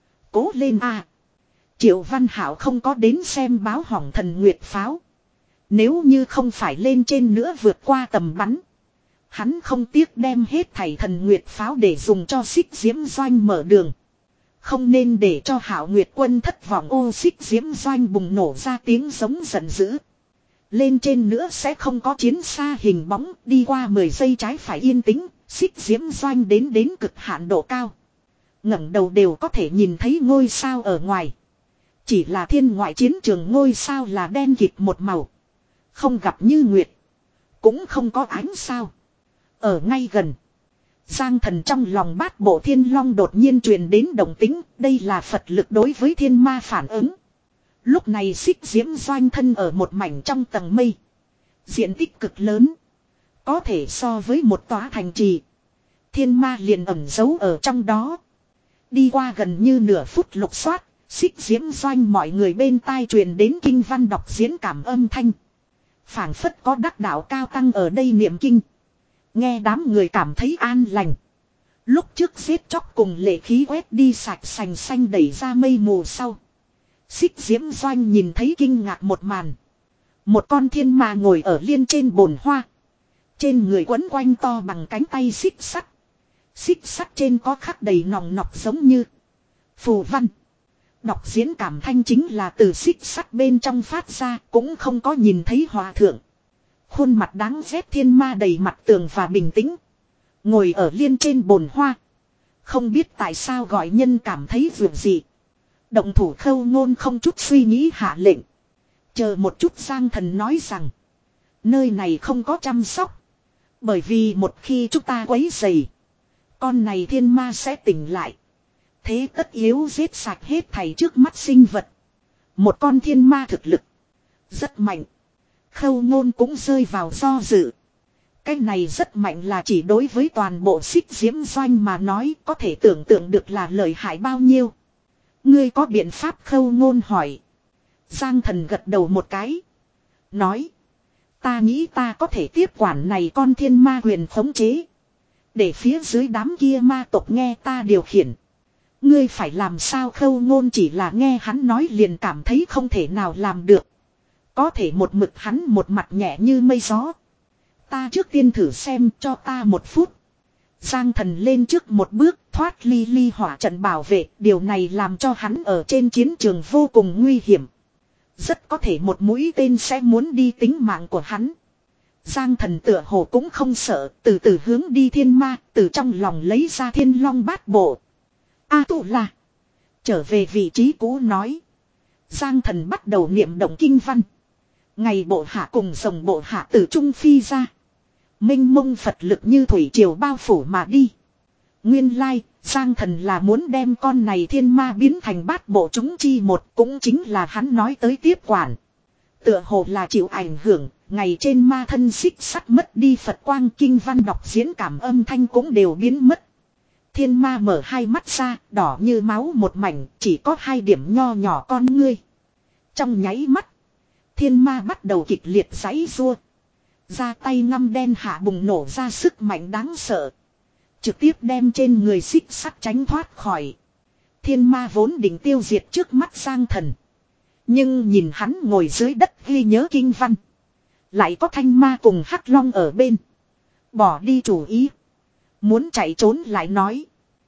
Cố lên a! Triệu Văn Hảo không có đến xem báo hỏng Thần Nguyệt pháo. Nếu như không phải lên trên nữa vượt qua tầm bắn. Hắn không tiếc đem hết thảy Thần Nguyệt pháo để dùng cho Xích Diễm Doanh mở đường. Không nên để cho Hảo Nguyệt quân thất vọng. Ô Xích Diễm Doanh bùng nổ ra tiếng giống giận dữ. Lên trên nữa sẽ không có chiến xa hình bóng, đi qua mười giây trái phải yên tĩnh, Xích Diễm Doanh đến đến cực hạn độ cao. Ngẩng đầu đều có thể nhìn thấy ngôi sao ở ngoài. Chỉ là thiên ngoại chiến trường ngôi sao là đen kịt một màu. Không gặp như nguyệt. Cũng không có ánh sao. Ở ngay gần. Giang Thần trong lòng bát bộ thiên long đột nhiên truyền đến động tính. Đây là Phật lực đối với thiên ma phản ứng. Lúc này Xích Diễm Doanh thân ở một mảnh trong tầng mây. Diện tích cực lớn. Có thể so với một tòa thành trì. Thiên ma liền ẩn giấu ở trong đó. Đi qua gần như nửa phút lục soát. Xích Diễm Doanh mọi người bên tai truyền đến kinh văn đọc diễn cảm âm thanh. Phảng phất có đắc đạo cao tăng ở đây niệm kinh. Nghe đám người cảm thấy an lành. Lúc trước giết chóc cùng lệ khí quét đi sạch sành xanh đẩy ra mây mù sau. Xích Diễm Doanh nhìn thấy kinh ngạc một màn. Một con thiên ma ngồi ở liên trên bồn hoa. Trên người quấn quanh to bằng cánh tay xích sắt. Xích sắt trên có khắc đầy nòng nọc giống như phù văn. Đọc diễn cảm thanh chính là từ xích sắt bên trong phát ra, cũng không có nhìn thấy hòa thượng. Khuôn mặt đáng ghét thiên ma đầy mặt tường và bình tĩnh. Ngồi ở liên trên bồn hoa. Không biết tại sao gọi nhân cảm thấy vượt gì. Động thủ Khâu Ngôn không chút suy nghĩ hạ lệnh. Chờ một chút Giang Thần nói rằng. Nơi này không có chăm sóc. Bởi vì một khi chúng ta quấy rầy, con này thiên ma sẽ tỉnh lại. Thế tất yếu giết sạch hết thảy trước mắt sinh vật. Một con thiên ma thực lực rất mạnh. Khâu Ngôn cũng rơi vào do dự. Cái này rất mạnh là chỉ đối với toàn bộ Xích Diễm Doanh mà nói, có thể tưởng tượng được là lợi hại bao nhiêu. Ngươi có biện pháp? Khâu Ngôn hỏi. Giang Thần gật đầu một cái. Nói. Ta nghĩ ta có thể tiếp quản này con thiên ma quyền khống chế. Để phía dưới đám kia ma tộc nghe ta điều khiển. Ngươi phải làm sao? Khâu Ngôn chỉ là nghe hắn nói liền cảm thấy không thể nào làm được. Có thể một mực hắn một mặt nhẹ như mây gió. Ta trước tiên thử xem, cho ta một phút. Giang Thần lên trước một bước thoát ly ly hỏa trận bảo vệ. Điều này làm cho hắn ở trên chiến trường vô cùng nguy hiểm. Rất có thể một mũi tên sẽ muốn đi tính mạng của hắn. Giang Thần tựa hồ cũng không sợ, từ từ hướng đi thiên ma, từ trong lòng lấy ra thiên long bát bộ. A tụ là. Trở về vị trí cũ nói. Giang Thần bắt đầu niệm động kinh văn. Ngày bộ hạ cùng dòng bộ hạ từ trung phi ra. Minh mông Phật lực như thủy triều bao phủ mà đi. Nguyên lai, Giang Thần là muốn đem con này thiên ma biến thành bát bộ chúng chi một, cũng chính là hắn nói tới tiếp quản. Tựa hồ là chịu ảnh hưởng, ngày trên ma thân xích sắt mất đi Phật quang kinh văn đọc diễn cảm âm thanh cũng đều biến mất. Thiên ma mở hai mắt ra, đỏ như máu một mảnh, chỉ có hai điểm nho nhỏ con ngươi. Trong nháy mắt, thiên ma bắt đầu kịch liệt giãy giụa. Ra tay ngăm đen hạ bùng nổ ra sức mạnh đáng sợ. Trực tiếp đem trên người xích sắt tránh thoát khỏi. Thiên ma vốn định tiêu diệt trước mắt Giang Thần. Nhưng nhìn hắn ngồi dưới đất ghi nhớ kinh văn. Lại có thanh ma cùng hắc long ở bên. Bỏ đi chủ ý. Muốn chạy trốn lại nói.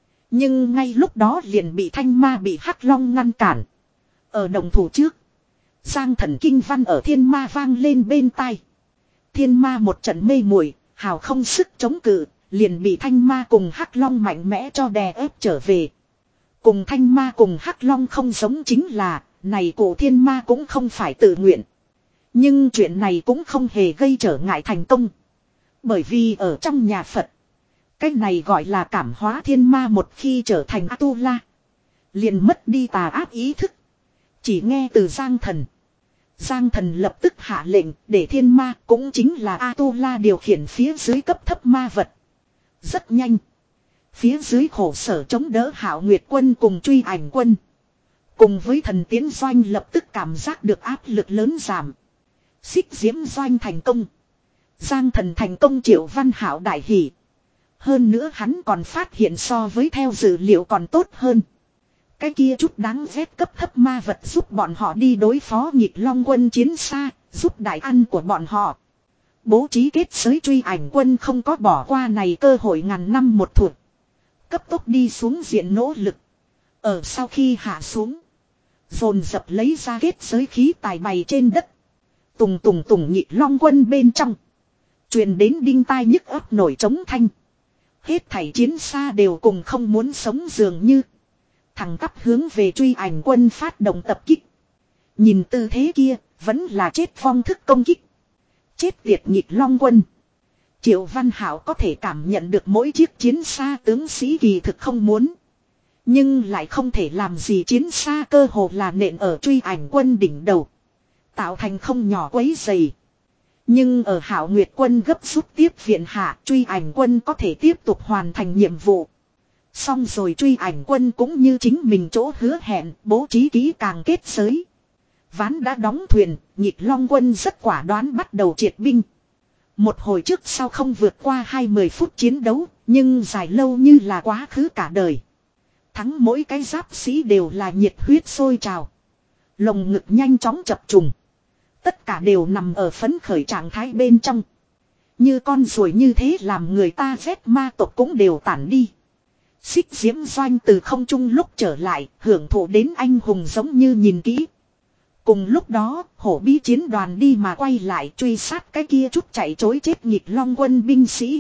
Nhưng ngay lúc đó liền bị thanh ma bị hắc long ngăn cản. Ở đồng thủ trước. Giang Thần kinh văn ở thiên ma vang lên bên tai. Thiên ma một trận mê muội, hào không sức chống cự. Liền bị thanh ma cùng hắc long mạnh mẽ cho đè ép trở về. Cùng thanh ma cùng hắc long không giống chính là, này cổ thiên ma cũng không phải tự nguyện. Nhưng chuyện này cũng không hề gây trở ngại thành công. Bởi vì ở trong nhà Phật, cái này gọi là cảm hóa thiên ma một khi trở thành A-tu-la, liền mất đi tà ác ý thức. Chỉ nghe từ Giang Thần. Giang Thần lập tức hạ lệnh để thiên ma cũng chính là A-tu-la điều khiển phía dưới cấp thấp ma vật. Rất nhanh. Phía dưới khổ sở chống đỡ Hạo Nguyệt quân cùng Truy Ảnh quân. Cùng với thần tiến doanh lập tức cảm giác được áp lực lớn giảm. Xích diễm doanh thành công. Giang Thần thành công Triệu Văn Hạo đại hỷ. Hơn nữa hắn còn phát hiện so với theo dữ liệu còn tốt hơn. Cái kia chút đáng ghét cấp thấp ma vật giúp bọn họ đi đối phó Nhịp Long quân chiến xa, giúp đại ăn của bọn họ. Bố trí kết giới Truy Ảnh quân không có bỏ qua này cơ hội ngàn năm một thủa. Cấp tốc đi xuống diện nỗ lực. Ở sau khi hạ xuống, dồn dập lấy ra kết giới khí tài bày trên đất. Tùng tùng tùng Nhịp Long quân bên trong. Truyền đến đinh tai nhức ấp nổi trống thanh. Hết thảy chiến xa đều cùng không muốn sống dường như. Thẳng tắp hướng về Truy Ảnh quân phát động tập kích. Nhìn tư thế kia, vẫn là chết phong thức công kích. Chết tiệt Nhịp Long quân. Triệu Văn Hạo có thể cảm nhận được mỗi chiếc chiến xa tướng sĩ kỳ thực không muốn. Nhưng lại không thể làm gì, chiến xa cơ hồ là nện ở Truy Ảnh quân đỉnh đầu. Tạo thành không nhỏ quấy dày. Nhưng ở Hạo Nguyệt quân gấp rút tiếp viện hạ, Truy Ảnh quân có thể tiếp tục hoàn thành nhiệm vụ. Xong rồi Truy Ảnh quân cũng như chính mình chỗ hứa hẹn, bố trí kỹ càng kết giới. Ván đã đóng thuyền, Nhịp Long quân rất quả đoán bắt đầu triệt binh. Một hồi trước sau không vượt qua hai mươi phút chiến đấu, nhưng dài lâu như là quá khứ cả đời. Thắng mỗi cái giáp sĩ đều là nhiệt huyết sôi trào. Lồng ngực nhanh chóng chập trùng. Tất cả đều nằm ở phấn khởi trạng thái bên trong. Như con ruồi như thế làm người ta ghét, ma tộc cũng đều tản đi. Xích diễm doanh từ không trung lúc trở lại, hưởng thụ đến anh hùng giống như nhìn kỹ. Cùng lúc đó, hổ bí chiến đoàn đi mà quay lại truy sát cái kia chút chạy chối chết Nhịp Long quân binh sĩ.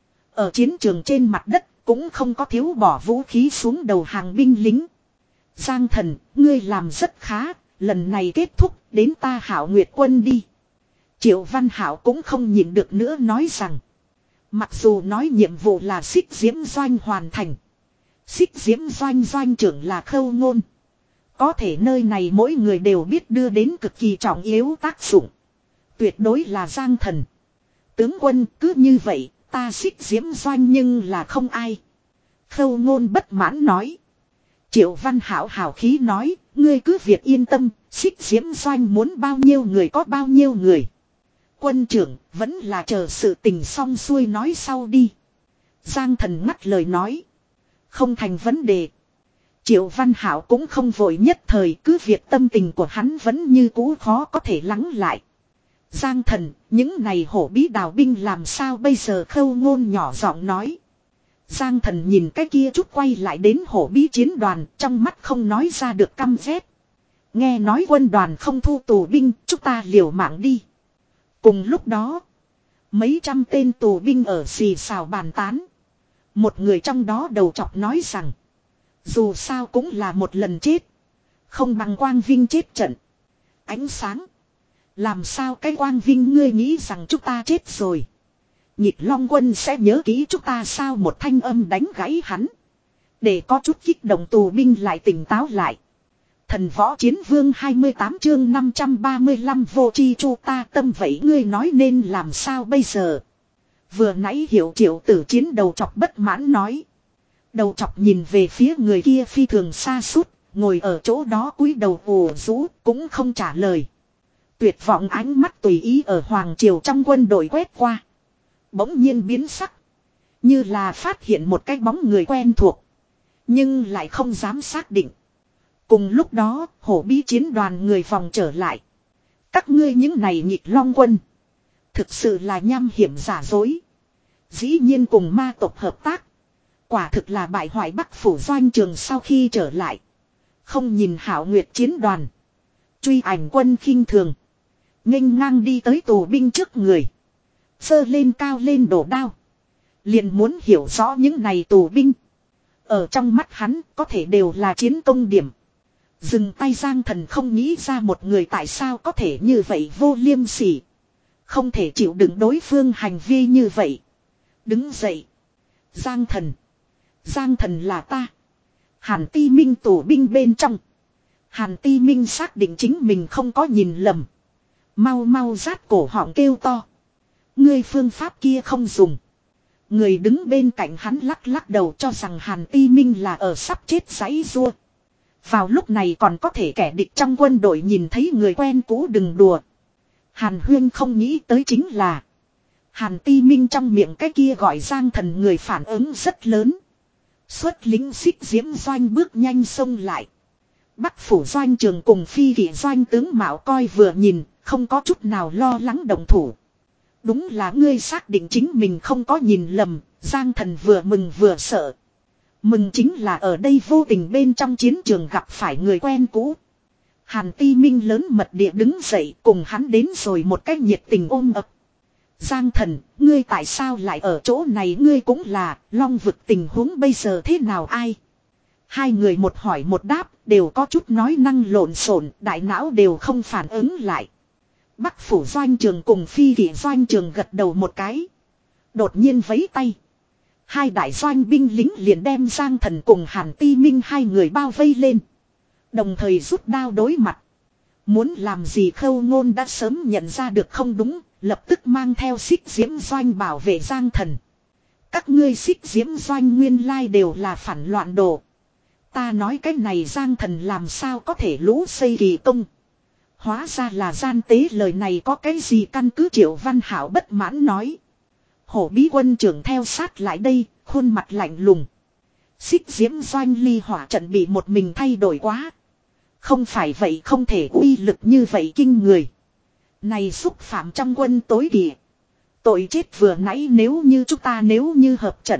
Ở chiến trường trên mặt đất, cũng không có thiếu bỏ vũ khí xuống đầu hàng binh lính. Giang Thần, ngươi làm rất khá, lần này kết thúc, đến ta Hạo Nguyệt quân đi. Triệu Văn Hạo cũng không nhịn được nữa nói rằng. Mặc dù nói nhiệm vụ là xích diễm doanh hoàn thành. Xích diễm doanh doanh trưởng là Khâu Ngôn. Có thể nơi này mỗi người đều biết đưa đến cực kỳ trọng yếu tác dụng. Tuyệt đối là Giang Thần. Tướng quân cứ như vậy, ta xích diễm doanh nhưng là không ai. Khâu Ngôn bất mãn nói. Triệu Văn Hạo hào khí nói, ngươi cứ việc yên tâm, xích diễm doanh muốn bao nhiêu người có bao nhiêu người. Quân trưởng, vẫn là chờ sự tình xong xuôi nói sau đi. Giang Thần ngắt lời nói. Không thành vấn đề. Triệu Văn Hạo cũng không vội nhất thời, cứ việc tâm tình của hắn vẫn như cũ khó có thể lắng lại. Giang Thần, những này hổ bí đào binh làm sao bây giờ? Khâu Ngôn nhỏ giọng nói. Giang Thần nhìn cái kia chút quay lại đến hổ bí chiến đoàn, trong mắt không nói ra được căm ghét. Nghe nói quân đoàn không thu tù binh, chúng ta liều mạng đi. Cùng lúc đó, mấy trăm tên tù binh ở xì xào bàn tán. Một người trong đó đầu chọc nói rằng, dù sao cũng là một lần chết, không bằng Quang Vinh chết trận. Ánh sáng, làm sao cái Quang Vinh ngươi nghĩ rằng chúng ta chết rồi, Nhịp Long quân sẽ nhớ kỹ chúng ta sao? Một thanh âm đánh gãy hắn, Để có chút kích động tù binh lại tỉnh táo lại. Thần võ chiến vương hai mươi tám chương năm trăm ba mươi lăm vô chi chu ta tâm vậy ngươi nói nên làm sao bây giờ. Vừa nãy Hiểu Triệu Tử Chiến đầu chọc bất mãn nói. Đầu chọc nhìn về phía người kia phi thường xa sút ngồi ở chỗ đó cúi đầu ủ rũ cũng không trả lời. Tuyệt vọng ánh mắt tùy ý ở Hoàng Triều trong quân đội quét qua. Bỗng nhiên biến sắc. Như là phát hiện một cái bóng người quen thuộc. Nhưng lại không dám xác định. Cùng lúc đó, hổ bí chiến đoàn người vòng trở lại. Các ngươi những này nhịp long quân. Thực sự là nham hiểm giả dối. Dĩ nhiên cùng ma tộc hợp tác. Quả thực là bại hoại Bắc phủ doanh trường sau khi trở lại. Không nhìn Hảo Nguyệt chiến đoàn. Truy ảnh quân khinh thường. Nghênh ngang đi tới tù binh trước người. Sơ lên cao lên đổ đao. Liền muốn hiểu rõ những này tù binh. Ở trong mắt hắn có thể đều là chiến công điểm. Dừng tay Giang Thần không nghĩ ra một người tại sao có thể như vậy vô liêm sỉ. Không thể chịu đựng đối phương hành vi như vậy. Đứng dậy. Giang Thần. Giang Thần là ta. Hàn Ti Minh tù binh bên trong. Hàn Ti Minh xác định chính mình không có nhìn lầm. Mau mau rát cổ họng kêu to. Ngươi phương pháp kia không dùng. Người đứng bên cạnh hắn lắc lắc đầu cho rằng Hàn Ti Minh là ở sắp chết giãy giụa. Vào lúc này còn có thể kẻ địch trong quân đội nhìn thấy người quen cũ đừng đùa. Hàn Huyên không nghĩ tới chính là. Hàn Ti Minh trong miệng cái kia gọi Giang Thần người phản ứng rất lớn. Xuất lính xích diễm doanh bước nhanh xông lại. Bắc phủ doanh trường cùng phi kỵ doanh tướng Mạo coi vừa nhìn, không có chút nào lo lắng đồng thủ. Đúng là ngươi xác định chính mình không có nhìn lầm, Giang Thần vừa mừng vừa sợ. Mừng chính là ở đây vô tình bên trong chiến trường gặp phải người quen cũ. Hàn Ti Minh lớn mật địa đứng dậy cùng hắn đến rồi một cách nhiệt tình ôm ập. Giang Thần, ngươi tại sao lại ở chỗ này ngươi cũng là, long vực tình huống bây giờ thế nào ai? Hai người một hỏi một đáp, đều có chút nói năng lộn xộn, đại não đều không phản ứng lại. Bắc phủ doanh trường cùng phi kỵ doanh trường gật đầu một cái. Đột nhiên vẫy tay. Hai đại doanh binh lính liền đem Giang Thần cùng Hàn Ti Minh hai người bao vây lên. Đồng thời rút đao đối mặt. Muốn làm gì Khâu Ngôn đã sớm nhận ra được không đúng, lập tức mang theo xích diễm doanh bảo vệ Giang Thần. Các ngươi xích diễm doanh nguyên lai đều là phản loạn đồ. Ta nói cái này Giang Thần làm sao có thể lũ xây kỳ công. Hóa ra là gian tế lời này có cái gì căn cứ Triệu Văn Hảo bất mãn nói. Hổ bí quân trưởng theo sát lại đây, khuôn mặt lạnh lùng. Xích diễm doanh ly hỏa trận bị một mình thay đổi quá. Không phải vậy không thể uy lực như vậy kinh người. Này xúc phạm trong quân tối kỵ. Tội chết vừa nãy nếu như chúng ta nếu như hợp trận.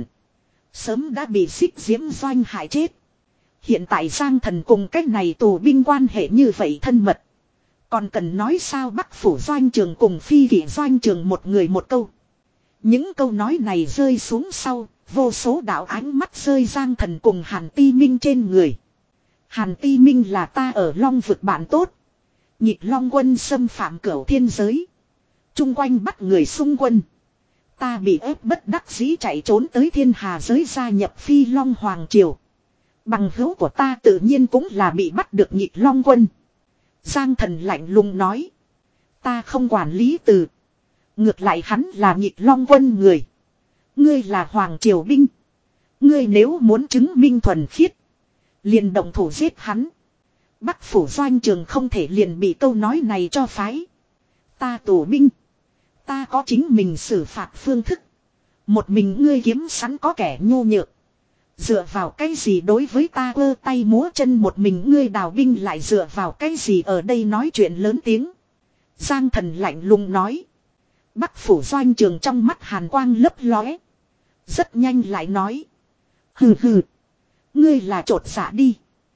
Sớm đã bị xích diễm doanh hại chết. Hiện tại Giang Thần cùng cách này tù binh quan hệ như vậy thân mật. Còn cần nói sao Bắc phủ doanh trường cùng phi kỵ doanh trường một người một câu. Những câu nói này rơi xuống sau, vô số đạo ánh mắt rơi Giang Thần cùng Hàn Ti Minh trên người. Hàn Ti Minh là ta ở Long vực bạn tốt. Nhịp Long quân xâm phạm cửu thiên giới. Trung quanh bắt người xung quân. Ta bị ép bất đắc dĩ chạy trốn tới thiên hà giới gia nhập Phi Long Hoàng Triều. Bằng hữu của ta tự nhiên cũng là bị bắt được nhịp Long quân. Giang Thần lạnh lùng nói. Ta không quản lý từ. Ngược lại hắn là nhịp Long quân người. Ngươi là Hoàng Triều binh. Ngươi nếu muốn chứng minh thuần khiết. Liền động thủ giết hắn. Bắc phủ doanh trường không thể liền bị câu nói này cho phái. Ta tù binh. Ta có chính mình xử phạt phương thức. Một mình ngươi kiếm sẵn có kẻ nhu nhược. Dựa vào cái gì đối với ta ơ tay múa chân một mình ngươi đào binh lại dựa vào cái gì ở đây nói chuyện lớn tiếng. Giang Thần lạnh lùng nói. Bắc phủ doanh trường trong mắt hàn quang lấp lóe. Rất nhanh lại nói. Hừ hừ. Ngươi là trột dạ đi.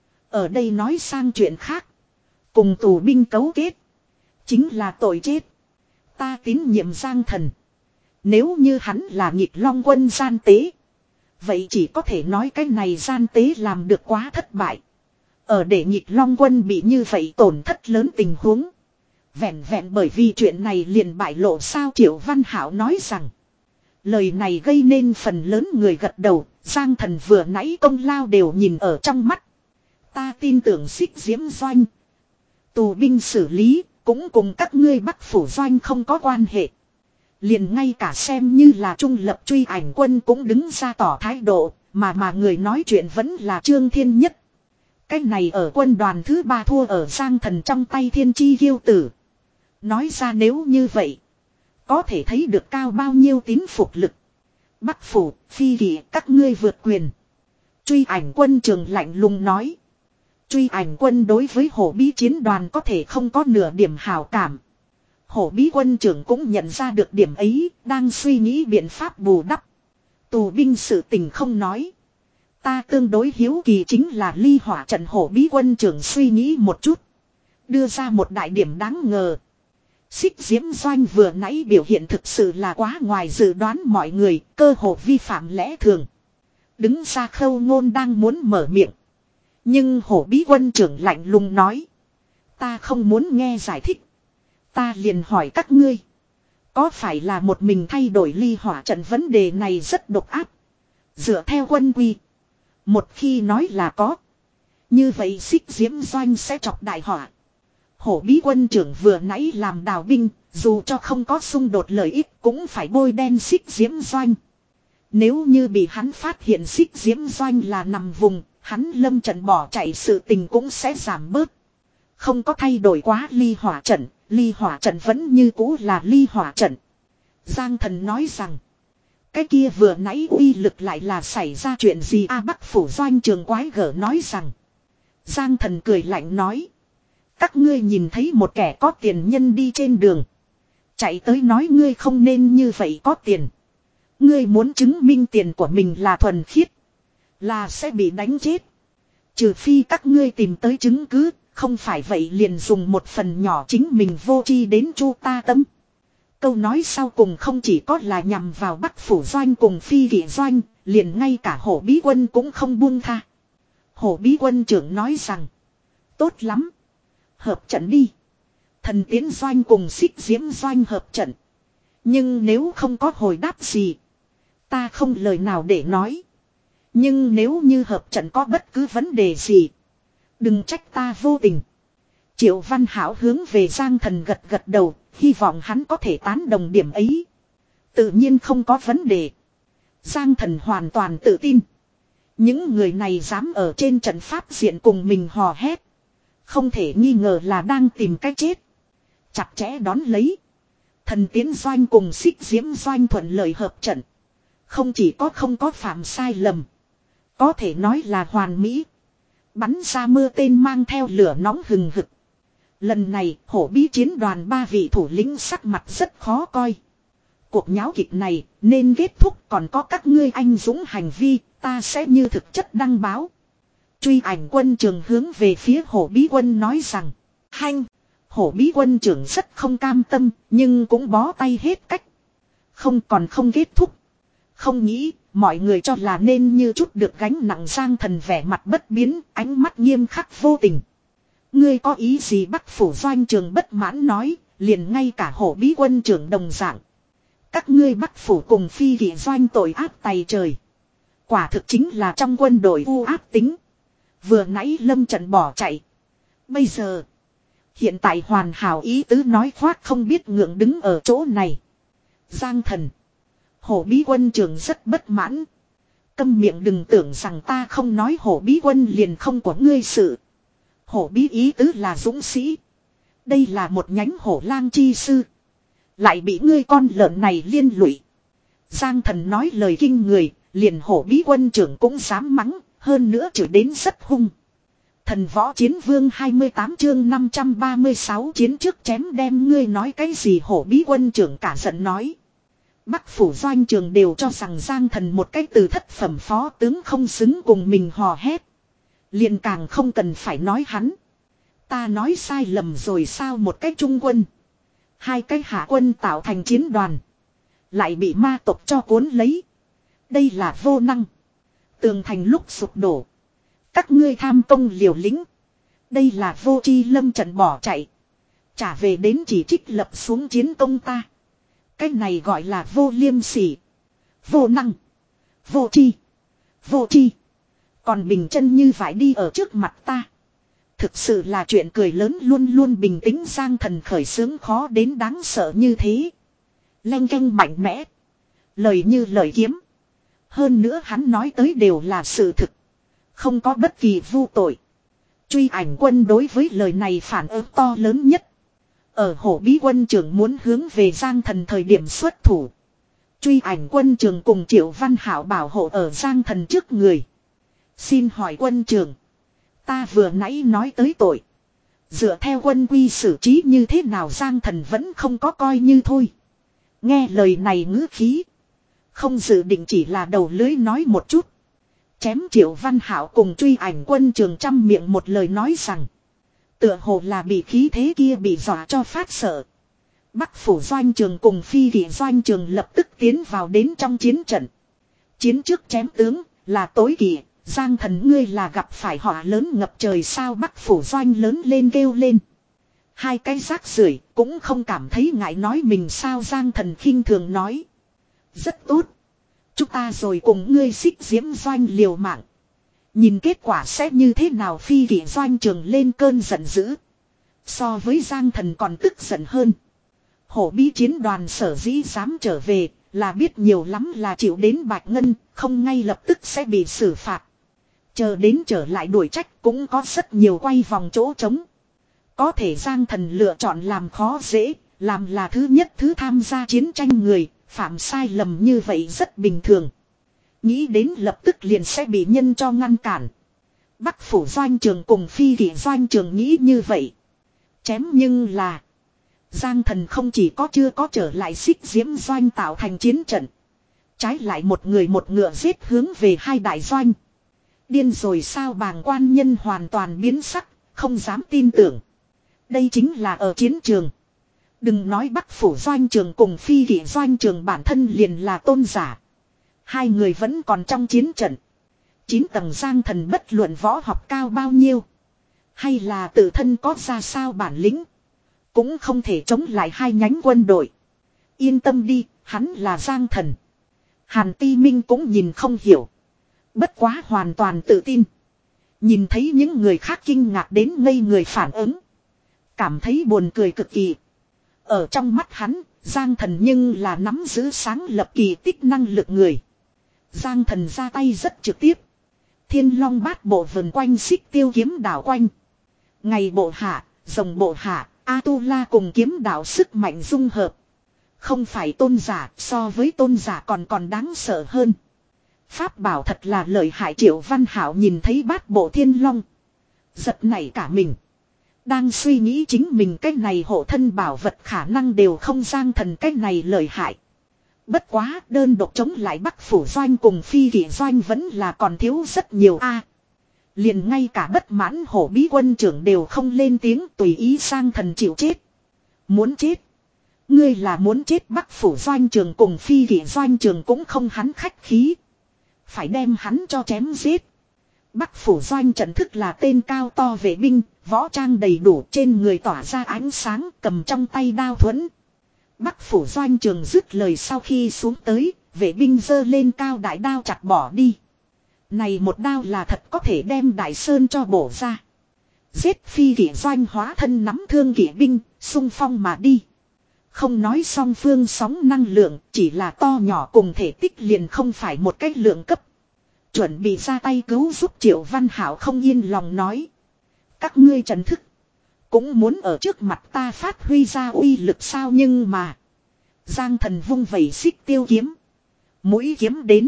Ở đây nói sang chuyện khác. Cùng tù binh cấu kết. Chính là tội chết. Ta tín nhiệm Giang Thần. Nếu như hắn là nghịch Long quân gian tế. Vậy chỉ có thể nói cái này gian tế làm được quá thất bại. Ở để nghịch Long quân bị như vậy tổn thất lớn tình huống. Vẹn vẹn bởi vì chuyện này liền bại lộ sao Triệu Văn Hảo nói rằng. Lời này gây nên phần lớn người gật đầu, Giang Thần vừa nãy công lao đều nhìn ở trong mắt. Ta tin tưởng Xích Diễm Doanh. Tù binh xử lý cũng cùng các ngươi Bắc Phủ Doanh không có quan hệ. Liền ngay cả xem như là trung lập Truy Ảnh Quân cũng đứng ra tỏ thái độ. Mà mà người nói chuyện vẫn là Trương Thiên Nhất. Cái này ở quân đoàn thứ ba thua ở Giang Thần trong tay Thiên Chi Kiêu Tử. Nói ra nếu như vậy. Có thể thấy được cao bao nhiêu tín phục lực. Bắc Phủ, Phi Kỵ các ngươi vượt quyền. Truy Ảnh Quân trường lạnh lùng nói. Truy Ảnh Quân đối với Hổ Bí chiến đoàn có thể không có nửa điểm hảo cảm. Hổ Bí quân trưởng cũng nhận ra được điểm ấy, đang suy nghĩ biện pháp bù đắp. Tù binh sự tình không nói. Ta tương đối hiếu kỳ chính là ly hỏa trận. Hổ Bí quân trưởng suy nghĩ một chút. Đưa ra một đại điểm đáng ngờ. Xích Diễm Doanh vừa nãy biểu hiện thực sự là quá ngoài dự đoán mọi người, cơ hồ vi phạm lẽ thường. Đứng ra Khâu Ngôn đang muốn mở miệng. Nhưng Hổ Bí quân trưởng lạnh lùng nói. Ta không muốn nghe giải thích. Ta liền hỏi các ngươi. Có phải là một mình thay đổi ly hỏa trận? Vấn đề này rất độc áp. Dựa theo quân quy. Một khi nói là có. Như vậy Xích Diễm Doanh sẽ chọc đại họa. Hổ Bí quân trưởng vừa nãy làm đào binh. Dù cho không có xung đột lợi ích cũng phải bôi đen Xích Diễm Doanh. Nếu như bị hắn phát hiện Xích Diễm Doanh là nằm vùng. Hắn lâm trận bỏ chạy sự tình cũng sẽ giảm bớt. Không có thay đổi quá ly hỏa trận. Ly hỏa trận vẫn như cũ là ly hỏa trận. Giang Thần nói rằng. Cái kia vừa nãy uy lực lại là xảy ra chuyện gì? A Bắc Phủ Doanh trường quái gở nói rằng. Giang Thần cười lạnh nói. Các ngươi nhìn thấy một kẻ có tiền nhân đi trên đường. Chạy tới nói ngươi không nên như vậy có tiền. Ngươi muốn chứng minh tiền của mình là thuần khiết. Là sẽ bị đánh chết. Trừ phi các ngươi tìm tới chứng cứ. Không phải vậy liền dùng một phần nhỏ chính mình vô tri đến chu ta tâm. Câu nói sau cùng không chỉ có là nhằm vào Bắc Phủ Doanh cùng Phi Kỵ Doanh. Liền ngay cả Hổ Bí quân cũng không buông tha. Hổ Bí quân trưởng nói rằng. Tốt lắm. Hợp trận đi. Thần Tiến Doanh cùng Xích Diễm Doanh hợp trận. Nhưng nếu không có hồi đáp gì. Ta không lời nào để nói. Nhưng nếu như hợp trận có bất cứ vấn đề gì. Đừng trách ta vô tình. Triệu Văn Hảo hướng về Giang Thần gật gật đầu. Hy vọng hắn có thể tán đồng điểm ấy. Tự nhiên không có vấn đề. Giang Thần hoàn toàn tự tin. Những người này dám ở trên trận pháp diện cùng mình hò hét. Không thể nghi ngờ là đang tìm cách chết. Chặt chẽ đón lấy. Thần Tiến Doanh cùng Xích Diễm Doanh thuận lợi hợp trận. Không chỉ có không có phạm sai lầm. Có thể nói là hoàn mỹ. Bắn ra mưa tên mang theo lửa nóng hừng hực. Lần này Hổ Bí chiến đoàn ba vị thủ lĩnh sắc mặt rất khó coi. Cuộc nháo kịch này nên kết thúc, còn có các ngươi anh dũng hành vi, ta sẽ như thực chất đăng báo. Truy Ảnh Quân trưởng hướng về phía Hổ Bí quân nói rằng. Hanh! Hổ Bí quân trưởng rất không cam tâm, nhưng cũng bó tay hết cách. Không còn không kết thúc. Không nghĩ, mọi người cho là nên như chút được gánh nặng. Giang Thần vẻ mặt bất biến, ánh mắt nghiêm khắc vô tình. Ngươi có ý gì? Bắc Phủ Doanh trường bất mãn nói, liền ngay cả Hổ Bí quân trưởng đồng dạng. Các ngươi Bắc Phủ cùng Phi Kỵ Doanh tội ác tày trời. Quả thực chính là trong quân đội u ác tính. Vừa nãy lâm trận bỏ chạy. Bây giờ, hiện tại hoàn hảo ý tứ nói khoác không biết ngượng đứng ở chỗ này. Giang Thần, Hổ Bí quân trưởng rất bất mãn. Câm miệng, đừng tưởng rằng ta không nói Hổ Bí quân liền không của ngươi sự. Hổ Bí ý tứ là dũng sĩ. Đây là một nhánh hổ lang chi sư. Lại bị ngươi con lợn này liên lụy. Giang Thần nói lời kinh người, liền Hổ Bí quân trưởng cũng dám mắng, hơn nữa chửi đến rất hung. Thần Võ Chiến Vương hai mươi tám chương năm trăm ba mươi sáu chiến trước chém đem. Ngươi nói cái gì? Hổ Bí quân trưởng cả giận nói. Bắc Phủ Doanh trường đều cho rằng Giang Thần một cái từ thất phẩm phó tướng không xứng cùng mình hò hét. Liền càng không cần phải nói hắn. Ta nói sai lầm rồi sao? Một cái trung quân, hai cái hạ quân tạo thành chiến đoàn, lại bị ma tộc cho cuốn lấy. Đây là vô năng. Tường thành lúc sụp đổ, các ngươi tham công liều lĩnh. Đây là vô tri lâm trận bỏ chạy. Trả về đến chỉ trích lập xuống chiến công ta. Cái này gọi là vô liêm sỉ, vô năng, vô tri, Vô chi. Còn bình chân như vải đi ở trước mặt ta. Thực sự là chuyện cười lớn, luôn luôn bình tĩnh Giang Thần khởi xướng khó đến đáng sợ như thế. Leng keng mạnh mẽ. Lời như lời kiếm. Hơn nữa hắn nói tới đều là sự thực. Không có bất kỳ vu tội. Truy Ảnh Quân đối với lời này phản ứng to lớn nhất. Ở Hổ Bí quân trưởng muốn hướng về Giang Thần thời điểm xuất thủ. Truy Ảnh Quân trưởng cùng Triệu Văn Hảo bảo hộ ở Giang Thần trước người. Xin hỏi quân trưởng. Ta vừa nãy nói tới tội. Dựa theo quân quy xử trí như thế nào? Giang Thần vẫn không có coi như thôi. Nghe lời này ngữ khí. Không dự định chỉ là đầu lưới nói một chút. Chém Triệu Văn Hảo cùng Truy Ảnh Quân trường trăm miệng một lời nói rằng. Tựa hồ là bị khí thế kia bị dọa cho phát sợ. Bắc Phủ Doanh trường cùng Phi Kỵ Doanh trường lập tức tiến vào đến trong chiến trận. Chiến trước chém tướng là tối kỵ. Giang Thần ngươi là gặp phải họa lớn ngập trời sao? Bắc Phủ Doanh lớn lên kêu lên. Hai cái rác rưởi cũng không cảm thấy ngại nói mình sao? Giang Thần khinh thường nói. Rất tốt. Chúng ta rồi cùng ngươi Xích Diễm Doanh liều mạng. Nhìn kết quả sẽ như thế nào? Phi Kỵ Doanh trường lên cơn giận dữ. So với Giang Thần còn tức giận hơn. Hổ Bí chiến đoàn sở dĩ dám trở về là biết nhiều lắm là chịu đến Bạch Ngân, không ngay lập tức sẽ bị xử phạt. Chờ đến trở lại đuổi trách cũng có rất nhiều quay vòng chỗ trống. Có thể Giang Thần lựa chọn làm khó dễ, làm là thứ nhất thứ tham gia chiến tranh người, phạm sai lầm như vậy rất bình thường. Nghĩ đến lập tức liền sẽ bị nhân cho ngăn cản. Bắc Phủ Doanh trường cùng Phi Kỵ Doanh trường nghĩ như vậy. Chém nhưng là Giang Thần không chỉ có chưa có trở lại Xích Diễm Doanh tạo thành chiến trận. Trái lại một người một ngựa giết hướng về hai đại doanh. Điên rồi sao? Bàng quan nhân hoàn toàn biến sắc, không dám tin tưởng. Đây chính là ở chiến trường. Đừng nói Bắc Phủ Doanh trường cùng Phi Kỵ Doanh trường bản thân liền là tôn giả. Hai người vẫn còn trong chiến trận. Chín tầng Giang Thần bất luận võ học cao bao nhiêu. Hay là tự thân có ra sao bản lĩnh. Cũng không thể chống lại hai nhánh quân đội. Yên tâm đi, hắn là Giang Thần. Hàn Ti Minh cũng nhìn không hiểu. Bất quá hoàn toàn tự tin. Nhìn thấy những người khác kinh ngạc đến ngây người phản ứng. Cảm thấy buồn cười cực kỳ. Ở trong mắt hắn, Giang Thần nhưng là nắm giữ sáng lập kỳ tích năng lực người. Giang Thần ra tay rất trực tiếp. Thiên Long Bát Bộ vần quanh Xích Tiêu kiếm đảo quanh. Ngày bộ hạ, rồng bộ hạ, A-tu-la cùng kiếm đảo sức mạnh dung hợp. Không phải tôn giả, so với tôn giả còn còn đáng sợ hơn. Pháp bảo thật là lợi hại. Triệu Văn Hảo nhìn thấy Bát Bộ Thiên Long. Giật nảy cả mình. Đang suy nghĩ chính mình cách này hộ thân bảo vật khả năng đều không Giang Thần cách này lợi hại. Bất quá đơn độc chống lại Bắc Phủ Doanh cùng Phi Kỵ Doanh vẫn là còn thiếu rất nhiều a. Liền ngay cả bất mãn Hổ Bí quân trưởng đều không lên tiếng, tùy ý Giang Thần chịu chết. Muốn chết. Ngươi là muốn chết. Bắc Phủ Doanh trường cùng Phi Kỵ Doanh trường cũng không hắn khách khí. Phải đem hắn cho chém giết. Bắc Phủ Doanh trận thức là tên cao to vệ binh, võ trang đầy đủ, trên người tỏa ra ánh sáng, cầm trong tay đao thuẫn. Bắc Phủ Doanh trường dứt lời sau khi xuống tới, vệ binh giơ lên cao đại đao chặt bỏ đi. Này một đao là thật có thể đem Đại Sơn cho bổ ra. Giết Phi Kỵ Doanh hóa thân nắm thương kỵ binh, xung phong mà đi. Không nói song phương sóng năng lượng, chỉ là to nhỏ cùng thể tích liền không phải một cách lượng cấp. Chuẩn bị ra tay cứu giúp Triệu Văn Hảo không yên lòng nói. Các ngươi trần thức. Cũng muốn ở trước mặt ta phát huy ra uy lực sao? Nhưng mà Giang Thần vung vẩy Xích Tiêu kiếm. Mũi kiếm đến.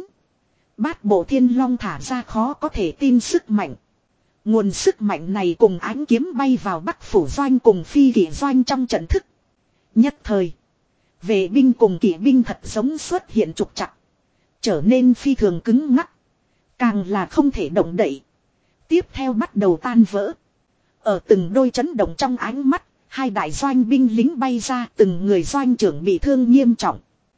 Bát Bộ Thiên Long thả ra khó có thể tin sức mạnh. Nguồn sức mạnh này cùng ánh kiếm bay vào Bắc Phủ Doanh cùng Phi Kỵ Doanh trong trận thức. Nhất thời vệ binh cùng kỵ binh thật giống xuất hiện trục trặc. Trở nên phi thường cứng ngắc. Càng là không thể động đậy. Tiếp theo bắt đầu tan vỡ. Ở từng đôi chấn động trong ánh mắt, hai đại doanh binh lính bay ra, từng người doanh trưởng bị thương nghiêm trọng.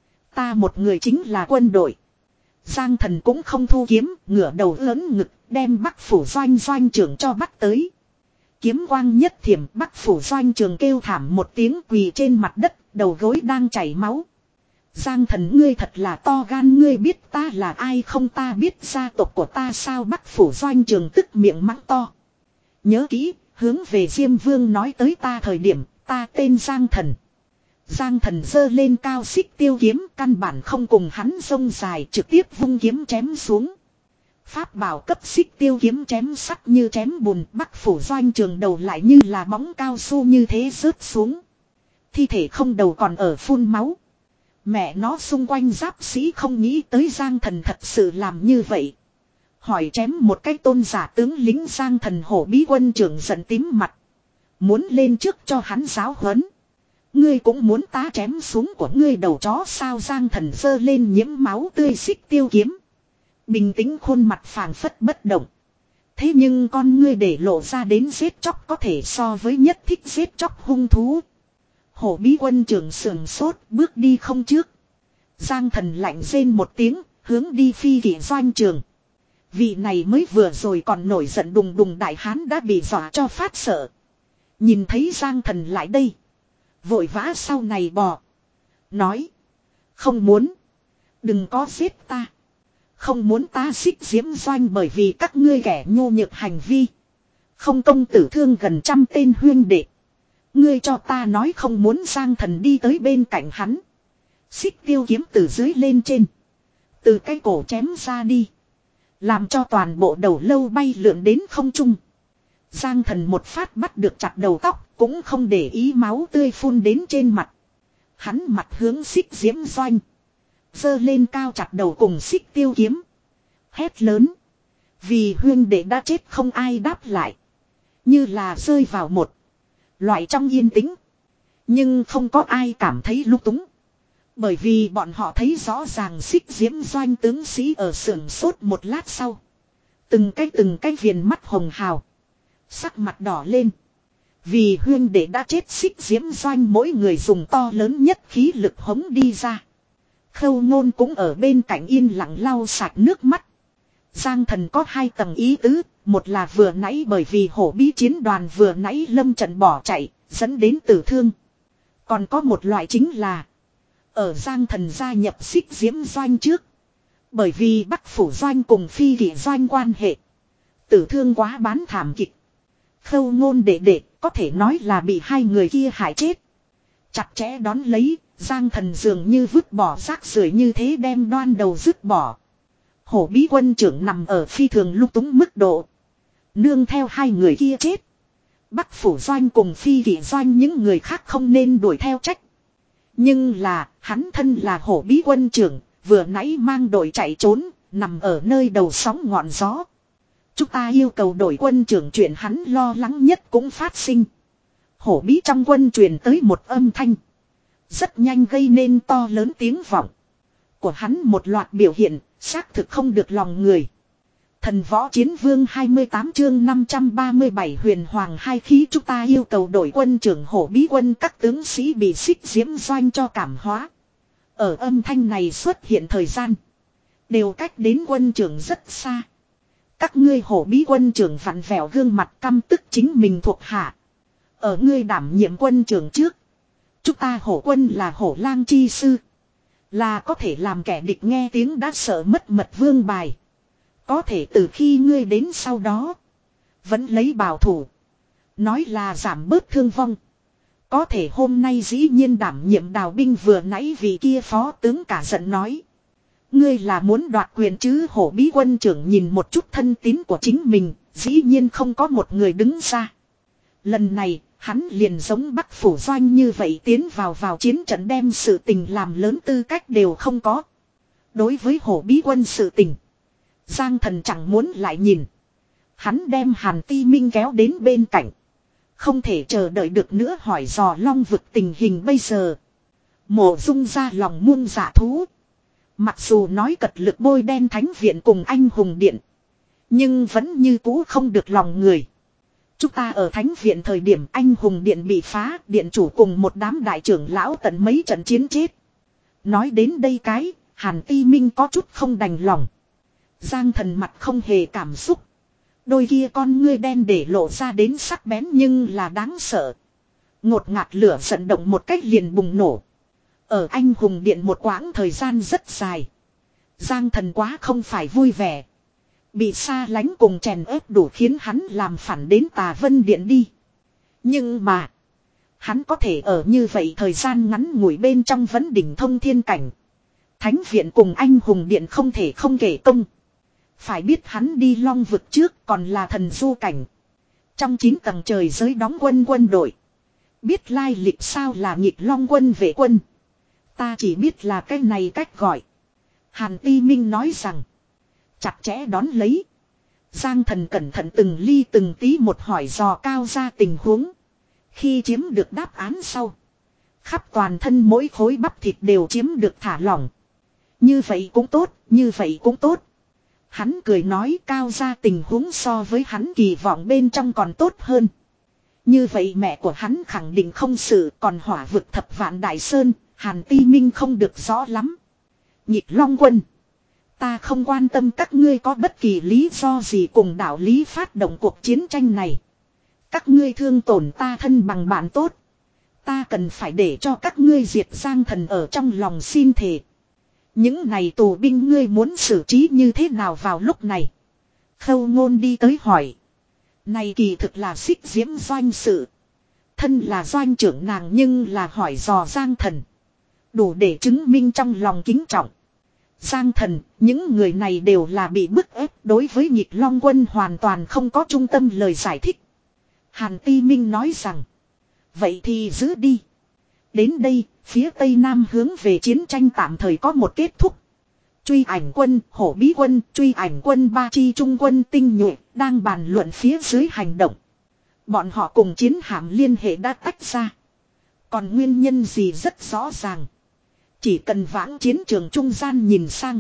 Ta một người chính là quân đội. Giang Thần cũng không thu kiếm, ngửa đầu lớn ngực, đem Bắc Phủ Doanh doanh trưởng cho bắt tới. Kiếm quang nhất thiểm, Bắc Phủ Doanh trường kêu thảm một tiếng quỳ trên mặt đất, đầu gối đang chảy máu. Giang thần ngươi thật là to gan, ngươi biết ta là ai không, ta biết gia tộc của ta sao? Bắc Phủ Doanh Trường tức miệng mắng to. Nhớ kỹ, hướng về Diêm Vương nói tới ta thời điểm, ta tên Giang thần. Giang thần giơ lên cao xích tiêu kiếm, căn bản không cùng hắn xông dài, trực tiếp vung kiếm chém xuống. Pháp bảo cấp xích tiêu kiếm chém sắt như chém bùn, Bắc Phủ Doanh Trường đầu lại như là bóng cao su như thế rớt xuống. Thi thể không đầu còn ở phun máu. Mẹ nó, xung quanh giáp sĩ không nghĩ tới Giang thần thật sự làm như vậy. Hỏi chém một cái tôn giả tướng lính, Giang thần hổ bí quân trưởng giận tím mặt. Muốn lên trước cho hắn giáo huấn. Ngươi cũng muốn tá chém xuống của ngươi đầu chó sao? Giang thần giơ lên nhiễm máu tươi xích tiêu kiếm. Bình tĩnh khuôn mặt phảng phất bất động. Thế nhưng con ngươi để lộ ra đến giết chóc có thể so với nhất thích giết chóc hung thú. Hổ bí quân trưởng sườn sốt, bước đi không trước. Giang thần lạnh rên một tiếng, hướng đi Phi Kỵ Doanh Trường. Vị này mới vừa rồi còn nổi giận đùng đùng đại hán đã bị dọa cho phát sợ. Nhìn thấy Giang thần lại đây, vội vã sau này bò. Nói, không muốn, đừng có giết ta. Không muốn ta xích diễm doanh bởi vì các ngươi kẻ nhô nhược hành vi. Không công tử thương gần trăm tên huyên đệ. Ngươi cho ta nói không muốn. Giang thần đi tới bên cạnh hắn. Xích tiêu kiếm từ dưới lên trên. Từ cái cổ chém ra đi. Làm cho toàn bộ đầu lâu bay lượn đến không trung. Giang thần một phát bắt được chặt đầu tóc. Cũng không để ý máu tươi phun đến trên mặt. Hắn mặt hướng xích diễm doanh. Giơ lên cao chặt đầu cùng xích tiêu kiếm. Hét lớn. Vì huyên đệ đã chết không ai đáp lại. Như là rơi vào một loại trong yên tĩnh. Nhưng không có ai cảm thấy lung túng. Bởi vì bọn họ thấy rõ ràng xích diễm doanh tướng sĩ ở sưởng sốt một lát sau. Từng cái từng cái viền mắt hồng hào. Sắc mặt đỏ lên. Vì huyên đệ đã chết, xích diễm doanh mỗi người dùng to lớn nhất khí lực hống đi ra. Khâu Ngôn cũng ở bên cạnh yên lặng lau sạch nước mắt. Giang thần có hai tầng ý tứ. Một là vừa nãy bởi vì hổ bí chiến đoàn vừa nãy lâm trận bỏ chạy, dẫn đến tử thương. Còn có một loại chính là ở Giang thần gia nhập xích diễm doanh trước. Bởi vì Bắc Phủ Doanh cùng Phi Kỵ Doanh quan hệ, tử thương quá bán thảm kịch. Khâu Ngôn đệ đệ có thể nói là bị hai người kia hại chết. Chặt chẽ đón lấy, Giang thần dường như vứt bỏ rác rưởi như thế đem đoan đầu dứt bỏ. Hổ bí quân trưởng nằm ở phi thường lung túng mức độ. Nương theo hai người kia chết, Bắc Phủ Doanh cùng Phi Kỵ Doanh những người khác không nên đuổi theo trách. Nhưng là, hắn thân là hổ bí quân trưởng, vừa nãy mang đội chạy trốn, nằm ở nơi đầu sóng ngọn gió. Chúng ta yêu cầu đổi quân trưởng, chuyện hắn lo lắng nhất cũng phát sinh. Hổ bí trong quân truyền tới một âm thanh. Rất nhanh gây nên to lớn tiếng vọng. Của hắn một loạt biểu hiện, xác thực không được lòng người. Thần võ chiến vương hai mươi tám chương năm trăm ba mươi bảy huyền hoàng hai khí, chúng ta yêu cầu đổi quân trưởng. Hổ bí quân các tướng sĩ bị xích diễm doanh cho cảm hóa. Ở âm thanh này xuất hiện thời gian, đều cách đến quân trưởng rất xa. Các ngươi hổ bí quân trưởng vặn vẹo gương mặt căm tức chính mình thuộc hạ. Ở ngươi đảm nhiệm quân trưởng trước, chúng ta hổ quân là hổ lang chi sư, là có thể làm kẻ địch nghe tiếng đã sợ mất mật vương bài. Có thể từ khi ngươi đến sau đó, vẫn lấy bảo thủ, nói là giảm bớt thương vong. Có thể hôm nay dĩ nhiên đảm nhiệm đào binh, vừa nãy vị kia phó tướng cả giận nói. Ngươi là muốn đoạt quyền chứ? Hổ bí quân trưởng nhìn một chút thân tín của chính mình, dĩ nhiên không có một người đứng ra. Lần này, hắn liền giống Bắc Phủ Doanh như vậy tiến vào vào chiến trận đem sự tình làm lớn tư cách đều không có. Đối với hổ bí quân sự tình, Giang thần chẳng muốn lại nhìn. Hắn đem Hàn Ti Minh kéo đến bên cạnh. Không thể chờ đợi được nữa hỏi dò Long vực tình hình bây giờ. Mộ Dung ra lòng muôn dạ thú. Mặc dù nói cật lực bôi đen thánh viện cùng anh hùng điện, nhưng vẫn như cũ không được lòng người. Chúng ta ở thánh viện thời điểm anh hùng điện bị phá, điện chủ cùng một đám đại trưởng lão tận mấy trận chiến chết. Nói đến đây cái, Hàn Ti Minh có chút không đành lòng. Giang thần mặt không hề cảm xúc. Đôi kia con ngươi đen để lộ ra đến sắc bén nhưng là đáng sợ. Ngột ngạt lửa giận động một cách liền bùng nổ. Ở anh hùng điện một quãng thời gian rất dài. Giang Thần quá không phải vui vẻ. Bị xa lánh cùng chèn ép đủ khiến hắn làm phản đến Tà Vân Điện đi. Nhưng mà. Hắn có thể ở như vậy thời gian ngắn ngủi bên trong vấn đỉnh thông thiên cảnh. Thánh viện cùng anh hùng điện không thể không kể công. Phải biết hắn đi long vực trước còn là thần du cảnh. Trong chín tầng trời giới đóng quân quân đội. Biết lai lịch sao là nghịch long quân vệ quân. Ta chỉ biết là cái này cách gọi. Hàn Ti Minh nói rằng. Chặt chẽ đón lấy. Giang Thần cẩn thận từng ly từng tí một hỏi dò Cao Gia tình huống. Khi chiếm được đáp án sau. Khắp toàn thân mỗi khối bắp thịt đều chiếm được thả lỏng. Như vậy cũng tốt, như vậy cũng tốt. Hắn cười nói Cao Gia tình huống so với hắn kỳ vọng bên trong còn tốt hơn. Như vậy mẹ của hắn khẳng định không sự, còn hỏa vực thập vạn đại sơn, Hàn Ti Minh không được rõ lắm. Nhịp Long Quân. Ta không quan tâm các ngươi có bất kỳ lý do gì cùng đạo lý phát động cuộc chiến tranh này. Các ngươi thương tổn ta thân bằng bạn tốt. Ta cần phải để cho các ngươi diệt Giang Thần ở trong lòng xin thề. Những này tù binh ngươi muốn xử trí như thế nào vào lúc này? Khâu Ngôn đi tới hỏi. Này kỳ thực là xích diễm doanh sự. Thân là doanh trưởng nàng nhưng là hỏi dò Giang Thần. Đủ để chứng minh trong lòng kính trọng. Giang Thần, những người này đều là bị bức ép đối với Nhịp Long Quân hoàn toàn không có trung tâm lời giải thích. Hàn Ti Minh nói rằng. Vậy thì giữ đi. Đến đây, phía Tây Nam hướng về chiến tranh tạm thời có một kết thúc. Truy ảnh quân, hổ bí quân, truy ảnh quân ba chi trung quân tinh nhuệ, đang bàn luận phía dưới hành động. Bọn họ cùng chiến hạm liên hệ đã tách ra. Còn nguyên nhân gì rất rõ ràng. Chỉ cần vãng chiến trường trung gian nhìn sang.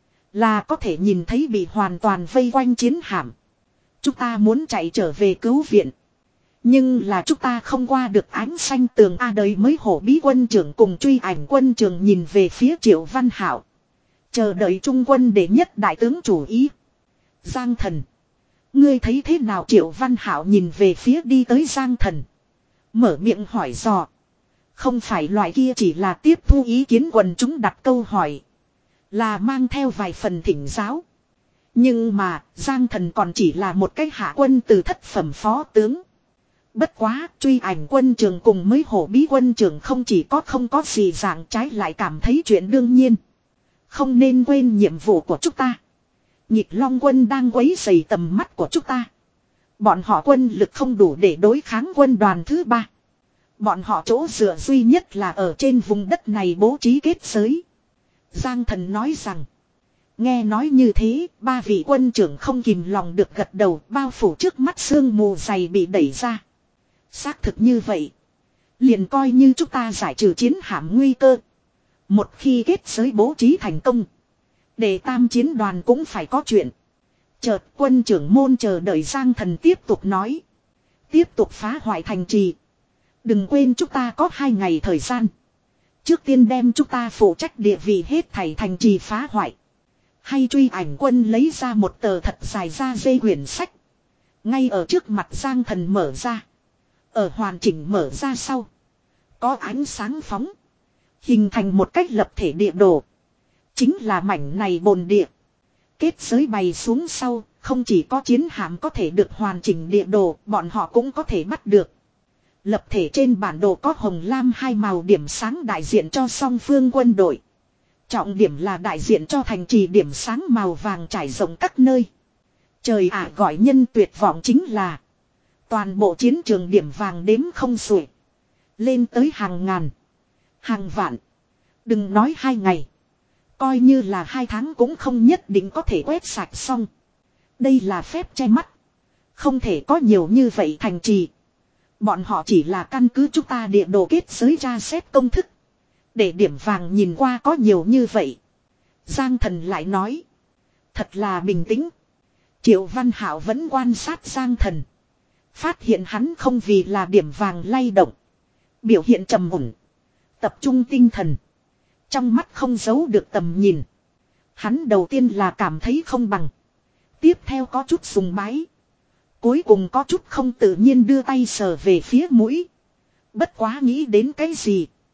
Là có thể nhìn thấy bị hoàn toàn vây quanh chiến hạm. Chúng ta muốn chạy trở về cứu viện. Nhưng là chúng ta không qua được ánh xanh tường A đời mới hổ bí quân trưởng cùng truy ảnh quân trưởng nhìn về phía Triệu Văn Hảo. Chờ đợi trung quân để nhất đại tướng chủ ý. Giang Thần. Ngươi thấy thế nào Triệu Văn Hảo nhìn về phía đi tới Giang Thần. Mở miệng hỏi dò. Không phải loại kia chỉ là tiếp thu ý kiến quần chúng đặt câu hỏi. Là mang theo vài phần thỉnh giáo. Nhưng mà Giang Thần còn chỉ là một cái hạ quân từ thất phẩm phó tướng. Bất quá truy ảnh quân trường cùng mới hổ bí quân trường không chỉ có không có gì dạng trái lại cảm thấy chuyện đương nhiên. Không nên quên nhiệm vụ của chúng ta. Nhịp Long Quân đang quấy rầy tầm mắt của chúng ta. Bọn họ quân lực không đủ để đối kháng quân đoàn thứ ba. Bọn họ chỗ dựa duy nhất là ở trên vùng đất này bố trí kết giới. Giang Thần nói rằng. Nghe nói như thế, ba vị quân trưởng không kìm lòng được gật đầu, bao phủ trước mắt sương mù dày bị đẩy ra. Xác thực như vậy. Liền coi như chúng ta giải trừ chiến hạm nguy cơ. Một khi kết giới bố trí thành công. Để tam chiến đoàn cũng phải có chuyện. Chợt quân trưởng môn chờ đợi Giang Thần tiếp tục nói. Tiếp tục phá hoại thành trì. Đừng quên chúng ta có hai ngày thời gian. Trước tiên đem chúng ta phụ trách địa vị hết thảy thành trì phá hoại. Hay truy ảnh quân lấy ra một tờ thật dài da dây quyển sách. Ngay ở trước mặt Giang Thần mở ra. Ở hoàn chỉnh mở ra sau. Có ánh sáng phóng. Hình thành một cách lập thể địa đồ. Chính là mảnh này bồn địa. Kết giới bày xuống sau. Không chỉ có chiến hạm có thể được hoàn chỉnh địa đồ. Bọn họ cũng có thể bắt được. Lập thể trên bản đồ có hồng lam hai màu điểm sáng đại diện cho song phương quân đội. Trọng điểm là đại diện cho thành trì điểm sáng màu vàng trải rộng các nơi. Trời ạ gọi nhân tuyệt vọng chính là. Toàn bộ chiến trường điểm vàng đếm không xuể. Lên tới hàng ngàn. Hàng vạn. Đừng nói hai ngày. Coi như là hai tháng cũng không nhất định có thể quét sạch xong. Đây là phép che mắt. Không thể có nhiều như vậy thành trì. Bọn họ chỉ là căn cứ chúng ta địa đồ kết giới ra xét công thức. Để điểm vàng nhìn qua có nhiều như vậy. Giang Thần lại nói. Thật là bình tĩnh. Triệu Văn Hảo vẫn quan sát Giang Thần. Phát hiện hắn không vì là điểm vàng lay động. Biểu hiện trầm ổn. Tập trung tinh thần. Trong mắt không giấu được tầm nhìn. Hắn đầu tiên là cảm thấy không bằng. Tiếp theo có chút sùng bái. Cuối cùng có chút không tự nhiên đưa tay sờ về phía mũi. Bất quá nghĩ đến cái gì.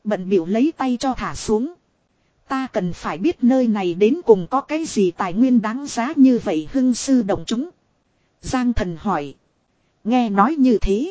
Bận bịu lấy tay cho thả xuống. Ta cần phải biết nơi này đến cùng có cái gì tài nguyên đáng giá như vậy hưng sư động chúng. Giang Thần hỏi. Nghe nói như thế.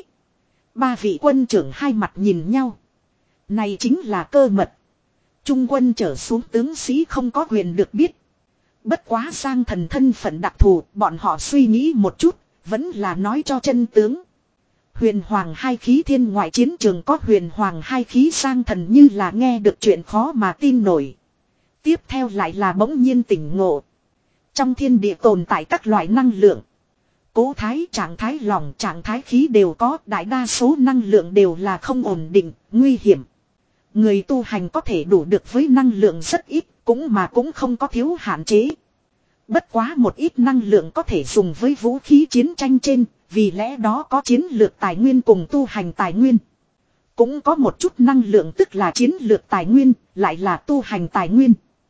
Ba vị quân trưởng hai mặt nhìn nhau. Này chính là cơ mật. Trung quân trở xuống tướng sĩ không có quyền được biết. Bất quá Giang Thần thân phận đặc thù, bọn họ suy nghĩ một chút, vẫn là nói cho chân tướng. Huyền Hoàng hai khí thiên ngoại chiến trường có Huyền Hoàng hai khí. Giang Thần như là nghe được chuyện khó mà tin nổi. Tiếp theo lại là bỗng nhiên tỉnh ngộ. Trong thiên địa tồn tại các loại năng lượng. Cố thái, trạng thái lỏng, trạng thái khí đều có, đại đa số năng lượng đều là không ổn định, nguy hiểm. Người tu hành có thể đủ được với năng lượng rất ít, cũng mà cũng không có thiếu hạn chế. Bất quá một ít năng lượng có thể dùng với vũ khí chiến tranh trên, vì lẽ đó có chiến lược tài nguyên cùng tu hành tài nguyên. Cũng có một chút năng lượng tức là chiến lược tài nguyên, lại là tu hành tài nguyên.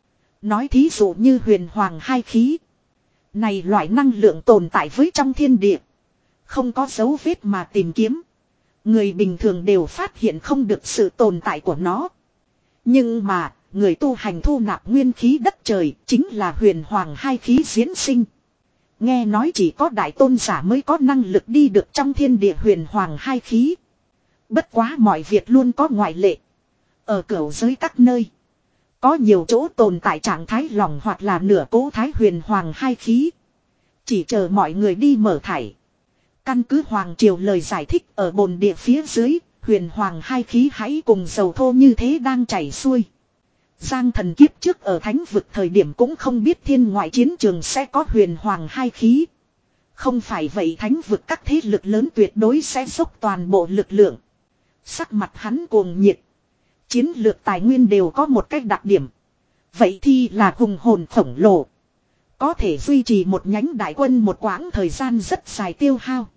Nói thí dụ như Huyền Hoàng hai khí. Này loại năng lượng tồn tại với trong thiên địa. Không có dấu vết mà tìm kiếm. Người bình thường đều phát hiện không được sự tồn tại của nó. Nhưng mà, người tu hành thu nạp nguyên khí đất trời chính là Huyền Hoàng hai khí diễn sinh. Nghe nói chỉ có đại tôn giả mới có năng lực đi được trong thiên địa Huyền Hoàng hai khí. Bất quá mọi việc luôn có ngoại lệ. Ở cửu giới các nơi. Có nhiều chỗ tồn tại trạng thái lỏng hoặc là nửa cố thái Huyền Hoàng hai khí. Chỉ chờ mọi người đi mở thải. Căn cứ Hoàng Triều lời giải thích ở bồn địa phía dưới, Huyền Hoàng hai khí hãy cùng dầu thô như thế đang chảy xuôi. Giang Thần kiếp trước ở thánh vực thời điểm cũng không biết thiên ngoại chiến trường sẽ có Huyền Hoàng hai khí. Không phải vậy thánh vực các thế lực lớn tuyệt đối sẽ dốc toàn bộ lực lượng. Sắc mặt hắn cuồng nhiệt. Chiến lược tài nguyên đều có một cách đặc điểm. Vậy thì là hùng hồn khổng lồ. Có thể duy trì một nhánh đại quân một quãng thời gian rất dài tiêu hao.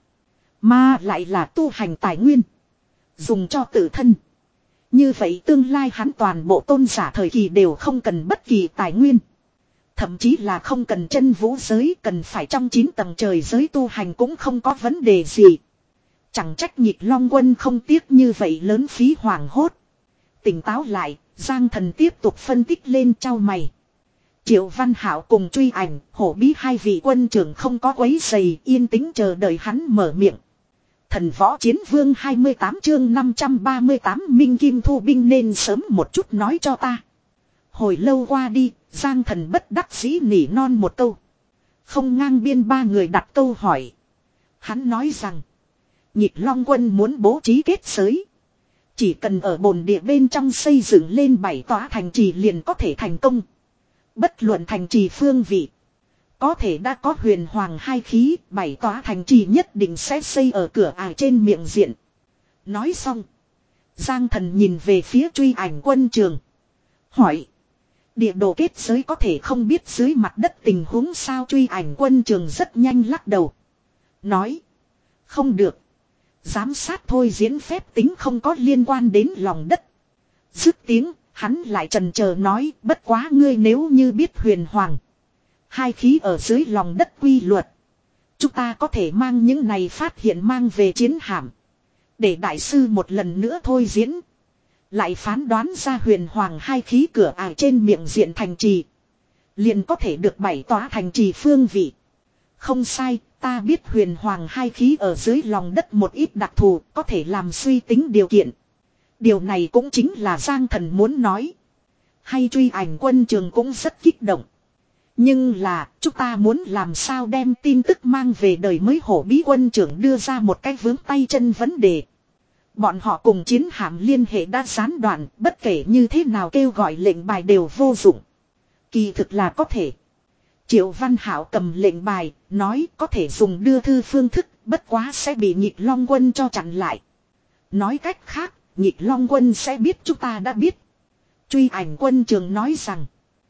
Mà lại là tu hành tài nguyên. Dùng cho tự thân. Như vậy tương lai hắn toàn bộ tôn giả thời kỳ đều không cần bất kỳ tài nguyên. Thậm chí là không cần chân vũ giới, cần phải trong chín tầng trời giới tu hành cũng không có vấn đề gì. Chẳng trách Nhịp Long Quân không tiếc như vậy lớn phí hoảng hốt. Tỉnh táo lại, Giang Thần tiếp tục phân tích lên trao mày. Triệu Văn Hảo cùng Truy Ảnh, Hổ Bí hai vị quân trưởng không có quấy rầy, yên tĩnh chờ đợi hắn mở miệng. Thần Võ Chiến Vương hai mươi tám chương năm trăm ba mươi tám Minh Kim thu binh nên sớm một chút nói cho ta. Hồi lâu qua đi, Giang Thần bất đắc dĩ nỉ non một câu. Không ngang biên ba người đặt câu hỏi. Hắn nói rằng, Nhịp Long Quân muốn bố trí kết giới. Chỉ cần ở bồn địa bên trong xây dựng lên bảy tòa thành trì liền có thể thành công. Bất luận thành trì phương vị. Có thể đã có Huyền Hoàng hai khí, bảy tòa thành trì nhất định sẽ xây ở cửa ải trên miệng diện. Nói xong. Giang Thần nhìn về phía Truy Ảnh quân trường. Hỏi. Địa đồ kết giới có thể không biết dưới mặt đất tình huống sao? Truy Ảnh quân trường rất nhanh lắc đầu. Nói. Không được. Giám sát thôi diễn phép tính không có liên quan đến lòng đất. Dứt tiếng, hắn lại trần chờ nói, bất quá ngươi nếu như biết Huyền Hoàng hai khí ở dưới lòng đất quy luật. Chúng ta có thể mang những này phát hiện mang về chiến hạm. Để đại sư một lần nữa thôi diễn. Lại phán đoán ra Huyền Hoàng hai khí cửa ải trên miệng diện thành trì. Liền có thể được bảy tòa thành trì phương vị. Không sai, ta biết Huyền Hoàng hai khí ở dưới lòng đất một ít đặc thù có thể làm suy tính điều kiện. Điều này cũng chính là Giang Thần muốn nói. Hay Truy Ảnh quân trường cũng rất kích động. Nhưng là chúng ta muốn làm sao đem tin tức mang về đời mới. Hổ Bí quân trưởng đưa ra một cái vướng tay chân vấn đề. Bọn họ cùng chiến hạm liên hệ đã gián đoạn, bất kể như thế nào kêu gọi lệnh bài đều vô dụng. Kỳ thực là có thể. Triệu Văn Hảo cầm lệnh bài, nói có thể dùng đưa thư phương thức, bất quá sẽ bị Nhịp Long Quân cho chặn lại. Nói cách khác, Nhịp Long Quân sẽ biết chúng ta đã biết. Truy Ảnh quân trưởng nói rằng.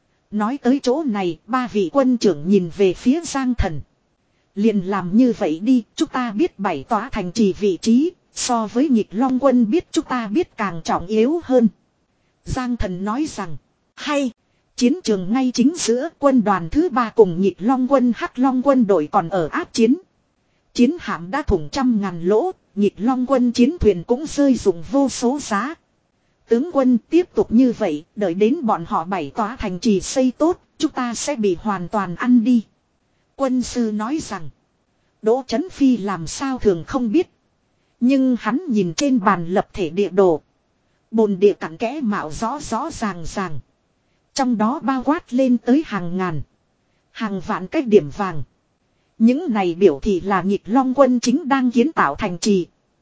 Nói tới chỗ này, ba vị quân trưởng nhìn về phía Giang Thần. Liền làm như vậy đi, chúng ta biết bảy tòa thành trì vị trí, so với Nhịp Long Quân biết chúng ta biết càng trọng yếu hơn. Giang Thần nói rằng, hay, chiến trường ngay chính giữa quân đoàn thứ ba cùng Nhịp Long Quân Hắc Long Quân đội còn ở áp chiến. Chiến hạm đã thủng trăm ngàn lỗ, Nhịp Long Quân chiến thuyền cũng rơi dụng vô số giá. tướng quân tiếp tục như vậy, đợi đến bọn họ bảy tòa thành trì xây tốt, chúng ta sẽ bị hoàn toàn ăn đi. Quân sư nói rằng, Đỗ Chấn Phi làm sao thường không biết. Nhưng hắn nhìn trên bàn lập thể địa đồ. Bồn địa cặn kẽ mạo rõ rõ ràng ràng. Trong đó bao quát lên tới hàng ngàn, hàng vạn cái điểm vàng. Những này biểu thị là Nghịch Long quân chính đang kiến tạo thành trì.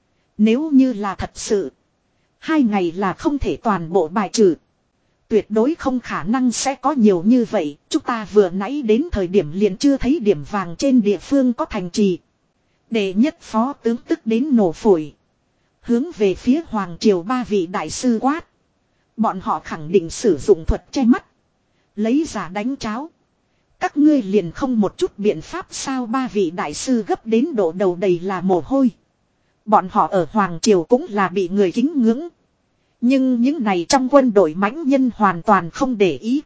Nếu như là thật sự, hai ngày là không thể toàn bộ bài trừ. Tuyệt đối không khả năng sẽ có nhiều như vậy. Chúng ta vừa nãy đến thời điểm liền chưa thấy điểm vàng trên địa phương có thành trì. Đệ nhất phó tướng tức đến nổ phổi. Hướng về phía Hoàng Triều ba vị đại sư quát. Bọn họ khẳng định sử dụng thuật che mắt. Lấy giả đánh cháo. Các ngươi liền không một chút biện pháp sao? Ba vị đại sư gấp đến độ đầu đầy là mồ hôi. Bọn họ ở Hoàng Triều cũng là bị người kính ngưỡng. Nhưng những này trong quân đội mãnh nhân hoàn toàn không để ý.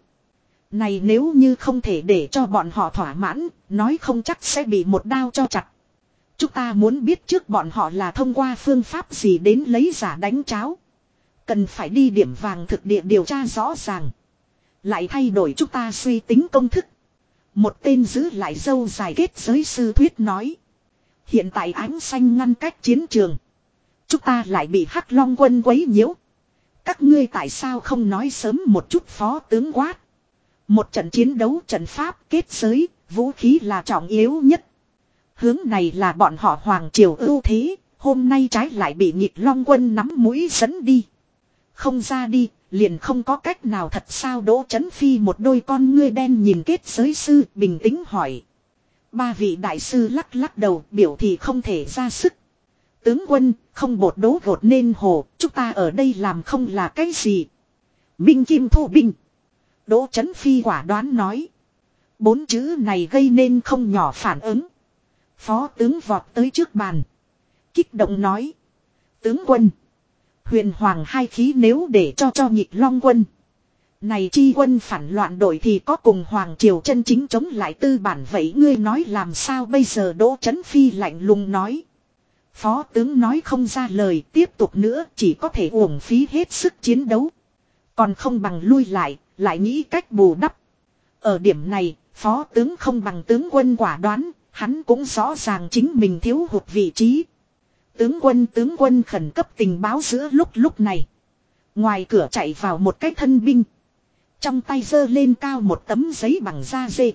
Này nếu như không thể để cho bọn họ thỏa mãn, nói không chắc sẽ bị một đao cho chặt. Chúng ta muốn biết trước bọn họ là thông qua phương pháp gì đến lấy giả đánh cháo. Cần phải đi điểm vàng thực địa điều tra rõ ràng. Lại thay đổi chúng ta suy tính công thức. Một tên giữ lại dâu dài kết giới sư thuyết nói. Hiện tại ánh xanh ngăn cách chiến trường. Chúng ta lại bị Hắc Long quân quấy nhiễu. Các ngươi tại sao không nói sớm một chút? Phó tướng quát. Một trận chiến đấu trận pháp kết giới, vũ khí là trọng yếu nhất. Hướng này là bọn họ Hoàng Triều ưu thế, hôm nay trái lại bị Nghịch Long quân nắm mũi dẫn đi. Không ra đi, liền không có cách nào thật sao? Đỗ Chấn Phi một đôi con ngươi đen nhìn kết giới sư, bình tĩnh hỏi. Ba vị đại sư lắc lắc đầu, biểu thì không thể ra sức. Tướng quân, không bột đố gột nên hồ, chúng ta ở đây làm không là cái gì. Binh kim thu binh. Đỗ Chấn Phi quả đoán nói. Bốn chữ này gây nên không nhỏ phản ứng. Phó tướng vọt tới trước bàn. Kích động nói. Tướng quân. Huyền Hoàng hai khí nếu để cho cho Nghịch Long quân. Này chi quân phản loạn đội thì có cùng Hoàng Triều chân chính chống lại tư bản vậy ngươi nói làm sao bây giờ? Đỗ Chấn Phi lạnh lùng nói. Phó tướng nói không ra lời, tiếp tục nữa chỉ có thể uổng phí hết sức chiến đấu. Còn không bằng lui lại, lại nghĩ cách bù đắp. Ở điểm này, phó tướng không bằng tướng quân quả đoán, hắn cũng rõ ràng chính mình thiếu hụt vị trí. Tướng quân tướng quân khẩn cấp tình báo giữa lúc lúc này. Ngoài cửa chạy vào một cái thân binh. Trong tay giơ lên cao một tấm giấy bằng da dê.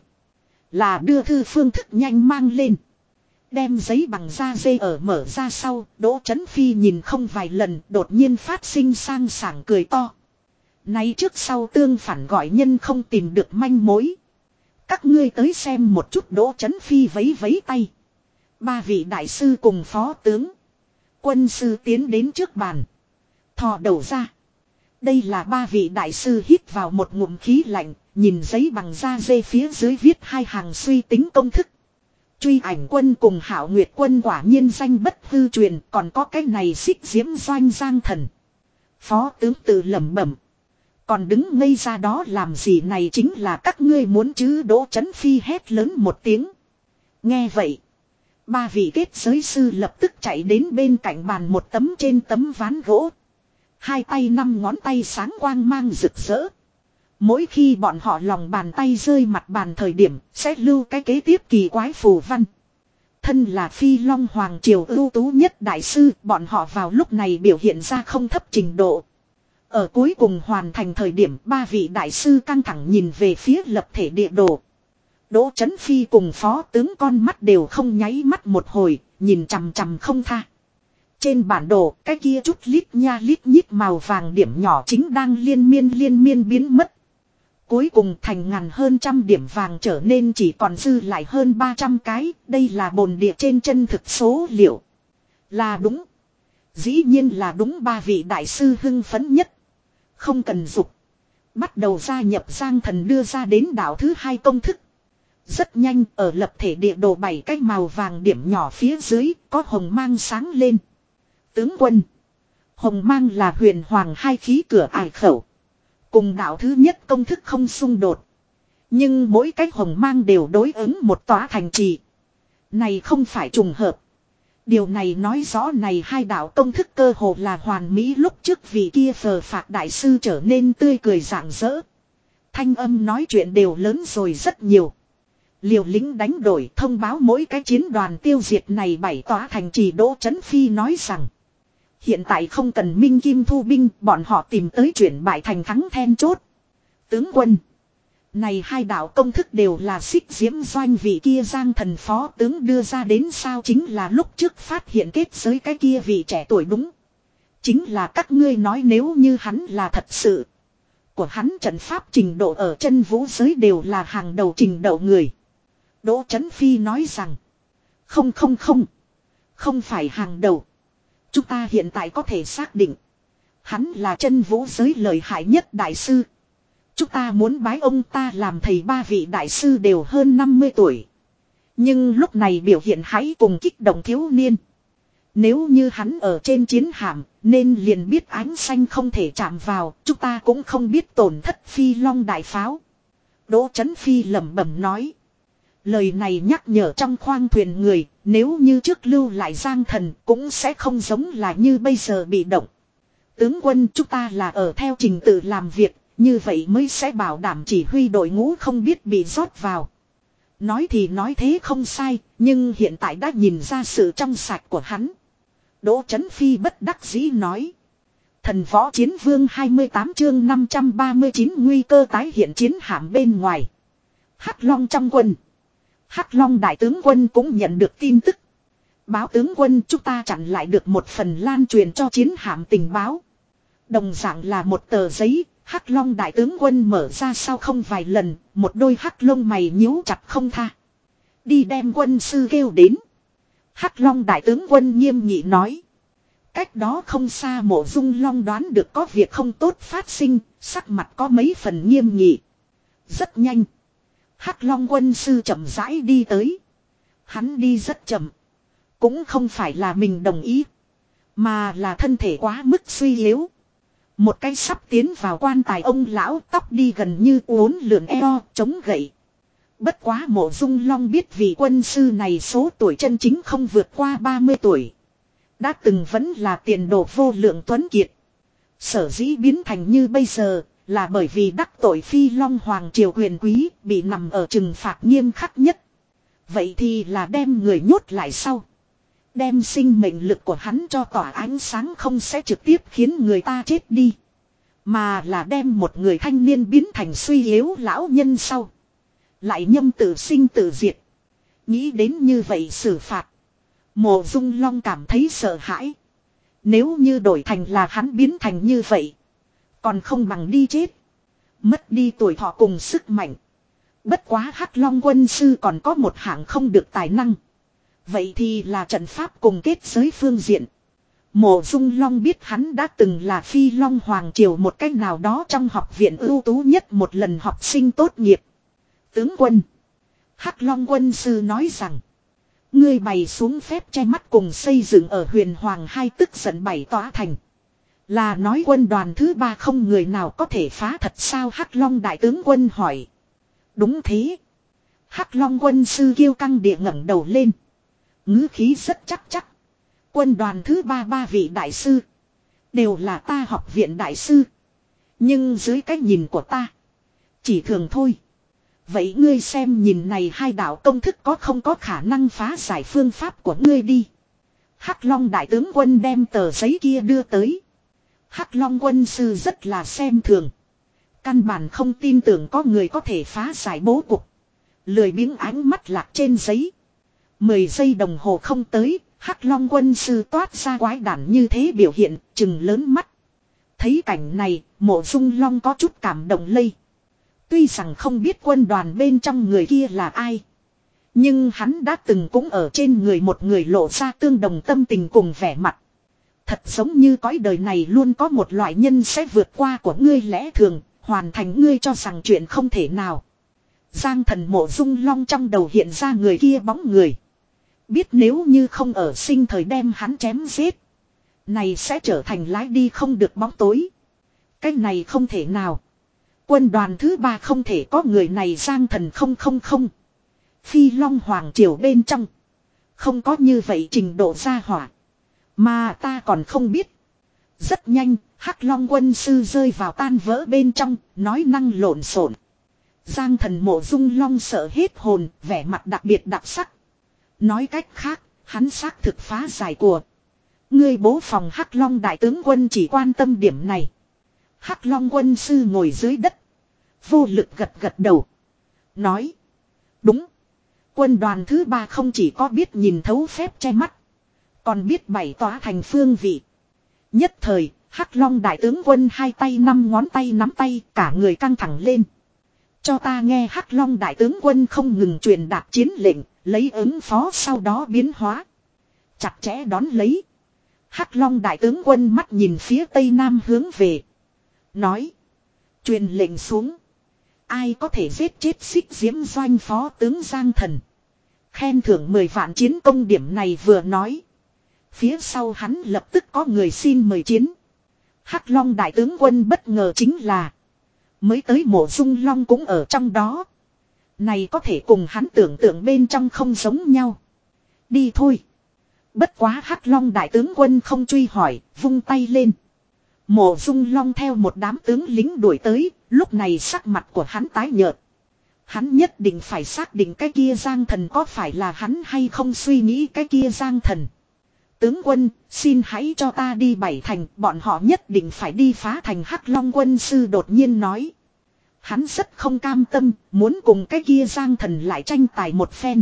Là đưa thư phương thức nhanh mang lên. Đem giấy bằng da dê ở mở ra sau, Đỗ Chấn Phi nhìn không vài lần, đột nhiên phát sinh sang sảng cười to. Nay trước sau tương phản gọi nhân không tìm được manh mối. Các ngươi tới xem một chút. Đỗ Chấn Phi vấy vấy tay. Ba vị đại sư cùng phó tướng, quân sư tiến đến trước bàn. Thò đầu ra. Đây là ba vị đại sư hít vào một ngụm khí lạnh, nhìn giấy bằng da dê phía dưới viết hai hàng suy tính công thức. Truy Ảnh quân cùng Hạo Nguyệt quân quả nhiên danh bất hư truyền, còn có cái này xích diễm doanh giang thần. Phó tướng tự lẩm bẩm. Còn đứng ngây ra đó làm gì? Này chính là các ngươi muốn chứ? Đỗ Chấn Phi hét lớn một tiếng. Nghe vậy, ba vị kết giới sư lập tức chạy đến bên cạnh bàn một tấm trên tấm ván gỗ. Hai tay năm ngón tay sáng quang mang rực rỡ. Mỗi khi bọn họ lòng bàn tay rơi mặt bàn thời điểm, sẽ lưu cái kế tiếp kỳ quái phù văn. Thân là Phi Long Hoàng Triều ưu tú nhất đại sư, bọn họ vào lúc này biểu hiện ra không thấp trình độ. Ở cuối cùng hoàn thành thời điểm, ba vị đại sư căng thẳng nhìn về phía lập thể địa đồ. Đỗ Chấn Phi cùng phó tướng con mắt đều không nháy mắt một hồi, nhìn chằm chằm không tha. Trên bản đồ, cái kia chút lít nha lít nhít màu vàng điểm nhỏ chính đang liên miên liên miên biến mất. Cuối cùng thành ngàn hơn trăm điểm vàng trở nên chỉ còn dư lại hơn ba trăm cái, đây là bồn địa trên chân thực số liệu. Là đúng. Dĩ nhiên là đúng. Ba vị đại sư hưng phấn nhất. Không cần dục. Bắt đầu gia nhập Giang Thần đưa ra đến đảo thứ hai công thức. Rất nhanh ở lập thể địa đồ bảy cái màu vàng điểm nhỏ phía dưới có hồng mang sáng lên. Tướng quân. Hồng mang là huyền hoàng hai khí cửa ải khẩu. Cùng đạo thứ nhất công thức không xung đột. Nhưng mỗi cái hồng mang đều đối ứng một tòa thành trì. Này không phải trùng hợp. Điều này nói rõ này hai đạo công thức cơ hồ là hoàn mỹ, lúc trước vị kia phờ phạc đại sư trở nên tươi cười rạng rỡ. Thanh âm nói chuyện đều lớn rồi rất nhiều. Liều lĩnh đánh đổi thông báo mỗi cái chiến đoàn tiêu diệt này bảy tòa thành trì. Đỗ Chấn Phi nói rằng. Hiện tại không cần Minh Kim thu binh, bọn họ tìm tới chuyển bại thành thắng then chốt. Tướng quân. Này hai đạo công thức đều là Xích Diễm Doanh vị kia Giang Thần phó tướng đưa ra đến sao, chính là lúc trước phát hiện kết giới cái kia vị trẻ tuổi đúng. Chính là các ngươi nói nếu như hắn là thật sự. Của hắn trận pháp trình độ ở chân vũ giới đều là hàng đầu trình độ người. Đỗ Chấn Phi nói rằng. Không không không. Không phải hàng đầu. Chúng ta hiện tại có thể xác định. Hắn là chân vũ giới lợi hại nhất đại sư. Chúng ta muốn bái ông ta làm thầy, ba vị đại sư đều hơn năm mươi tuổi. Nhưng lúc này biểu hiện hãy cùng kích động thiếu niên. Nếu như hắn ở trên chiến hạm, nên liền biết ánh xanh không thể chạm vào, chúng ta cũng không biết tổn thất Phi Long đại pháo. Đỗ Chấn Phi lẩm bẩm nói. Lời này nhắc nhở trong khoang thuyền người, nếu như trước lưu lại Giang Thần cũng sẽ không giống là như bây giờ bị động. Tướng quân, chúng ta là ở theo trình tự làm việc, như vậy mới sẽ bảo đảm chỉ huy đội ngũ không biết bị rót vào. Nói thì nói thế không sai, nhưng hiện tại đã nhìn ra sự trong sạch của hắn. Đỗ Chấn Phi bất đắc dĩ nói. Thần Võ Chiến Vương hai mươi tám chương năm trăm ba mươi chín nguy cơ tái hiện chiến hạm bên ngoài. Hắc Long trong quân. Hắc Long đại tướng quân cũng nhận được tin tức. Báo tướng quân, chúng ta chặn lại được một phần lan truyền cho chiến hạm tình báo. Đồng dạng là một tờ giấy. Hắc Long đại tướng quân mở ra sau không vài lần, một đôi hắc lông mày nhíu chặt không tha. Đi đem quân sư kêu đến. Hắc Long đại tướng quân nghiêm nghị nói. Cách đó không xa Mộ Dung Long đoán được có việc không tốt phát sinh, sắc mặt có mấy phần nghiêm nghị. Rất nhanh. Hắc Long quân sư chậm rãi đi tới. Hắn đi rất chậm. Cũng không phải là mình đồng ý, mà là thân thể quá mức suy yếu. Một cái sắp tiến vào quan tài ông lão, tóc đi gần như uốn lượn eo, chống gậy. Bất quá Mộ Dung Long biết vị quân sư này số tuổi chân chính không vượt qua ba mươi tuổi. Đã từng vẫn là tiền đồ vô lượng tuấn kiệt. Sở dĩ biến thành như bây giờ là bởi vì đắc tội Phi Long Hoàng triều quyền quý, bị nằm ở trừng phạt nghiêm khắc nhất. Vậy thì là đem người nhốt lại sau. Đem sinh mệnh lực của hắn cho tỏa ánh sáng, không sẽ trực tiếp khiến người ta chết đi. Mà là đem một người thanh niên biến thành suy yếu lão nhân sau. Lại nhâm tự sinh tự diệt. Nghĩ đến như vậy xử phạt. Mộ Dung Long cảm thấy sợ hãi. Nếu như đổi thành là hắn biến thành như vậy, còn không bằng đi chết. Mất đi tuổi thọ cùng sức mạnh. Bất quá Hắc Long quân sư còn có một hạng không được tài năng. Vậy thì là trận pháp cùng kết giới phương diện. Mộ Dung Long biết hắn đã từng là Phi Long Hoàng triều một cách nào đó trong học viện ưu tú nhất một lần học sinh tốt nghiệp. Tướng quân. Hắc Long quân sư nói rằng. Ngươi bày xuống phép che mắt cùng xây dựng ở Huyền Hoàng hai tức giận bảy tòa thành. Là nói quân đoàn thứ ba không người nào có thể phá thật sao? Hắc Long đại tướng quân hỏi. Đúng thế. Hắc Long quân sư kiêu căng địa ngẩng đầu lên. Ngữ khí rất chắc chắc. Quân đoàn thứ ba ba vị đại sư. Đều là ta học viện đại sư. Nhưng dưới cái nhìn của ta. Chỉ thường thôi. Vậy ngươi xem nhìn này hai đạo công thức có không có khả năng phá giải phương pháp của ngươi đi. Hắc Long đại tướng quân đem tờ giấy kia đưa tới. Hắc Long quân sư rất là xem thường. Căn bản không tin tưởng có người có thể phá giải bố cục. Lười biếng ánh mắt lạc trên giấy. Mười giây đồng hồ không tới, Hắc Long quân sư toát ra quái đản như thế biểu hiện, trừng lớn mắt. Thấy cảnh này, Mộ Dung Long có chút cảm động lây. Tuy rằng không biết quân đoàn bên trong người kia là ai, nhưng hắn đã từng cũng ở trên người một người lộ ra tương đồng tâm tình cùng vẻ mặt. Thật giống như cõi đời này luôn có một loại nhân sẽ vượt qua của ngươi lẽ thường, hoàn thành ngươi cho rằng chuyện không thể nào. Giang Thần Mộ Dung Long trong đầu hiện ra người kia bóng người. Biết nếu như không ở sinh thời đem hắn chém giết, này sẽ trở thành lái đi không được bóng tối. Cái này không thể nào. Quân đoàn thứ ba không thể có người này. Giang Thần không không không. Phi Long Hoàng triều bên trong Không có như vậy trình độ gia hỏa. Mà ta còn không biết. Rất nhanh, Hắc Long quân sư rơi vào tan vỡ bên trong, nói năng lộn xộn. Giang Thần Mộ Dung Long sợ hết hồn, vẻ mặt đặc biệt đặc sắc. Nói cách khác, hắn xác thực phá giải của. Ngươi bố phòng Hắc Long đại tướng quân chỉ quan tâm điểm này. Hắc Long quân sư ngồi dưới đất. Vô lực gật gật đầu. Nói. Đúng. Quân đoàn thứ ba không chỉ có biết nhìn thấu phép che mắt. Còn biết bày tỏa thành phương vị. Nhất thời, Hắc Long đại tướng quân hai tay năm ngón tay nắm tay, cả người căng thẳng lên. Cho ta nghe Hắc Long đại tướng quân không ngừng truyền đạt chiến lệnh, lấy ứng phó sau đó biến hóa. Chặt chẽ đón lấy. Hắc Long đại tướng quân mắt nhìn phía tây nam hướng về. Nói. Truyền lệnh xuống. Ai có thể giết chết Xích Diễm doanh phó tướng Giang Thần. Khen thưởng mười vạn chiến công điểm này vừa nói. Phía sau hắn lập tức có người xin mời chiến. Hắc Long đại tướng quân bất ngờ chính là. Mới tới Mộ Dung Long cũng ở trong đó. Này có thể cùng hắn tưởng tượng bên trong không giống nhau. Đi thôi. Bất quá Hắc Long đại tướng quân không truy hỏi, vung tay lên. Mộ Dung Long theo một đám tướng lính đuổi tới, lúc này sắc mặt của hắn tái nhợt. Hắn nhất định phải xác định cái kia Giang Thần có phải là hắn hay không suy nghĩ cái kia Giang Thần. Tướng quân, xin hãy cho ta đi bảy thành, bọn họ nhất định phải đi phá thành. Hắc Long quân sư đột nhiên nói. Hắn rất không cam tâm, muốn cùng cái kia Giang Thần lại tranh tài một phen.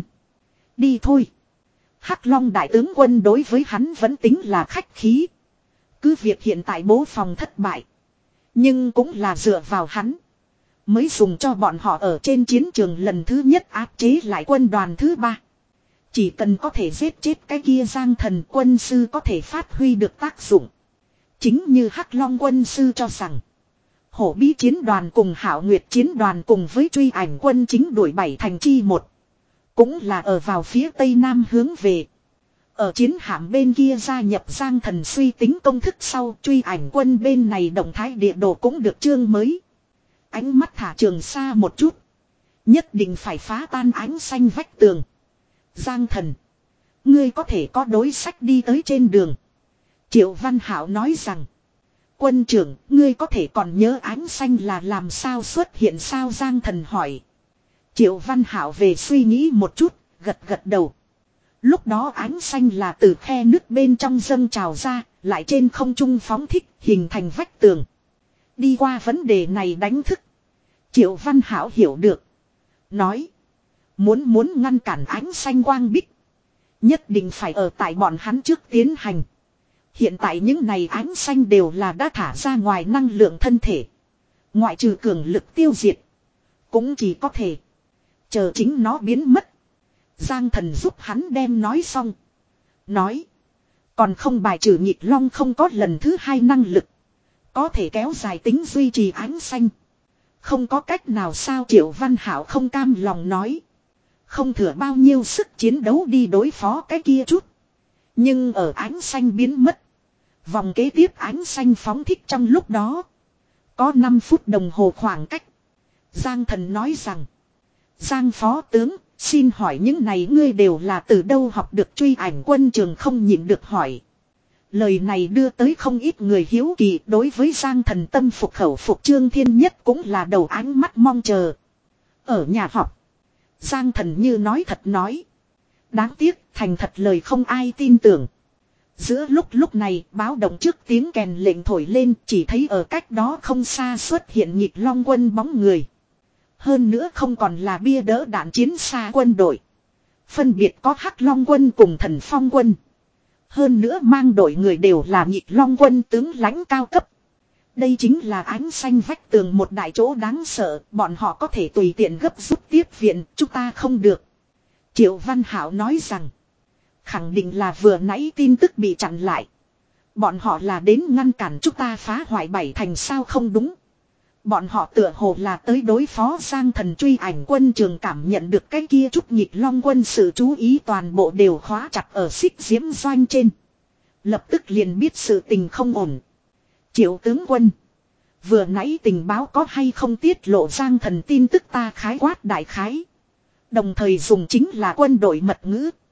Đi thôi. Hắc Long đại tướng quân đối với hắn vẫn tính là khách khí. Cứ việc hiện tại bố phòng thất bại. Nhưng cũng là dựa vào hắn. Mới dùng cho bọn họ ở trên chiến trường lần thứ nhất áp chế lại quân đoàn thứ ba. Chỉ cần có thể giết chết cái kia Giang Thần, quân sư có thể phát huy được tác dụng. Chính như Hắc Long quân sư cho rằng. Hổ Bí chiến đoàn cùng Hạo Nguyệt chiến đoàn cùng với Truy Ảnh quân chính đuổi bảy thành chi một. Cũng là ở vào phía tây nam hướng về. Ở chiến hạm bên kia gia nhập Giang Thần suy tính công thức sau, Truy Ảnh quân bên này động thái địa đồ cũng được chương mới. Ánh mắt thả trường xa một chút. Nhất định phải phá tan ánh xanh vách tường. Giang Thần, ngươi có thể có đối sách đi tới trên đường. Triệu Văn Hảo nói rằng. Quân trưởng, ngươi có thể còn nhớ ánh xanh là làm sao xuất hiện sao? Giang Thần hỏi. Triệu Văn Hảo về suy nghĩ một chút, gật gật đầu. Lúc đó ánh xanh là từ khe nước bên trong dâng trào ra, lại trên không trung phóng thích, hình thành vách tường. Đi qua vấn đề này đánh thức. Triệu Văn Hảo hiểu được. Nói. Muốn muốn ngăn cản ánh xanh quang bích. Nhất định phải ở tại bọn hắn trước tiến hành. Hiện tại những này ánh xanh đều là đã thả ra ngoài năng lượng thân thể. Ngoại trừ cường lực tiêu diệt. Cũng chỉ có thể. Chờ chính nó biến mất. Giang Thần giúp hắn đem nói xong. Nói. Còn không bài trừ nhịp long không có lần thứ hai năng lực. Có thể kéo dài tính duy trì ánh xanh. Không có cách nào sao? Triệu Văn Hảo không cam lòng nói. Không thừa bao nhiêu sức chiến đấu đi đối phó cái kia chút. Nhưng ở ánh xanh biến mất. Vòng kế tiếp ánh xanh phóng thích trong lúc đó. Có năm phút đồng hồ khoảng cách. Giang Thần nói rằng. Giang phó tướng, xin hỏi những này ngươi đều là từ đâu học được? Truy Ảnh quân trường không nhịn được hỏi. Lời này đưa tới không ít người hiếu kỳ. Đối với Giang Thần tâm phục khẩu phục, Trương Thiên Nhất cũng là đầu ánh mắt mong chờ. Ở nhà học. Giang Thần như nói thật nói. Đáng tiếc, thành thật lời không ai tin tưởng. Giữa lúc lúc này, báo động trước tiếng kèn lệnh thổi lên, chỉ thấy ở cách đó không xa xuất hiện Nhịp Long quân bóng người. Hơn nữa không còn là bia đỡ đạn chiến xa quân đội. Phân biệt có Hắc Long quân cùng Thần Phong quân. Hơn nữa mang đội người đều là Nhịp Long quân tướng lãnh cao cấp. Đây chính là ánh xanh vách tường một đại chỗ đáng sợ, bọn họ có thể tùy tiện gấp rút tiếp viện, chúng ta không được. Triệu Văn Hảo nói rằng. Khẳng định là vừa nãy tin tức bị chặn lại. Bọn họ là đến ngăn cản chúng ta phá hoại bảy thành sao? Không đúng. Bọn họ tựa hồ là tới đối phó Giang Thần. Truy Ảnh quân trường cảm nhận được cái kia chút Nhịp Long quân sự chú ý toàn bộ đều khóa chặt ở Xích Diễm doanh trên. Lập tức liền biết sự tình không ổn. Triệu tướng quân. Vừa nãy tình báo có hay không tiết lộ Giang Thần tin tức? Ta khái quát đại khái. Đồng thời dùng chính là quân đội mật ngữ.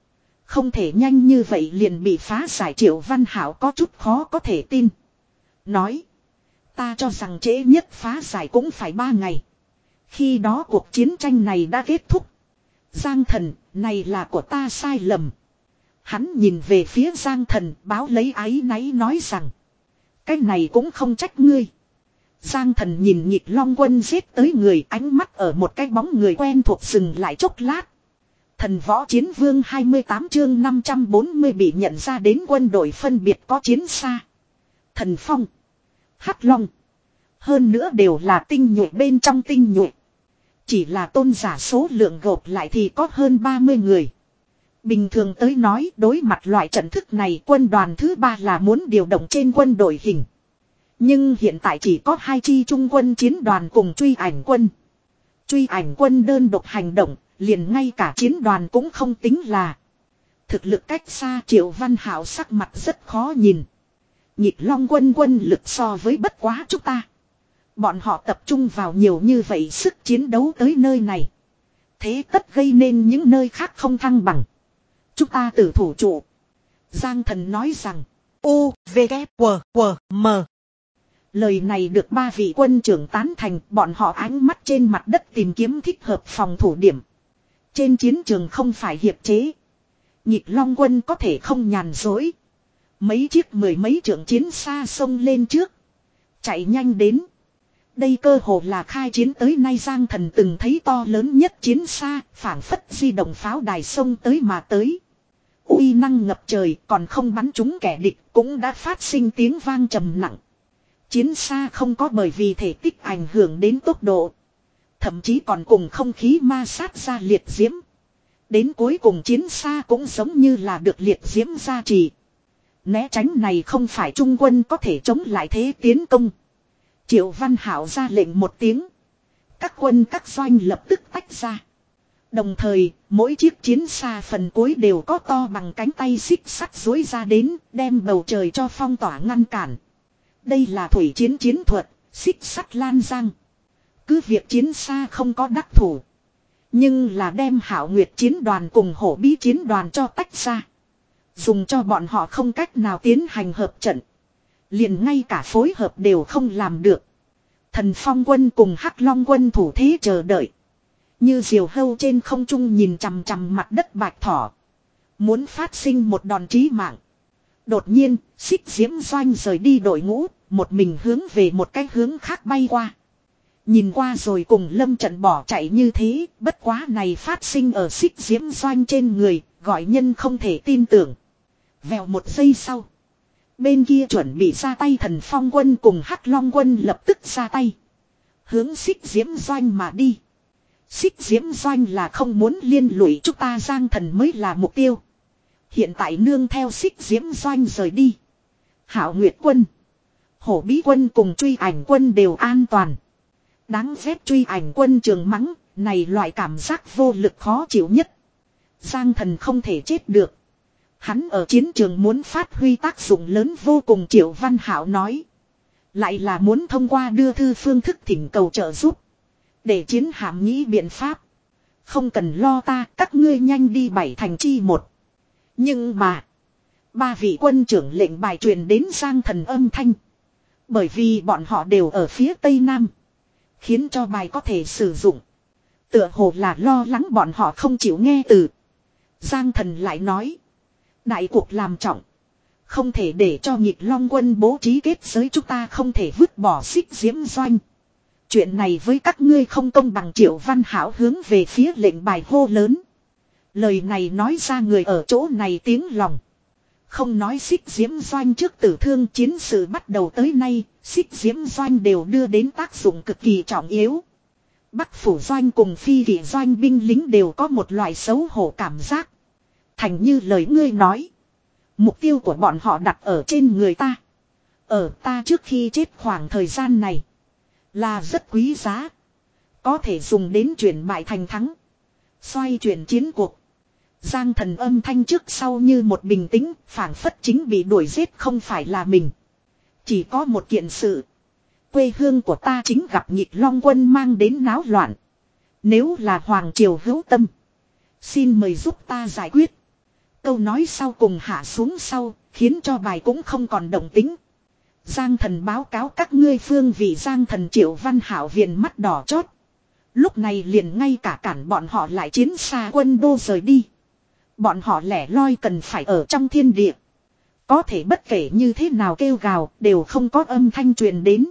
Không thể nhanh như vậy liền bị phá giải, Triệu Văn Hảo có chút khó có thể tin. Nói. Ta cho rằng trễ nhất phá giải cũng phải ba ngày. Khi đó cuộc chiến tranh này đã kết thúc. Giang Thần, này là của ta sai lầm. Hắn nhìn về phía Giang Thần, báo lấy áy náy nói rằng. Cái này cũng không trách ngươi. Giang Thần nhìn Nhịp Long Quân giết tới người, ánh mắt ở một cái bóng người quen thuộc dừng lại chốc lát. Thần Võ Chiến Vương hai mươi tám chương năm trăm bốn mươi bị nhận ra đến quân đội phân biệt có chiến xa. Thần Phong. Hắc Long. Hơn nữa đều là tinh nhuệ bên trong tinh nhuệ. Chỉ là tôn giả số lượng gộp lại thì có hơn ba mươi người. Bình thường tới nói, đối mặt loại trận thức này, quân đoàn thứ ba là muốn điều động trên quân đội hình. Nhưng hiện tại chỉ có hai chi trung quân chiến đoàn cùng truy ảnh quân. Truy ảnh quân đơn độc hành động, liền ngay cả chiến đoàn cũng không tính là. Thực lực cách xa, Triệu Văn Hảo sắc mặt rất khó nhìn. Nhịp Long Quân quân lực so với bất quá chúng ta. Bọn họ tập trung vào nhiều như vậy sức chiến đấu tới nơi này. Thế tất gây nên những nơi khác không thăng bằng. Chúng ta tử thủ trụ. Giang Thần nói rằng. U, V, K, W, W, M. Lời này được ba vị quân trưởng tán thành. Bọn họ ánh mắt trên mặt đất tìm kiếm thích hợp phòng thủ điểm. Trên chiến trường không phải hiệp chế. Nhịp Long Quân có thể không nhàn dối. Mấy chiếc mười mấy trượng chiến xa xông lên trước. Chạy nhanh đến. Đây cơ hồ là khai chiến tới nay Giang Thần từng thấy to lớn nhất chiến xa, phảng phất di động pháo đài sông tới mà tới. Uy năng ngập trời, còn không bắn trúng kẻ địch, cũng đã phát sinh tiếng vang trầm nặng. Chiến xa không có bởi vì thể tích ảnh hưởng đến tốc độ. Thậm chí còn cùng không khí ma sát ra liệt diễm. Đến cuối cùng chiến xa cũng giống như là được liệt diễm gia trì. Né tránh này không phải trung quân có thể chống lại thế tiến công. Triệu Văn Hảo ra lệnh một tiếng. Các quân các doanh lập tức tách ra. Đồng thời, mỗi chiếc chiến xa phần cuối đều có to bằng cánh tay xích sắt dối ra đến, đem bầu trời cho phong tỏa ngăn cản. Đây là thủy chiến chiến thuật, xích sắt lan giang. Cứ việc chiến xa không có đắc thủ. Nhưng là đem Hảo Nguyệt chiến đoàn cùng Hổ Bí chiến đoàn cho tách ra. Dùng cho bọn họ không cách nào tiến hành hợp trận. Liền ngay cả phối hợp đều không làm được. Thần Phong quân cùng Hắc Long quân thủ thế chờ đợi. Như diều hâu trên không trung nhìn chằm chằm mặt đất bạch thỏ. Muốn phát sinh một đòn chí mạng. Đột nhiên, xích diễm doanh rời đi đội ngũ, một mình hướng về một cái hướng khác bay qua. Nhìn qua rồi cùng lâm trận bỏ chạy như thế, bất quá này phát sinh ở xích diễm doanh trên người, gọi nhân không thể tin tưởng. Vèo một giây sau. Bên kia chuẩn bị ra tay Thần Phong quân cùng Hắc Long quân lập tức ra tay. Hướng xích diễm doanh mà đi. Xích diễm doanh là không muốn liên lụy chúng ta Giang Thần mới là mục tiêu. Hiện tại nương theo xích diễm doanh rời đi. Hảo Nguyệt quân, Hổ Bí quân cùng truy ảnh quân đều an toàn. Đáng ghét truy ảnh quân trường mắng, này loại cảm giác vô lực khó chịu nhất. Giang Thần không thể chết được. Hắn ở chiến trường muốn phát huy tác dụng lớn vô cùng, Triệu Văn Hảo nói. Lại là muốn thông qua đưa thư phương thức thỉnh cầu trợ giúp. Để chiến hạm nghĩ biện pháp. Không cần lo ta, các ngươi nhanh đi bảy thành chi một. Nhưng mà. Ba vị quân trưởng lệnh bài truyền đến Giang Thần âm thanh. Bởi vì bọn họ đều ở phía tây nam. Khiến cho bài có thể sử dụng. Tựa hồ là lo lắng bọn họ không chịu nghe từ. Giang Thần lại nói. Đại cuộc làm trọng. Không thể để cho Nhịp Long quân bố trí kết giới, chúng ta không thể vứt bỏ xích diễm doanh. Chuyện này với các ngươi không công bằng, Triệu Văn Hảo hướng về phía lệnh bài hô lớn. Lời này nói ra người ở chỗ này tiếng lòng. Không nói xích diễm doanh trước tử thương, chiến sự bắt đầu tới nay, xích diễm doanh đều đưa đến tác dụng cực kỳ trọng yếu. Bắc phủ doanh cùng phi kỵ doanh binh lính đều có một loại xấu hổ cảm giác. Thành như lời ngươi nói. Mục tiêu của bọn họ đặt ở trên người ta. Ở ta trước khi chết khoảng thời gian này. Là rất quý giá. Có thể dùng đến chuyển bại thành thắng. Xoay chuyển chiến cuộc. Giang Thần âm thanh trước sau như một bình tĩnh, phảng phất chính bị đuổi giết không phải là mình. Chỉ có một kiện sự. Quê hương của ta chính gặp Nhịp Long quân mang đến náo loạn. Nếu là Hoàng Triều hữu tâm. Xin mời giúp ta giải quyết. Câu nói sau cùng hạ xuống sau, khiến cho bài cũng không còn động tính. Giang thần báo cáo các ngươi phương vị Giang thần Triệu Văn Hảo viền mắt đỏ chót. Lúc này liền ngay cả cản bọn họ lại chiến xa quân đô rời đi. Bọn họ lẻ loi cần phải ở trong thiên địa. Có thể bất kể như thế nào kêu gào đều không có âm thanh truyền đến.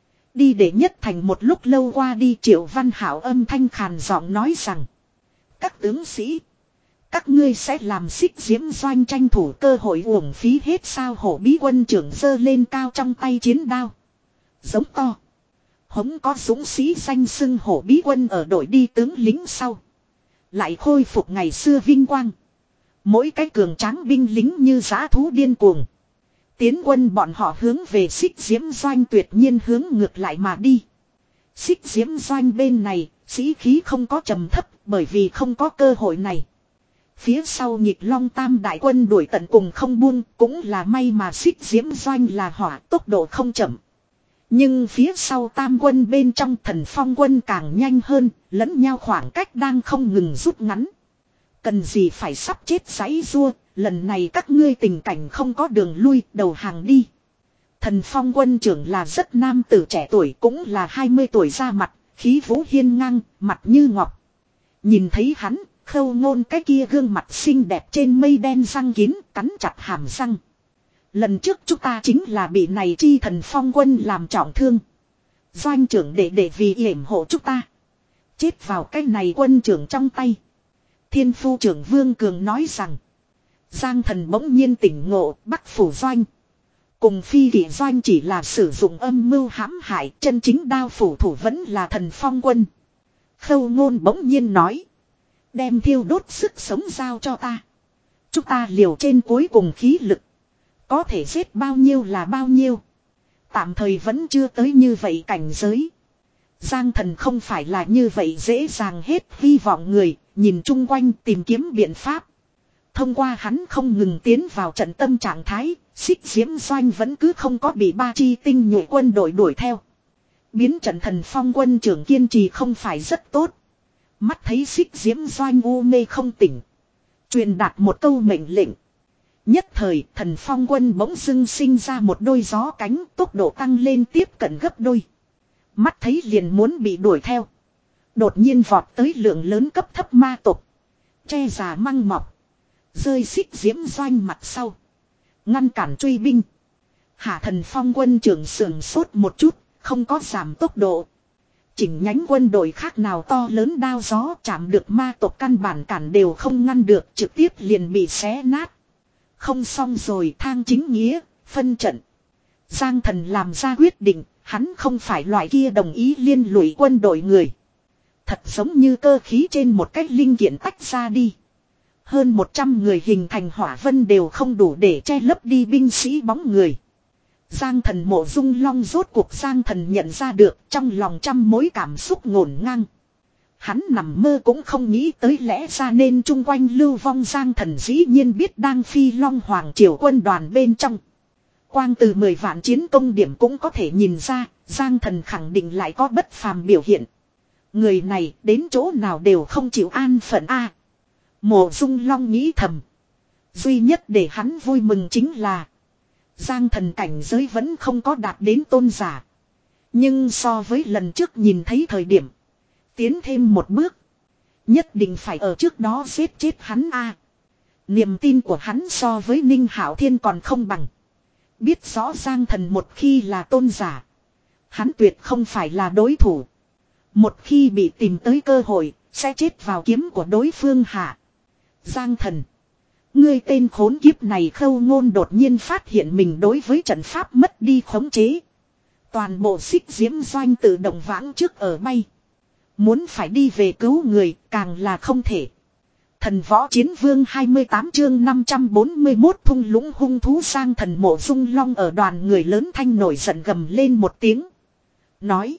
Đi để nhất thành một lúc lâu qua đi Triệu Văn Hảo âm thanh khàn giọng nói rằng. Các tướng sĩ. Các ngươi sẽ làm xích diễm doanh tranh thủ cơ hội uổng phí hết sao hổ bí quân trưởng giơ lên cao trong tay chiến đao. Giống to. Hống có dũng sĩ danh xưng hổ bí quân ở đội đi tướng lính sau. Lại khôi phục ngày xưa vinh quang. Mỗi cái cường tráng binh lính như dã thú điên cuồng. Tiến quân bọn họ hướng về xích diễm doanh tuyệt nhiên hướng ngược lại mà đi. Xích diễm doanh bên này, sĩ khí không có trầm thấp bởi vì không có cơ hội này. Phía sau nhịp long tam đại quân đuổi tận cùng không buông cũng là may mà xích diễm doanh là hỏa tốc độ không chậm. Nhưng phía sau tam quân bên trong thần phong quân càng nhanh hơn, lẫn nhau khoảng cách đang không ngừng rút ngắn. Cần gì phải sắp chết giãy rua, lần này các ngươi tình cảnh không có đường lui, đầu hàng đi. Thần phong quân trưởng là rất nam tử trẻ tuổi cũng là hai mươi tuổi ra mặt, khí vũ hiên ngang, mặt như ngọc. Nhìn thấy hắn, Khâu Ngôn cái kia gương mặt xinh đẹp trên mây đen răng kín, cắn chặt hàm răng. Lần trước chúng ta chính là bị này chi thần phong quân làm trọng thương. Doanh trưởng để để vì yểm hộ chúng ta. Chết vào cái này quân trưởng trong tay. Thiên phu trưởng Vương Cường nói rằng. Giang thần bỗng nhiên tỉnh ngộ Bắc phủ doanh. Cùng phi kỷ doanh chỉ là sử dụng âm mưu hãm hại, chân chính đao phủ thủ vẫn là thần phong quân. Khâu Ngôn bỗng nhiên nói. Đem thiêu đốt sức sống giao cho ta. Chúng ta liều trên cuối cùng khí lực. Có thể giết bao nhiêu là bao nhiêu. Tạm thời vẫn chưa tới như vậy cảnh giới. Giang thần không phải là như vậy dễ dàng hết hy vọng người, nhìn chung quanh tìm kiếm biện pháp. Thông qua hắn không ngừng tiến vào trận tâm trạng thái, xích diễm doanh vẫn cứ không có bị ba chi tinh nhuệ quân đội đuổi theo. Biến trận thần phong quân trưởng kiên trì không phải rất tốt. Mắt thấy xích diễm doanh u mê không tỉnh. Truyền đạt một câu mệnh lệnh. Nhất thời thần phong quân bỗng dưng sinh ra một đôi gió cánh, tốc độ tăng lên tiếp cận gấp đôi. Mắt thấy liền muốn bị đuổi theo. Đột nhiên vọt tới lượng lớn cấp thấp ma tộc. Che già măng mọc. Rơi xích diễm doanh mặt sau. Ngăn cản truy binh. Hạ thần phong quân trưởng sườn sốt một chút, không có giảm tốc độ. Chỉnh nhánh quân đội khác nào to lớn đao gió chạm được ma tộc căn bản cản đều không ngăn được, trực tiếp liền bị xé nát. Không xong rồi, thang chính nghĩa, phân trận. Giang thần làm ra quyết định, hắn không phải loại kia đồng ý liên lụy quân đội người. Thật giống như cơ khí trên một cách linh kiện tách ra đi. Hơn một trăm người hình thành hỏa vân đều không đủ để che lấp đi binh sĩ bóng người. Giang thần Mộ Dung Long rốt cuộc Giang thần nhận ra được trong lòng trăm mối cảm xúc ngổn ngang. Hắn nằm mơ cũng không nghĩ tới lẽ ra nên chung quanh lưu vong Giang thần dĩ nhiên biết đang phi Long Hoàng triều quân đoàn bên trong. Quang từ mười vạn chiến công điểm cũng có thể nhìn ra, Giang thần khẳng định lại có bất phàm biểu hiện. Người này đến chỗ nào đều không chịu an phận a. À, Mộ Dung Long nghĩ thầm. Duy nhất để hắn vui mừng chính là Giang thần cảnh giới vẫn không có đạt đến tôn giả. Nhưng so với lần trước nhìn thấy thời điểm, tiến thêm một bước. Nhất định phải ở trước đó giết chết hắn a. À, niềm tin của hắn so với Ninh Hạo Thiên còn không bằng. Biết rõ Giang thần một khi là tôn giả, hắn tuyệt không phải là đối thủ. Một khi bị tìm tới cơ hội, sẽ chết vào kiếm của đối phương hạ. Giang thần, ngươi tên khốn kiếp này. Khâu Ngôn đột nhiên phát hiện mình đối với trận pháp mất đi khống chế. Toàn bộ xích diễm doanh tự động vãng trước ở bay. Muốn phải đi về cứu người càng là không thể. Thần võ chiến vương hai mươi tám chương năm trăm bốn mươi mốt thung lũng hung thú. Giang thần Mộ Dung Long ở đoàn người lớn thanh nổi giận gầm lên một tiếng. Nói.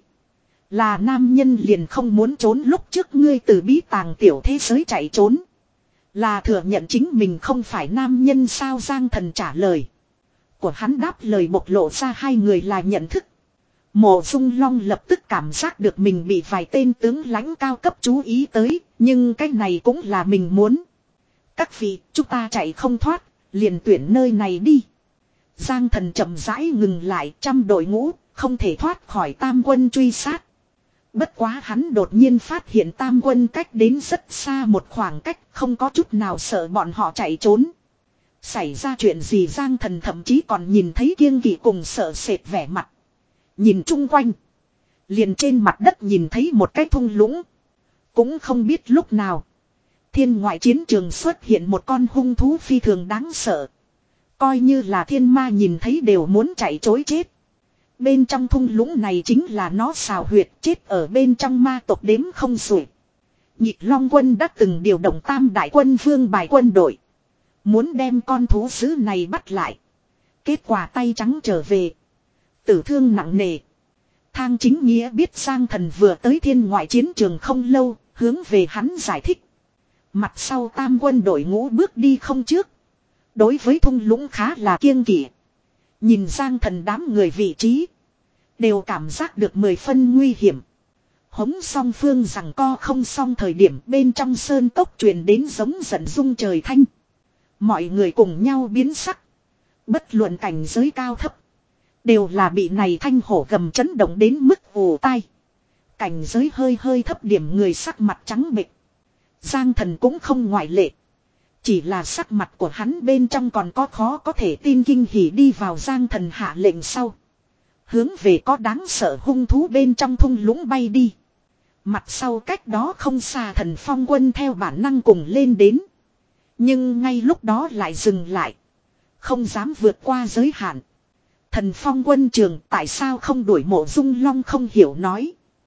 Là nam nhân liền không muốn trốn, lúc trước ngươi từ bí tàng tiểu thế giới chạy trốn. Là thừa nhận chính mình không phải nam nhân sao? Giang thần trả lời. Của hắn đáp lời bộc lộ ra hai người là nhận thức. Mộ Dung Long lập tức cảm giác được mình bị vài tên tướng lãnh cao cấp chú ý tới, nhưng cái này cũng là mình muốn. Các vị, chúng ta chạy không thoát, liền tuyển nơi này đi. Giang Thần chậm rãi ngừng lại, trăm đội ngũ, không thể thoát khỏi tam quân truy sát. Bất quá hắn đột nhiên phát hiện tam quân cách đến rất xa một khoảng cách, không có chút nào sợ bọn họ chạy trốn. Xảy ra chuyện gì Giang Thần thậm chí còn nhìn thấy kiêng kỵ cùng sợ sệt vẻ mặt. Nhìn chung quanh. Liền trên mặt đất nhìn thấy một cái thung lũng. Cũng không biết lúc nào. Thiên ngoại chiến trường xuất hiện một con hung thú phi thường đáng sợ. Coi như là thiên ma nhìn thấy đều muốn chạy trối chết. Bên trong thung lũng này chính là nó xào huyệt chết ở bên trong ma tộc đếm không xuể. Nhịp Long quân đã từng điều động tam đại quân vương bài quân đội. Muốn đem con thú dữ này bắt lại. Kết quả tay trắng trở về. Tử thương nặng nề. Thang Chính Nghĩa biết Giang Thần vừa tới thiên ngoại chiến trường không lâu, hướng về hắn giải thích. Mặt sau tam quân đội ngũ bước đi không trước. Đối với thung lũng khá là kiêng kỵ. Nhìn Giang Thần đám người vị trí. Đều cảm giác được mười phân nguy hiểm. Hống song phương rằng co không xong thời điểm bên trong sơn cốc truyền đến giống giận rung trời thanh. Mọi người cùng nhau biến sắc. Bất luận cảnh giới cao thấp. Đều là bị này thanh hổ gầm chấn động đến mức ù tai. Cảnh giới hơi hơi thấp điểm người sắc mặt trắng bệch. Giang Thần cũng không ngoại lệ. Chỉ là sắc mặt của hắn bên trong còn có khó có thể tin kinh hỉ đi vào Giang Thần hạ lệnh sau. Hướng về có đáng sợ hung thú bên trong thung lũng bay đi. Mặt sau cách đó không xa Thần Phong quân theo bản năng cùng lên đến. Nhưng ngay lúc đó lại dừng lại. Không dám vượt qua giới hạn. Thần Phong quân trường tại sao không đuổi Mộ Dung Long không hiểu nói.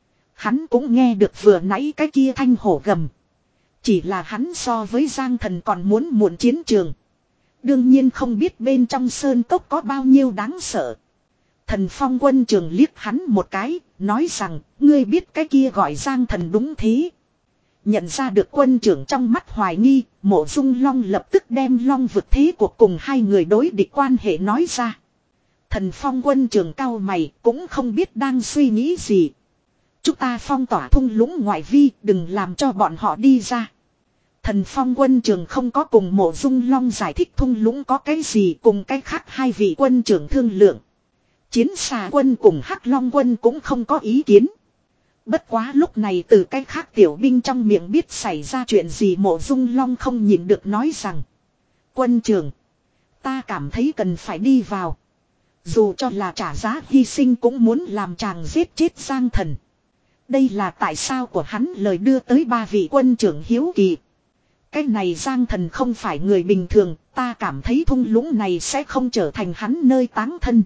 Hắn cũng nghe được vừa nãy cái kia thanh hổ gầm. Chỉ là hắn so với Giang Thần còn muốn muộn chiến trường. Đương nhiên không biết bên trong sơn cốc có bao nhiêu đáng sợ. Thần Phong quân trường liếc hắn một cái, nói rằng, ngươi biết cái kia gọi Giang Thần đúng thế. Nhận ra được quân trưởng trong mắt hoài nghi, Mộ Dung Long lập tức đem Long vực thế cuộc cùng hai người đối địch quan hệ nói ra. Thần Phong quân trường cao mày, cũng không biết đang suy nghĩ gì. Chúng ta phong tỏa thung lũng ngoại vi, đừng làm cho bọn họ đi ra. Thần Phong quân trường không có cùng Mộ Dung Long giải thích thung lũng có cái gì cùng cái khác hai vị quân trưởng thương lượng. Chiến xà quân cùng Hắc Long quân cũng không có ý kiến. Bất quá lúc này từ cái khác tiểu binh trong miệng biết xảy ra chuyện gì Mộ Dung Long không nhịn được nói rằng. Quân trưởng, ta cảm thấy cần phải đi vào. Dù cho là trả giá hy sinh cũng muốn làm chàng giết chết Giang Thần. Đây là tại sao của hắn lời đưa tới ba vị quân trưởng hiếu kỳ. Cái này Giang Thần không phải người bình thường, ta cảm thấy thung lũng này sẽ không trở thành hắn nơi táng thân.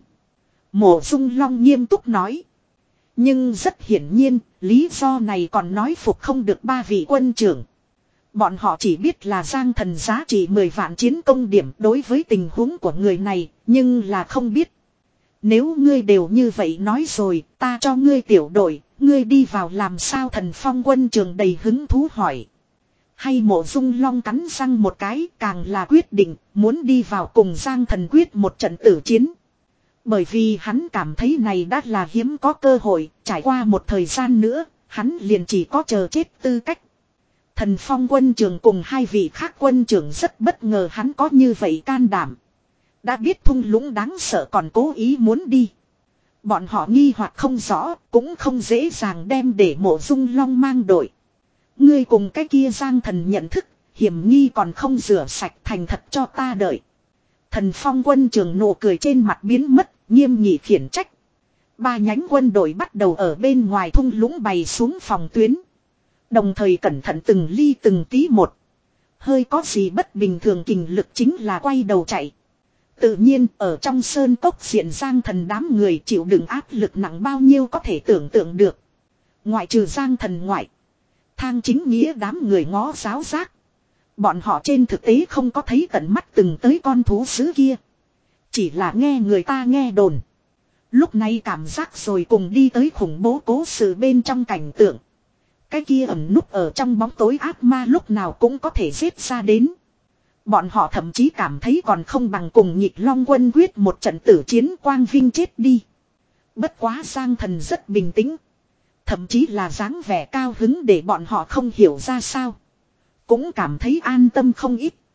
Mộ Dung Long nghiêm túc nói. Nhưng rất hiển nhiên, lý do này còn nói phục không được ba vị quân trưởng. Bọn họ chỉ biết là Giang Thần giá trị mười vạn chiến công điểm đối với tình huống của người này, nhưng là không biết. Nếu ngươi đều như vậy nói rồi, ta cho ngươi tiểu đội, ngươi đi vào làm sao Thần Phong quân trường đầy hứng thú hỏi. Hay Mộ Dung Long cắn răng một cái càng là quyết định muốn đi vào cùng Giang Thần quyết một trận tử chiến. Bởi vì hắn cảm thấy này đã là hiếm có cơ hội, trải qua một thời gian nữa, hắn liền chỉ có chờ chết tư cách. Thần Phong quân trường cùng hai vị khác quân trưởng rất bất ngờ hắn có như vậy can đảm. Đã biết thung lũng đáng sợ còn cố ý muốn đi. Bọn họ nghi hoặc không rõ, cũng không dễ dàng đem để Mộ Dung Long mang đội. Ngươi cùng cái kia Giang Thần nhận thức, hiểm nghi còn không rửa sạch thành thật cho ta đợi. Thần Phong quân trường nụ cười trên mặt biến mất, nghiêm nghị khiển trách. Ba nhánh quân đội bắt đầu ở bên ngoài thung lũng bày xuống phòng tuyến. Đồng thời cẩn thận từng ly từng tí một. Hơi có gì bất bình thường kình lực chính là quay đầu chạy. Tự nhiên ở trong sơn cốc diện Giang Thần đám người chịu đựng áp lực nặng bao nhiêu có thể tưởng tượng được. Ngoại trừ Giang Thần ngoại. Thang Chính Nghĩa đám người ngó giáo giác. Bọn họ trên thực tế không có thấy tận mắt từng tới con thú sứ kia. Chỉ là nghe người ta nghe đồn. Lúc này cảm giác rồi cùng đi tới khủng bố cố sự bên trong cảnh tượng. Cái kia ẩn núp ở trong bóng tối ác ma lúc nào cũng có thể giết ra đến. Bọn họ thậm chí cảm thấy còn không bằng cùng Nhịp Long quân quyết một trận tử chiến quang vinh chết đi. Bất quá Giang Thần rất bình tĩnh. Thậm chí là dáng vẻ cao hứng để bọn họ không hiểu ra sao. Cũng cảm thấy an tâm không ít.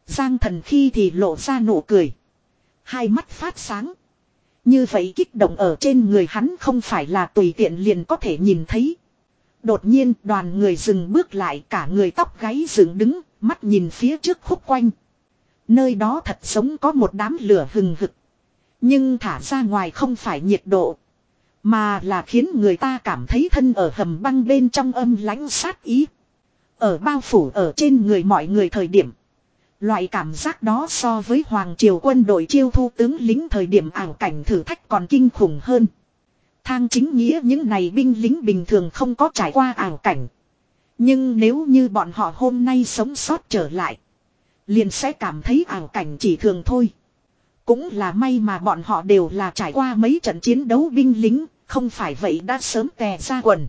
Giang Thần khi thì lộ ra nụ cười. Hai mắt phát sáng. Như vậy kích động ở trên người hắn không phải là tùy tiện liền có thể nhìn thấy. Đột nhiên đoàn người dừng bước lại, cả người tóc gáy dựng đứng, mắt nhìn phía trước khúc quanh. Nơi đó thật giống có một đám lửa hừng hực. Nhưng thả ra ngoài không phải nhiệt độ, mà là khiến người ta cảm thấy thân ở hầm băng bên trong âm lãnh sát ý. Ở bao phủ ở trên người mọi người thời điểm. Loại cảm giác đó so với Hoàng Triều quân đội chiêu thu tướng lính thời điểm ảo cảnh thử thách còn kinh khủng hơn. Thang Chính Nghĩa những này binh lính bình thường không có trải qua ảo cảnh. Nhưng nếu như bọn họ hôm nay sống sót trở lại, liền sẽ cảm thấy ảo cảnh chỉ thường thôi. Cũng là may mà bọn họ đều là trải qua mấy trận chiến đấu binh lính, không phải vậy đã sớm tè ra quần.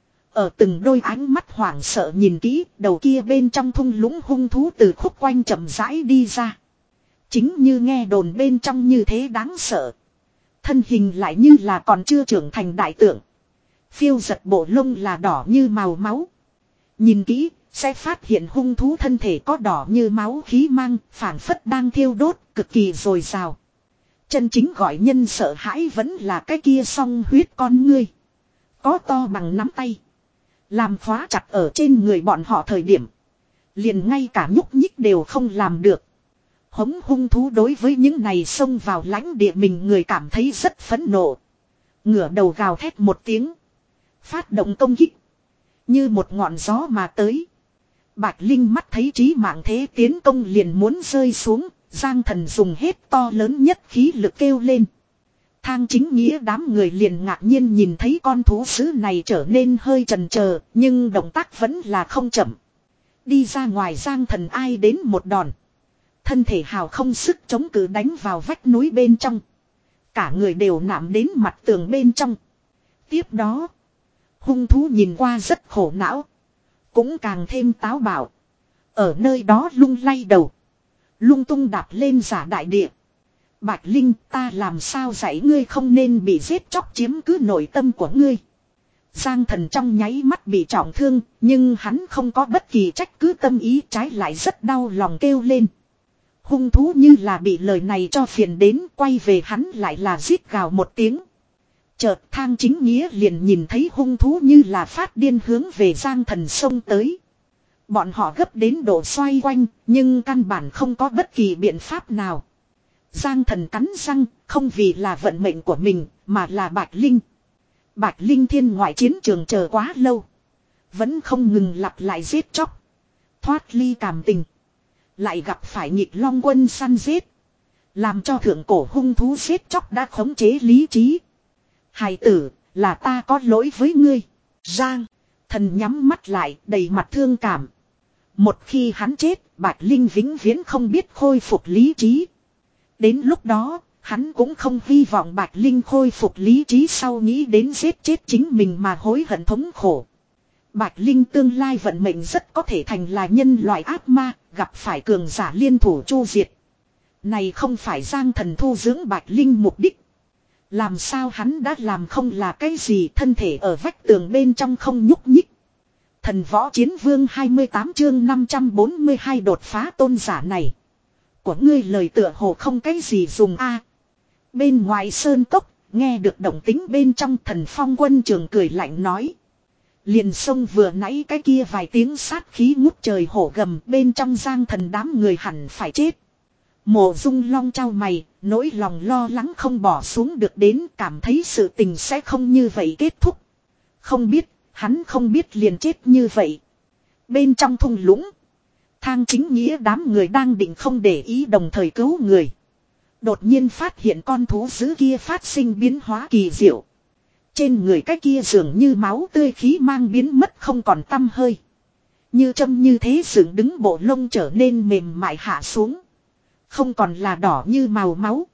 Ở từng đôi ánh mắt hoảng sợ nhìn kỹ, đầu kia bên trong thung lũng hung thú từ khúc quanh chậm rãi đi ra. Chính như nghe đồn bên trong như thế đáng sợ. Thân hình lại như là còn chưa trưởng thành đại tượng. Phiêu giật bộ lông là đỏ như màu máu. Nhìn kỹ, sẽ phát hiện hung thú thân thể có đỏ như máu khí mang, phảng phất đang thiêu đốt, cực kỳ dồi dào. Chân chính gọi nhân sợ hãi vẫn là cái kia song huyết con ngươi. Có to bằng nắm tay. Làm khóa chặt ở trên người bọn họ thời điểm. Liền ngay cả nhúc nhích đều không làm được. Hống hung thú đối với những này xông vào lãnh địa mình người cảm thấy rất phẫn nộ. Ngửa đầu gào thét một tiếng. Phát động công kích. Như một ngọn gió mà tới. Bạch Linh mắt thấy trí mạng thế tiến công liền muốn rơi xuống. Giang Thần dùng hết to lớn nhất khí lực kêu lên. Thang Chính Nghĩa đám người liền ngạc nhiên nhìn thấy con thú sứ này trở nên hơi chần chờ, nhưng động tác vẫn là không chậm. Đi ra ngoài Giang Thần ai đến một đòn. Thân thể hào không sức chống cự đánh vào vách núi bên trong. Cả người đều nạm đến mặt tường bên trong. Tiếp đó, hung thú nhìn qua rất khổ não. Cũng càng thêm táo bạo. Ở nơi đó lung lay đầu. Lung tung đạp lên giả đại địa. Bạch Linh, ta làm sao dạy ngươi không nên bị giết chóc chiếm cứ nội tâm của ngươi. Giang Thần trong nháy mắt bị trọng thương, nhưng hắn không có bất kỳ trách cứ tâm ý, trái lại rất đau lòng kêu lên. Hung thú như là bị lời này cho phiền đến, quay về hắn lại là rít gào một tiếng. Chợt Thang Chính Nghĩa liền nhìn thấy hung thú như là phát điên hướng về Giang Thần xông tới. Bọn họ gấp đến độ xoay quanh, nhưng căn bản không có bất kỳ biện pháp nào. Giang Thần cắn răng, không vì là vận mệnh của mình, mà là Bạch Linh. Bạch Linh thiên ngoại chiến trường chờ quá lâu. Vẫn không ngừng lặp lại giết chóc. Thoát ly cảm tình. Lại gặp phải nghịch long quân săn giết. Làm cho thượng cổ hung thú giết chóc đã khống chế lý trí. Hài tử, là ta có lỗi với ngươi. Giang Thần nhắm mắt lại, đầy mặt thương cảm. Một khi hắn chết, Bạch Linh vĩnh viễn không biết khôi phục lý trí. Đến lúc đó, hắn cũng không hy vọng Bạch Linh khôi phục lý trí sau nghĩ đến giết chết chính mình mà hối hận thống khổ. Bạch Linh tương lai vận mệnh rất có thể thành là nhân loại ác ma, gặp phải cường giả liên thủ chu diệt. Này không phải Giang Thần thu dưỡng Bạch Linh mục đích. Làm sao hắn đã làm không là cái gì, thân thể ở vách tường bên trong không nhúc nhích. Thần Võ Chiến Vương hai mươi tám chương năm trăm bốn mươi hai đột phá tôn giả này. Của ngươi lời tựa hồ không cái gì dùng a. Bên ngoài sơn cốc, nghe được động tính bên trong Thần Phong Quân Trường cười lạnh nói. Liền sông vừa nãy cái kia vài tiếng sát khí ngút trời hổ gầm, bên trong Giang Thần đám người hẳn phải chết. Mộ Dung Long trao mày, nỗi lòng lo lắng không bỏ xuống được đến, cảm thấy sự tình sẽ không như vậy kết thúc. Không biết, hắn không biết liền chết như vậy. Bên trong thung lũng, Thang Chính Nghĩa đám người đang định không để ý đồng thời cứu người. Đột nhiên phát hiện con thú dữ kia phát sinh biến hóa kỳ diệu. Trên người cái kia dường như máu tươi khí mang biến mất không còn tăm hơi. Như châm như thế dựng đứng bộ lông trở nên mềm mại hạ xuống. Không còn là đỏ như màu máu,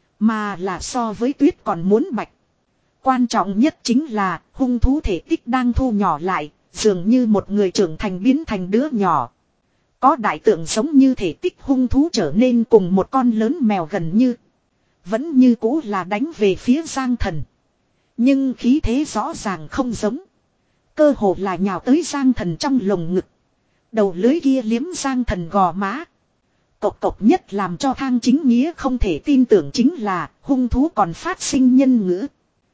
mà là so với tuyết còn muốn bạch. Quan trọng nhất chính là hung thú thể tích đang thu nhỏ lại, dường như một người trưởng thành biến thành đứa nhỏ. Có đại tượng giống như thể tích hung thú trở nên cùng một con lớn mèo gần như. Vẫn như cũ là đánh về phía Giang Thần. Nhưng khí thế rõ ràng không giống. Cơ hồ là nhào tới Giang Thần trong lồng ngực. Đầu lưới kia liếm Giang Thần gò má. Cộc cộc nhất làm cho Thang Chính Nghĩa không thể tin tưởng chính là hung thú còn phát sinh nhân ngữ.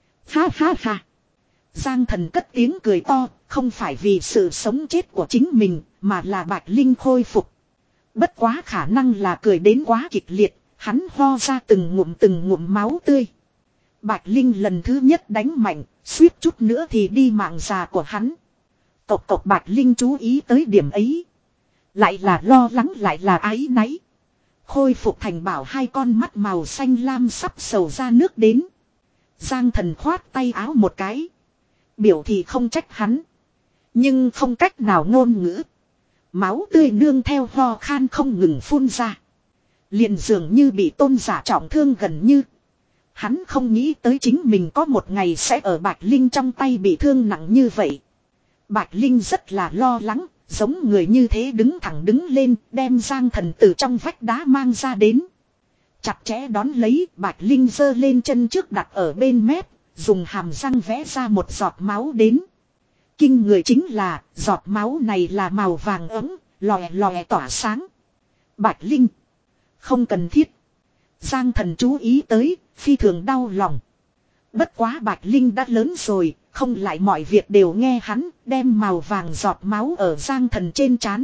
Ha ha ha. Giang Thần cất tiếng cười to, không phải vì sự sống chết của chính mình, mà là Bạch Linh khôi phục. Bất quá khả năng là cười đến quá kịch liệt, hắn ho ra từng ngụm từng ngụm máu tươi. Bạch Linh lần thứ nhất đánh mạnh, suýt chút nữa thì đi mạng già của hắn. Cộc cộc Bạch Linh chú ý tới điểm ấy. Lại là lo lắng lại là áy náy. Khôi phục thành bảo hai con mắt màu xanh lam sắp sầu ra nước đến. Giang Thần khoát tay áo một cái. Biểu thì không trách hắn. Nhưng không cách nào ngôn ngữ. Máu tươi nương theo ho khan không ngừng phun ra. Liền dường như bị Tôn giả trọng thương gần như. Hắn không nghĩ tới chính mình có một ngày sẽ ở Bạch Linh trong tay bị thương nặng như vậy. Bạch Linh rất là lo lắng, giống người như thế đứng thẳng đứng lên, đem Giang Thần từ trong vách đá mang ra đến. Chặt chẽ đón lấy, Bạch Linh giơ lên chân trước đặt ở bên mép, dùng hàm răng vẽ ra một giọt máu đến. Kinh người chính là, giọt máu này là màu vàng ấm, lòe lòe tỏa sáng. Bạch Linh. Không cần thiết. Giang Thần chú ý tới, phi thường đau lòng. Bất quá Bạch Linh đã lớn rồi, không lại mọi việc đều nghe hắn, đem màu vàng giọt máu ở Giang Thần trên trán.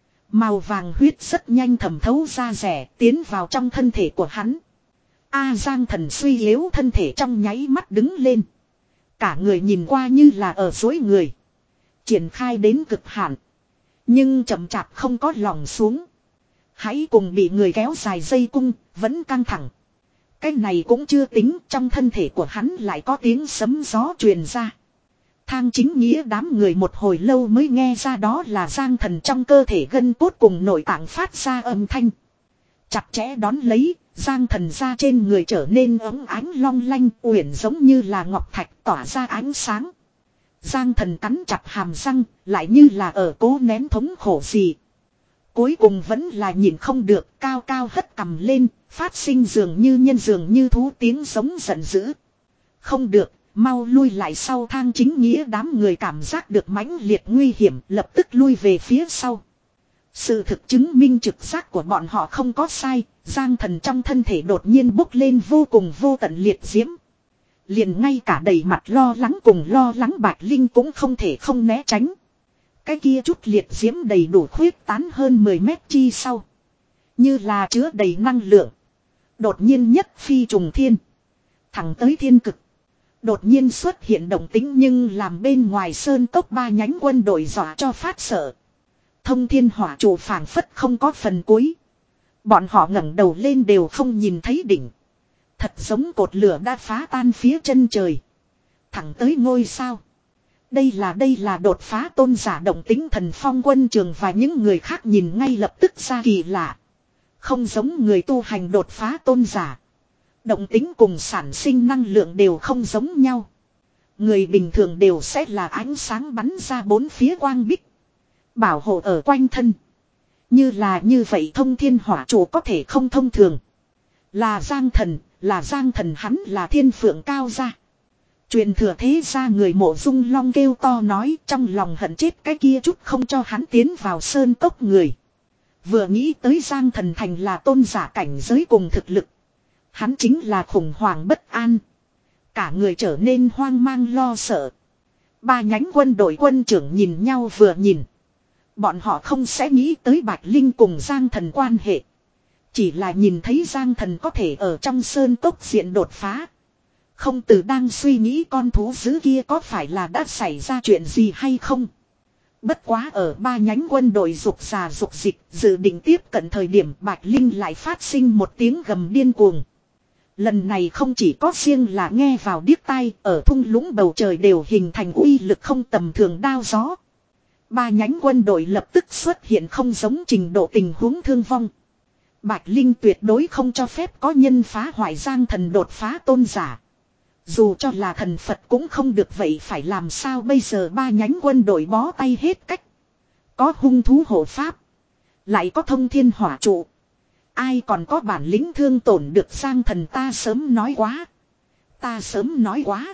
Màu vàng huyết rất nhanh thẩm thấu ra rẻ, tiến vào trong thân thể của hắn. A Giang Thần suy yếu thân thể trong nháy mắt đứng lên. Cả người nhìn qua như là ở dối người. Triển khai đến cực hạn. Nhưng chậm chạp không có lòng xuống. Hãy cùng bị người kéo dài dây cung, vẫn căng thẳng. Cái này cũng chưa tính, trong thân thể của hắn lại có tiếng sấm gió truyền ra. Thang Chính Nghĩa đám người một hồi lâu mới nghe ra đó là Giang Thần trong cơ thể gân cốt cùng nội tạng phát ra âm thanh. Chặt chẽ đón lấy, Giang Thần ra trên người trở nên ấm ánh long lanh, uyển giống như là ngọc thạch tỏa ra ánh sáng. Giang Thần cắn chặt hàm răng, lại như là ở cố nén thống khổ gì. Cuối cùng vẫn là nhìn không được, cao cao hất cằm lên, phát sinh dường như nhân dường như thú tiếng giống giận dữ. Không được, mau lui lại sau. Thang Chính Nghĩa đám người cảm giác được mãnh liệt nguy hiểm, lập tức lui về phía sau. Sự thực chứng minh trực giác của bọn họ không có sai, Giang Thần trong thân thể đột nhiên bốc lên vô cùng vô tận liệt diễm. Liền ngay cả đầy mặt lo lắng cùng lo lắng Bạch Linh cũng không thể không né tránh. Cái kia chút liệt diễm đầy đủ khuyết tán hơn mười mét chi sau. Như là chứa đầy năng lượng. Đột nhiên nhất phi trùng thiên. Thẳng tới thiên cực. Đột nhiên xuất hiện động tĩnh nhưng làm bên ngoài sơn cốc ba nhánh quân đội dọa cho phát sợ. Thông thiên hỏa trụ phảng phất không có phần cuối. Bọn họ ngẩng đầu lên đều không nhìn thấy đỉnh. Thật giống cột lửa đã phá tan phía chân trời. Thẳng tới ngôi sao. Đây là đây là đột phá tôn giả động tĩnh. Thần Phong Quân Trường và những người khác nhìn ngay lập tức ra kỳ lạ. Không giống người tu hành đột phá tôn giả. Động tĩnh cùng sản sinh năng lượng đều không giống nhau. Người bình thường đều sẽ là ánh sáng bắn ra bốn phía quang bích. Bảo hộ ở quanh thân. Như là như vậy thông thiên hỏa trụ có thể không thông thường. Là Giang Thần, là Giang Thần hắn là thiên phượng cao gia. Truyền thừa thế ra người Mộ Dung Long kêu to nói trong lòng hận chết cái kia chút không cho hắn tiến vào sơn cốc người. Vừa nghĩ tới Giang Thần thành là tôn giả cảnh giới cùng thực lực. Hắn chính là khủng hoảng bất an. Cả người trở nên hoang mang lo sợ. Ba nhánh quân đội quân trưởng nhìn nhau vừa nhìn. Bọn họ không sẽ nghĩ tới Bạch Linh cùng Giang Thần quan hệ. Chỉ là nhìn thấy Giang Thần có thể ở trong sơn cốc diện đột phá. Không từ đang suy nghĩ con thú dữ kia có phải là đã xảy ra chuyện gì hay không. Bất quá ở ba nhánh quân đội dục già dục dịch dự định tiếp cận thời điểm Bạch Linh lại phát sinh một tiếng gầm điên cuồng. Lần này không chỉ có riêng là nghe vào điếc tai, ở thung lũng bầu trời đều hình thành uy lực không tầm thường đao gió. Ba nhánh quân đội lập tức xuất hiện không giống trình độ tình huống thương vong. Bạch Linh tuyệt đối không cho phép có nhân phá hoại Giang Thần đột phá tôn giả. Dù cho là thần Phật cũng không được vậy phải làm sao bây giờ. Ba nhánh quân đội bó tay hết cách. Có hung thú hộ pháp. Lại có thông thiên hỏa trụ. Ai còn có bản lĩnh thương tổn được Giang Thần. Ta sớm nói quá. Ta sớm nói quá.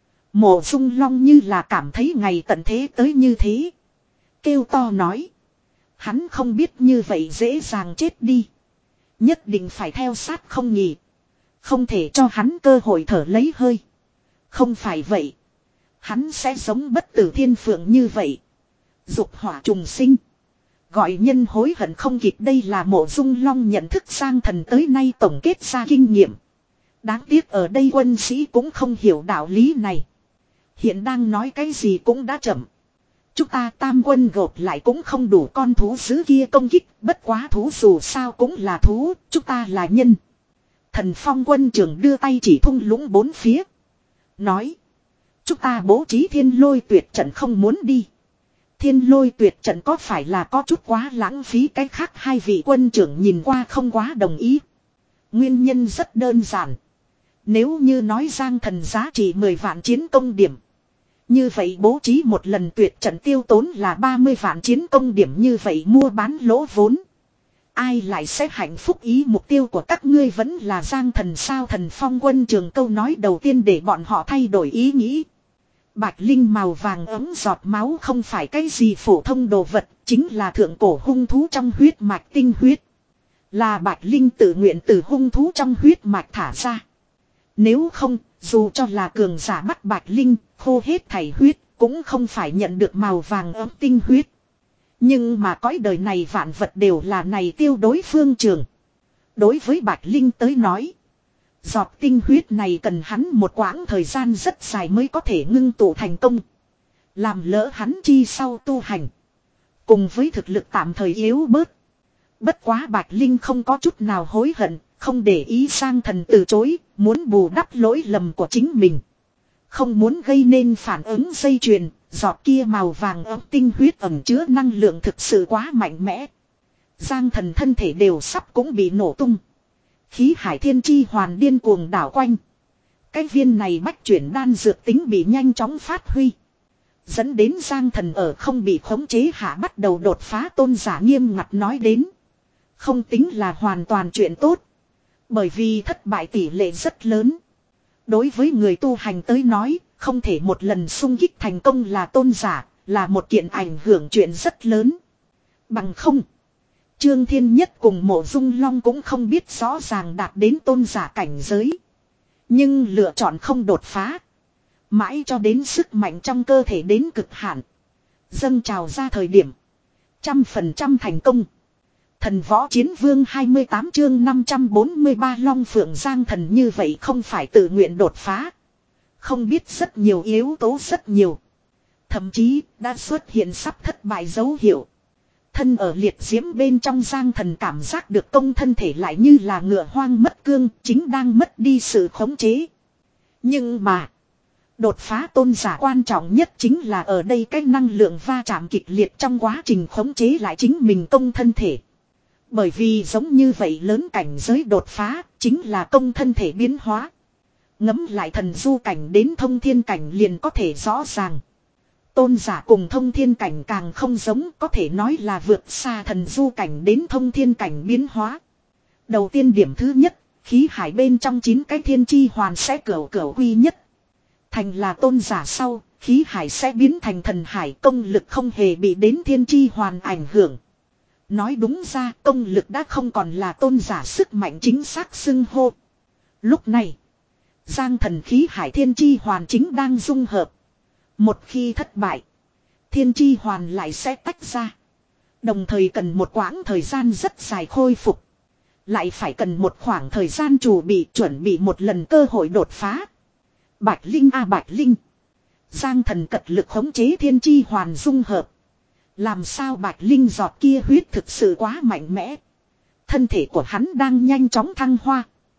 Mộ Dung Long như là cảm thấy ngày tận thế tới như thế. Kêu to nói. Hắn không biết như vậy dễ dàng chết đi. Nhất định phải theo sát không nghỉ. Không thể cho hắn cơ hội thở lấy hơi. Không phải vậy. Hắn sẽ giống bất tử thiên phượng như vậy. Dục hỏa trùng sinh. Gọi nhân hối hận không kịp, đây là Mộ Dung Long nhận thức Giang Thần tới nay tổng kết ra kinh nghiệm. Đáng tiếc ở đây quân sĩ cũng không hiểu đạo lý này. Hiện đang nói cái gì cũng đã chậm. Chúng ta tam quân gộp lại cũng không đủ con thú dữ kia công kích, bất quá thú dù sao cũng là thú, chúng ta là nhân. Thần Phong quân trưởng đưa tay chỉ thung lũng bốn phía. Nói. Chúng ta bố trí thiên lôi tuyệt trận không muốn đi. Thiên lôi tuyệt trận có phải là có chút quá lãng phí, cái khác hai vị quân trưởng nhìn qua không quá đồng ý. Nguyên nhân rất đơn giản. Nếu như nói Giang Thần giá trị mười vạn chiến công điểm. Như vậy bố trí một lần tuyệt trận tiêu tốn là ba mươi vạn chiến công điểm, như vậy mua bán lỗ vốn. Ai lại sẽ hạnh phúc, ý mục tiêu của các ngươi vẫn là Giang Thần sao? Thần Phong quân trường câu nói đầu tiên để bọn họ thay đổi ý nghĩ. Bạch linh màu vàng ấm giọt máu không phải cái gì phổ thông đồ vật, chính là thượng cổ hung thú trong huyết mạch tinh huyết. Là bạch linh tự nguyện từ hung thú trong huyết mạch thả ra. Nếu không, dù cho là cường giả bắt bạch linh, khô hết thảy huyết, cũng không phải nhận được màu vàng ấm tinh huyết. Nhưng mà cõi đời này vạn vật đều là này tiêu đối phương trường. Đối với bạch linh tới nói, giọt tinh huyết này cần hắn một quãng thời gian rất dài mới có thể ngưng tụ thành công. Làm lỡ hắn chi sau tu hành. Cùng với thực lực tạm thời yếu bớt. Bất quá Bạch Linh không có chút nào hối hận, không để ý Giang Thần từ chối, muốn bù đắp lỗi lầm của chính mình. Không muốn gây nên phản ứng dây chuyền, giọt kia màu vàng ấm tinh huyết ẩn chứa năng lượng thực sự quá mạnh mẽ. Giang Thần thân thể đều sắp cũng bị nổ tung. Khí hải thiên chi hoàn điên cuồng đảo quanh. Cái viên này bách chuyển đan dược tính bị nhanh chóng phát huy. Dẫn đến Giang Thần ở không bị khống chế hạ bắt đầu đột phá. Tôn giả nghiêm ngặt nói đến. Không tính là hoàn toàn chuyện tốt. Bởi vì thất bại tỷ lệ rất lớn. Đối với người tu hành tới nói, không thể một lần xung kích thành công là tôn giả, là một kiện ảnh hưởng chuyện rất lớn. Bằng không, Trương Thiên Nhất cùng Mộ Dung Long cũng không biết rõ ràng đạt đến tôn giả cảnh giới. Nhưng lựa chọn không đột phá. Mãi cho đến sức mạnh trong cơ thể đến cực hạn. Dâng trào ra thời điểm. Trăm phần trăm thành công. Thần Võ Chiến Vương hai mươi tám chương năm trăm bốn mươi ba Long Phượng Giang Thần như vậy không phải tự nguyện đột phá. Không biết rất nhiều yếu tố rất nhiều. Thậm chí đã xuất hiện sắp thất bại dấu hiệu. Thân ở liệt diễm bên trong Giang Thần cảm giác được công thân thể lại như là ngựa hoang mất cương, chính đang mất đi sự khống chế. Nhưng mà, đột phá tôn giả quan trọng nhất chính là ở đây cái năng lượng va chạm kịch liệt trong quá trình khống chế lại chính mình công thân thể. Bởi vì giống như vậy lớn cảnh giới đột phá, chính là công thân thể biến hóa. Ngẫm lại thần du cảnh đến thông thiên cảnh liền có thể rõ ràng. Tôn giả cùng thông thiên cảnh càng không giống, có thể nói là vượt xa thần du cảnh đến thông thiên cảnh biến hóa. Đầu tiên điểm thứ nhất, khí hải bên trong chín cái thiên chi hoàn sẽ cửu cửu quy nhất. Thành là tôn giả sau, khí hải sẽ biến thành thần hải, công lực không hề bị đến thiên chi hoàn ảnh hưởng. Nói đúng ra, công lực đã không còn là tôn giả sức mạnh chính xác xưng hô. Lúc này, Giang Thần khí hải thiên chi hoàn chính đang dung hợp. Một khi thất bại, thiên chi hoàn lại sẽ tách ra. Đồng thời cần một quãng thời gian rất dài khôi phục. Lại phải cần một khoảng thời gian chuẩn bị chuẩn bị một lần cơ hội đột phá. Bạch Linh a Bạch Linh. Giang Thần cật lực khống chế thiên chi hoàn dung hợp. Làm sao Bạch Linh giọt kia huyết thực sự quá mạnh mẽ. Thân thể của hắn đang nhanh chóng thăng hoa.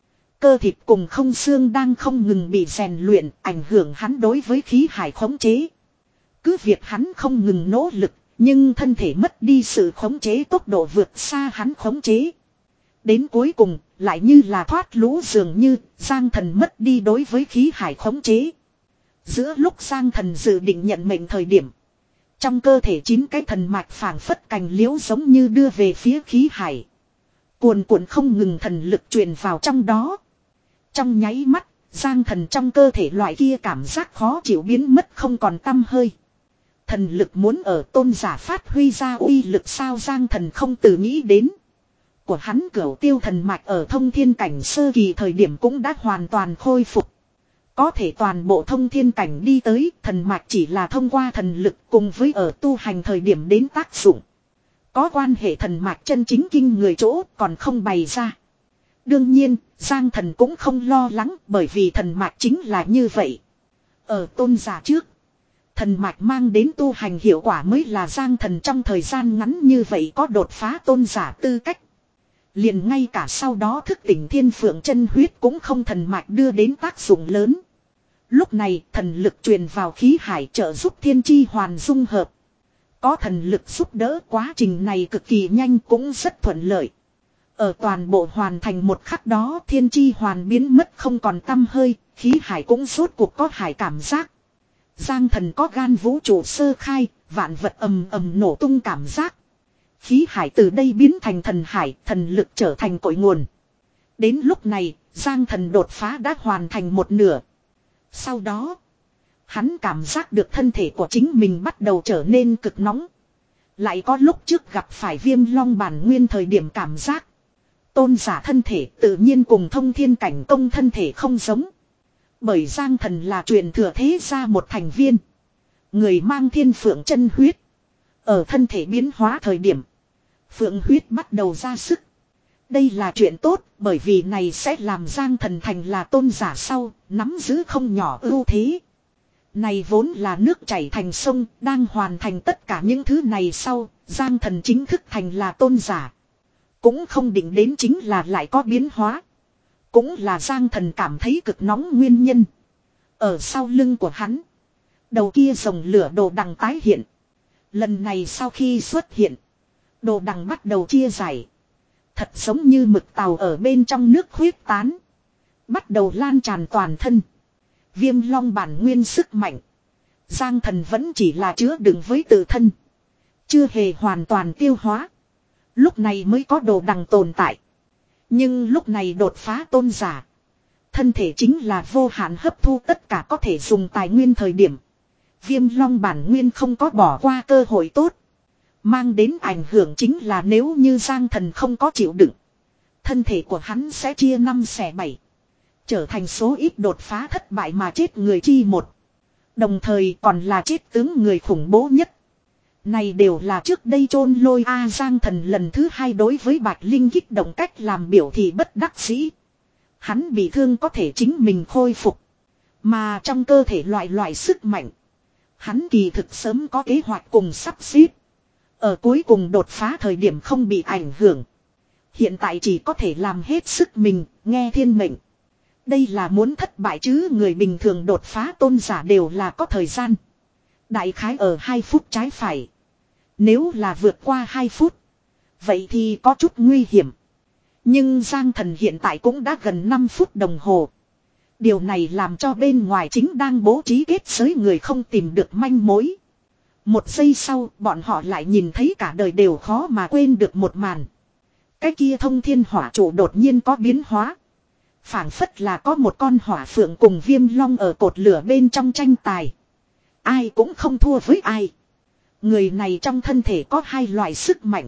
Cơ thịt cùng không xương đang không ngừng bị rèn luyện, ảnh hưởng hắn đối với khí hải khống chế. Cứ việc hắn không ngừng nỗ lực, nhưng thân thể mất đi sự khống chế tốc độ vượt xa hắn khống chế. Đến cuối cùng, lại như là thoát lũ dường như, Giang Thần mất đi đối với khí hải khống chế. Giữa lúc Giang Thần dự định nhận mệnh thời điểm, trong cơ thể chín cái thần mạch phảng phất cành liễu giống như đưa về phía khí hải. Cuồn cuộn không ngừng thần lực truyền vào trong đó. Trong nháy mắt, Giang Thần trong cơ thể loại kia cảm giác khó chịu biến mất không còn tăm hơi. Thần lực muốn ở tôn giả phát huy ra uy lực sao? Giang Thần không tự nghĩ đến. của hắn cửu tiêu thần mạch ở thông thiên cảnh sơ kỳ thời điểm cũng đã hoàn toàn khôi phục. Có thể toàn bộ thông thiên cảnh đi tới, thần mạch chỉ là thông qua thần lực cùng với ở tu hành thời điểm đến tác dụng. Có quan hệ thần mạch chân chính kinh người chỗ còn không bày ra. Đương nhiên, Giang Thần cũng không lo lắng bởi vì thần mạch chính là như vậy. Ở tôn giả trước, thần mạch mang đến tu hành hiệu quả mới là Giang Thần trong thời gian ngắn như vậy có đột phá tôn giả tư cách. Liền ngay cả sau đó thức tỉnh thiên phượng chân huyết cũng không thần mạch đưa đến tác dụng lớn. Lúc này thần lực truyền vào khí hải trợ giúp thiên chi hoàn dung hợp. Có thần lực giúp đỡ quá trình này cực kỳ nhanh cũng rất thuận lợi. Ở toàn bộ hoàn thành một khắc đó thiên chi hoàn biến mất không còn tăm hơi, khí hải cũng rốt cuộc có hải cảm giác. Giang Thần có gan vũ trụ sơ khai, vạn vật ầm ầm nổ tung cảm giác. Khí hải từ đây biến thành thần hải, thần lực trở thành cội nguồn. Đến lúc này, Giang Thần đột phá đã hoàn thành một nửa. Sau đó, hắn cảm giác được thân thể của chính mình bắt đầu trở nên cực nóng. Lại có lúc trước gặp phải viêm long bản nguyên thời điểm cảm giác. Tôn giả thân thể tự nhiên cùng thông thiên cảnh công thân thể không giống. Bởi Giang Thần là truyền thừa thế gia một thành viên. Người mang thiên phượng chân huyết. Ở thân thể biến hóa thời điểm, phượng huyết bắt đầu ra sức. Đây là chuyện tốt bởi vì này sẽ làm Giang Thần thành là tôn giả sau, nắm giữ không nhỏ ưu thế. Này vốn là nước chảy thành sông, đang hoàn thành tất cả những thứ này sau, Giang Thần chính thức thành là tôn giả. Cũng không định đến chính là lại có biến hóa. Cũng là Giang Thần cảm thấy cực nóng nguyên nhân. Ở sau lưng của hắn, đầu kia rồng lửa đồ đằng tái hiện. Lần này sau khi xuất hiện, đồ đằng bắt đầu chia giải. Thật giống như mực tàu ở bên trong nước khuyết tán. Bắt đầu lan tràn toàn thân. Viêm long bản nguyên sức mạnh. Giang Thần vẫn chỉ là chứa đựng với tự thân. Chưa hề hoàn toàn tiêu hóa. Lúc này mới có đồ đằng tồn tại. Nhưng lúc này đột phá tôn giả. Thân thể chính là vô hạn hấp thu tất cả có thể dùng tài nguyên thời điểm. Viêm long bản nguyên không có bỏ qua cơ hội tốt. Mang đến ảnh hưởng chính là nếu như Giang Thần không có chịu đựng. Thân thể của hắn sẽ chia năm xẻ bảy. Trở thành số ít đột phá thất bại mà chết người chi một. Đồng thời còn là chết tướng người khủng bố nhất. Này đều là trước đây chôn lôi A Giang Thần lần thứ hai đối với Bạch Linh kích động cách làm biểu thị bất đắc dĩ. Hắn bị thương có thể chính mình khôi phục. Mà trong cơ thể loại loại sức mạnh. Hắn kỳ thực sớm có kế hoạch cùng sắp xếp. Ở cuối cùng đột phá thời điểm không bị ảnh hưởng. Hiện tại chỉ có thể làm hết sức mình, nghe thiên mệnh. Đây là muốn thất bại chứ người bình thường đột phá tôn giả đều là có thời gian. Đại khái ở hai phút trái phải. Nếu là vượt qua hai phút. Vậy thì có chút nguy hiểm. Nhưng Giang Thần hiện tại cũng đã gần năm phút đồng hồ. Điều này làm cho bên ngoài chính đang bố trí kết giới người không tìm được manh mối. Một giây sau bọn họ lại nhìn thấy cả đời đều khó mà quên được một màn. Cái kia thông thiên hỏa trụ đột nhiên có biến hóa. Phảng phất là có một con hỏa phượng cùng viêm long ở cột lửa bên trong tranh tài. Ai cũng không thua với ai. Người này trong thân thể có hai loại sức mạnh.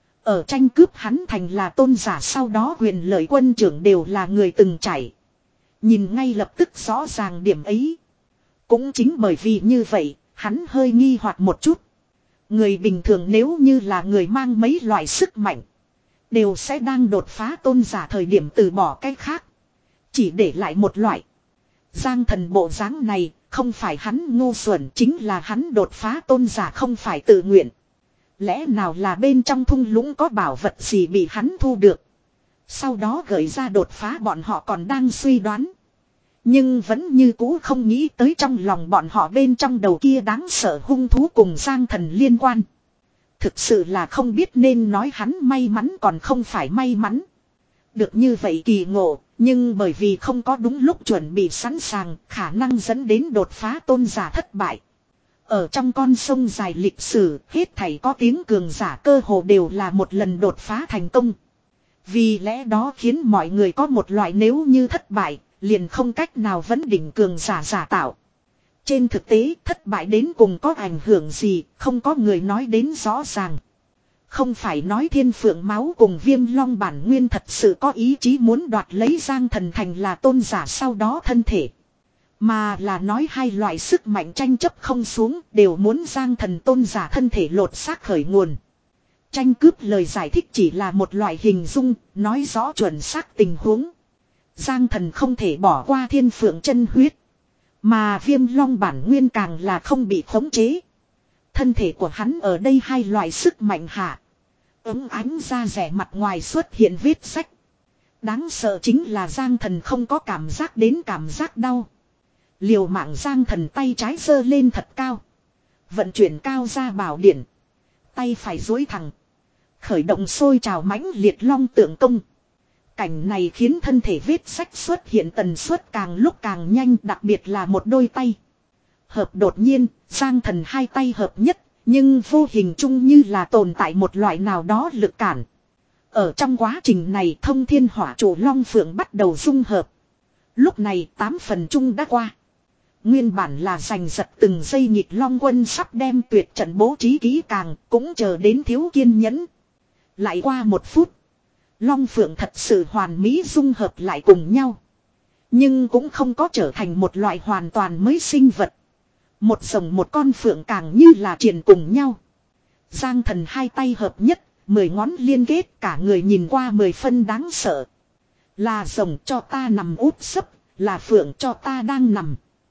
Ở tranh cướp hắn thành là tôn giả sau đó quyền lợi quân trưởng đều là người từng trải. Nhìn ngay lập tức rõ ràng điểm ấy. Cũng chính bởi vì như vậy, hắn hơi nghi hoặc một chút. Người bình thường nếu như là người mang mấy loại sức mạnh. Đều sẽ đang đột phá tôn giả thời điểm từ bỏ cái khác. Chỉ để lại một loại. Giang Thần bộ dáng này không phải hắn ngu xuẩn, chính là hắn đột phá tôn giả không phải tự nguyện. Lẽ nào là bên trong thung lũng có bảo vật gì bị hắn thu được. Sau đó gửi ra đột phá bọn họ còn đang suy đoán. Nhưng vẫn như cũ không nghĩ tới trong lòng bọn họ bên trong đầu kia đáng sợ hung thú cùng Giang Thần liên quan. Thực sự là không biết nên nói hắn may mắn còn không phải may mắn. Được như vậy kỳ ngộ, nhưng bởi vì không có đúng lúc chuẩn bị sẵn sàng, khả năng dẫn đến đột phá tôn giả thất bại. Ở trong con sông dài lịch sử, hết thảy có tiếng cường giả cơ hồ đều là một lần đột phá thành công. Vì lẽ đó khiến mọi người có một loại nếu như thất bại, liền không cách nào vấn đỉnh cường giả giả tạo. Trên thực tế, thất bại đến cùng có ảnh hưởng gì, không có người nói đến rõ ràng. Không phải nói thiên phượng máu cùng viêm long bản nguyên thật sự có ý chí muốn đoạt lấy Giang Thần thành là tôn giả sau đó thân thể. Mà là nói hai loại sức mạnh tranh chấp không xuống đều muốn Giang Thần tôn giả thân thể lột xác khởi nguồn. Tranh cướp lời giải thích chỉ là một loại hình dung, nói rõ chuẩn xác tình huống. Giang Thần không thể bỏ qua thiên phượng chân huyết. Mà viêm long bản nguyên càng là không bị khống chế. Thân thể của hắn ở đây hai loại sức mạnh hạ. Ấm ánh ra rẻ mặt ngoài xuất hiện vết sách. Đáng sợ chính là Giang Thần không có cảm giác đến cảm giác đau. Liều mạng Giang Thần tay trái giơ lên thật cao. Vận chuyển cao ra bảo điển. Tay phải duỗi thẳng. Khởi động sôi trào mãnh liệt long tượng công. Cảnh này khiến thân thể vết sách xuất hiện tần suất càng lúc càng nhanh, đặc biệt là một đôi tay. Hợp đột nhiên, Giang Thần hai tay hợp nhất, nhưng vô hình chung như là tồn tại một loại nào đó lực cản. Ở trong quá trình này thông thiên hỏa trụ long phượng bắt đầu dung hợp. Lúc này tám phần chung đã qua. Nguyên bản là giành giật từng giây nhịp long quân sắp đem tuyệt trận bố trí kỹ càng, cũng chờ đến thiếu kiên nhẫn. Lại qua một phút. Long phượng thật sự hoàn mỹ dung hợp lại cùng nhau. Nhưng cũng không có trở thành một loại hoàn toàn mới sinh vật. Một rồng một con phượng càng như là triền cùng nhau. Giang Thần hai tay hợp nhất, mười ngón liên kết, cả người nhìn qua mười phân đáng sợ. Là rồng cho ta nằm úp sấp, là phượng cho ta đang nằm.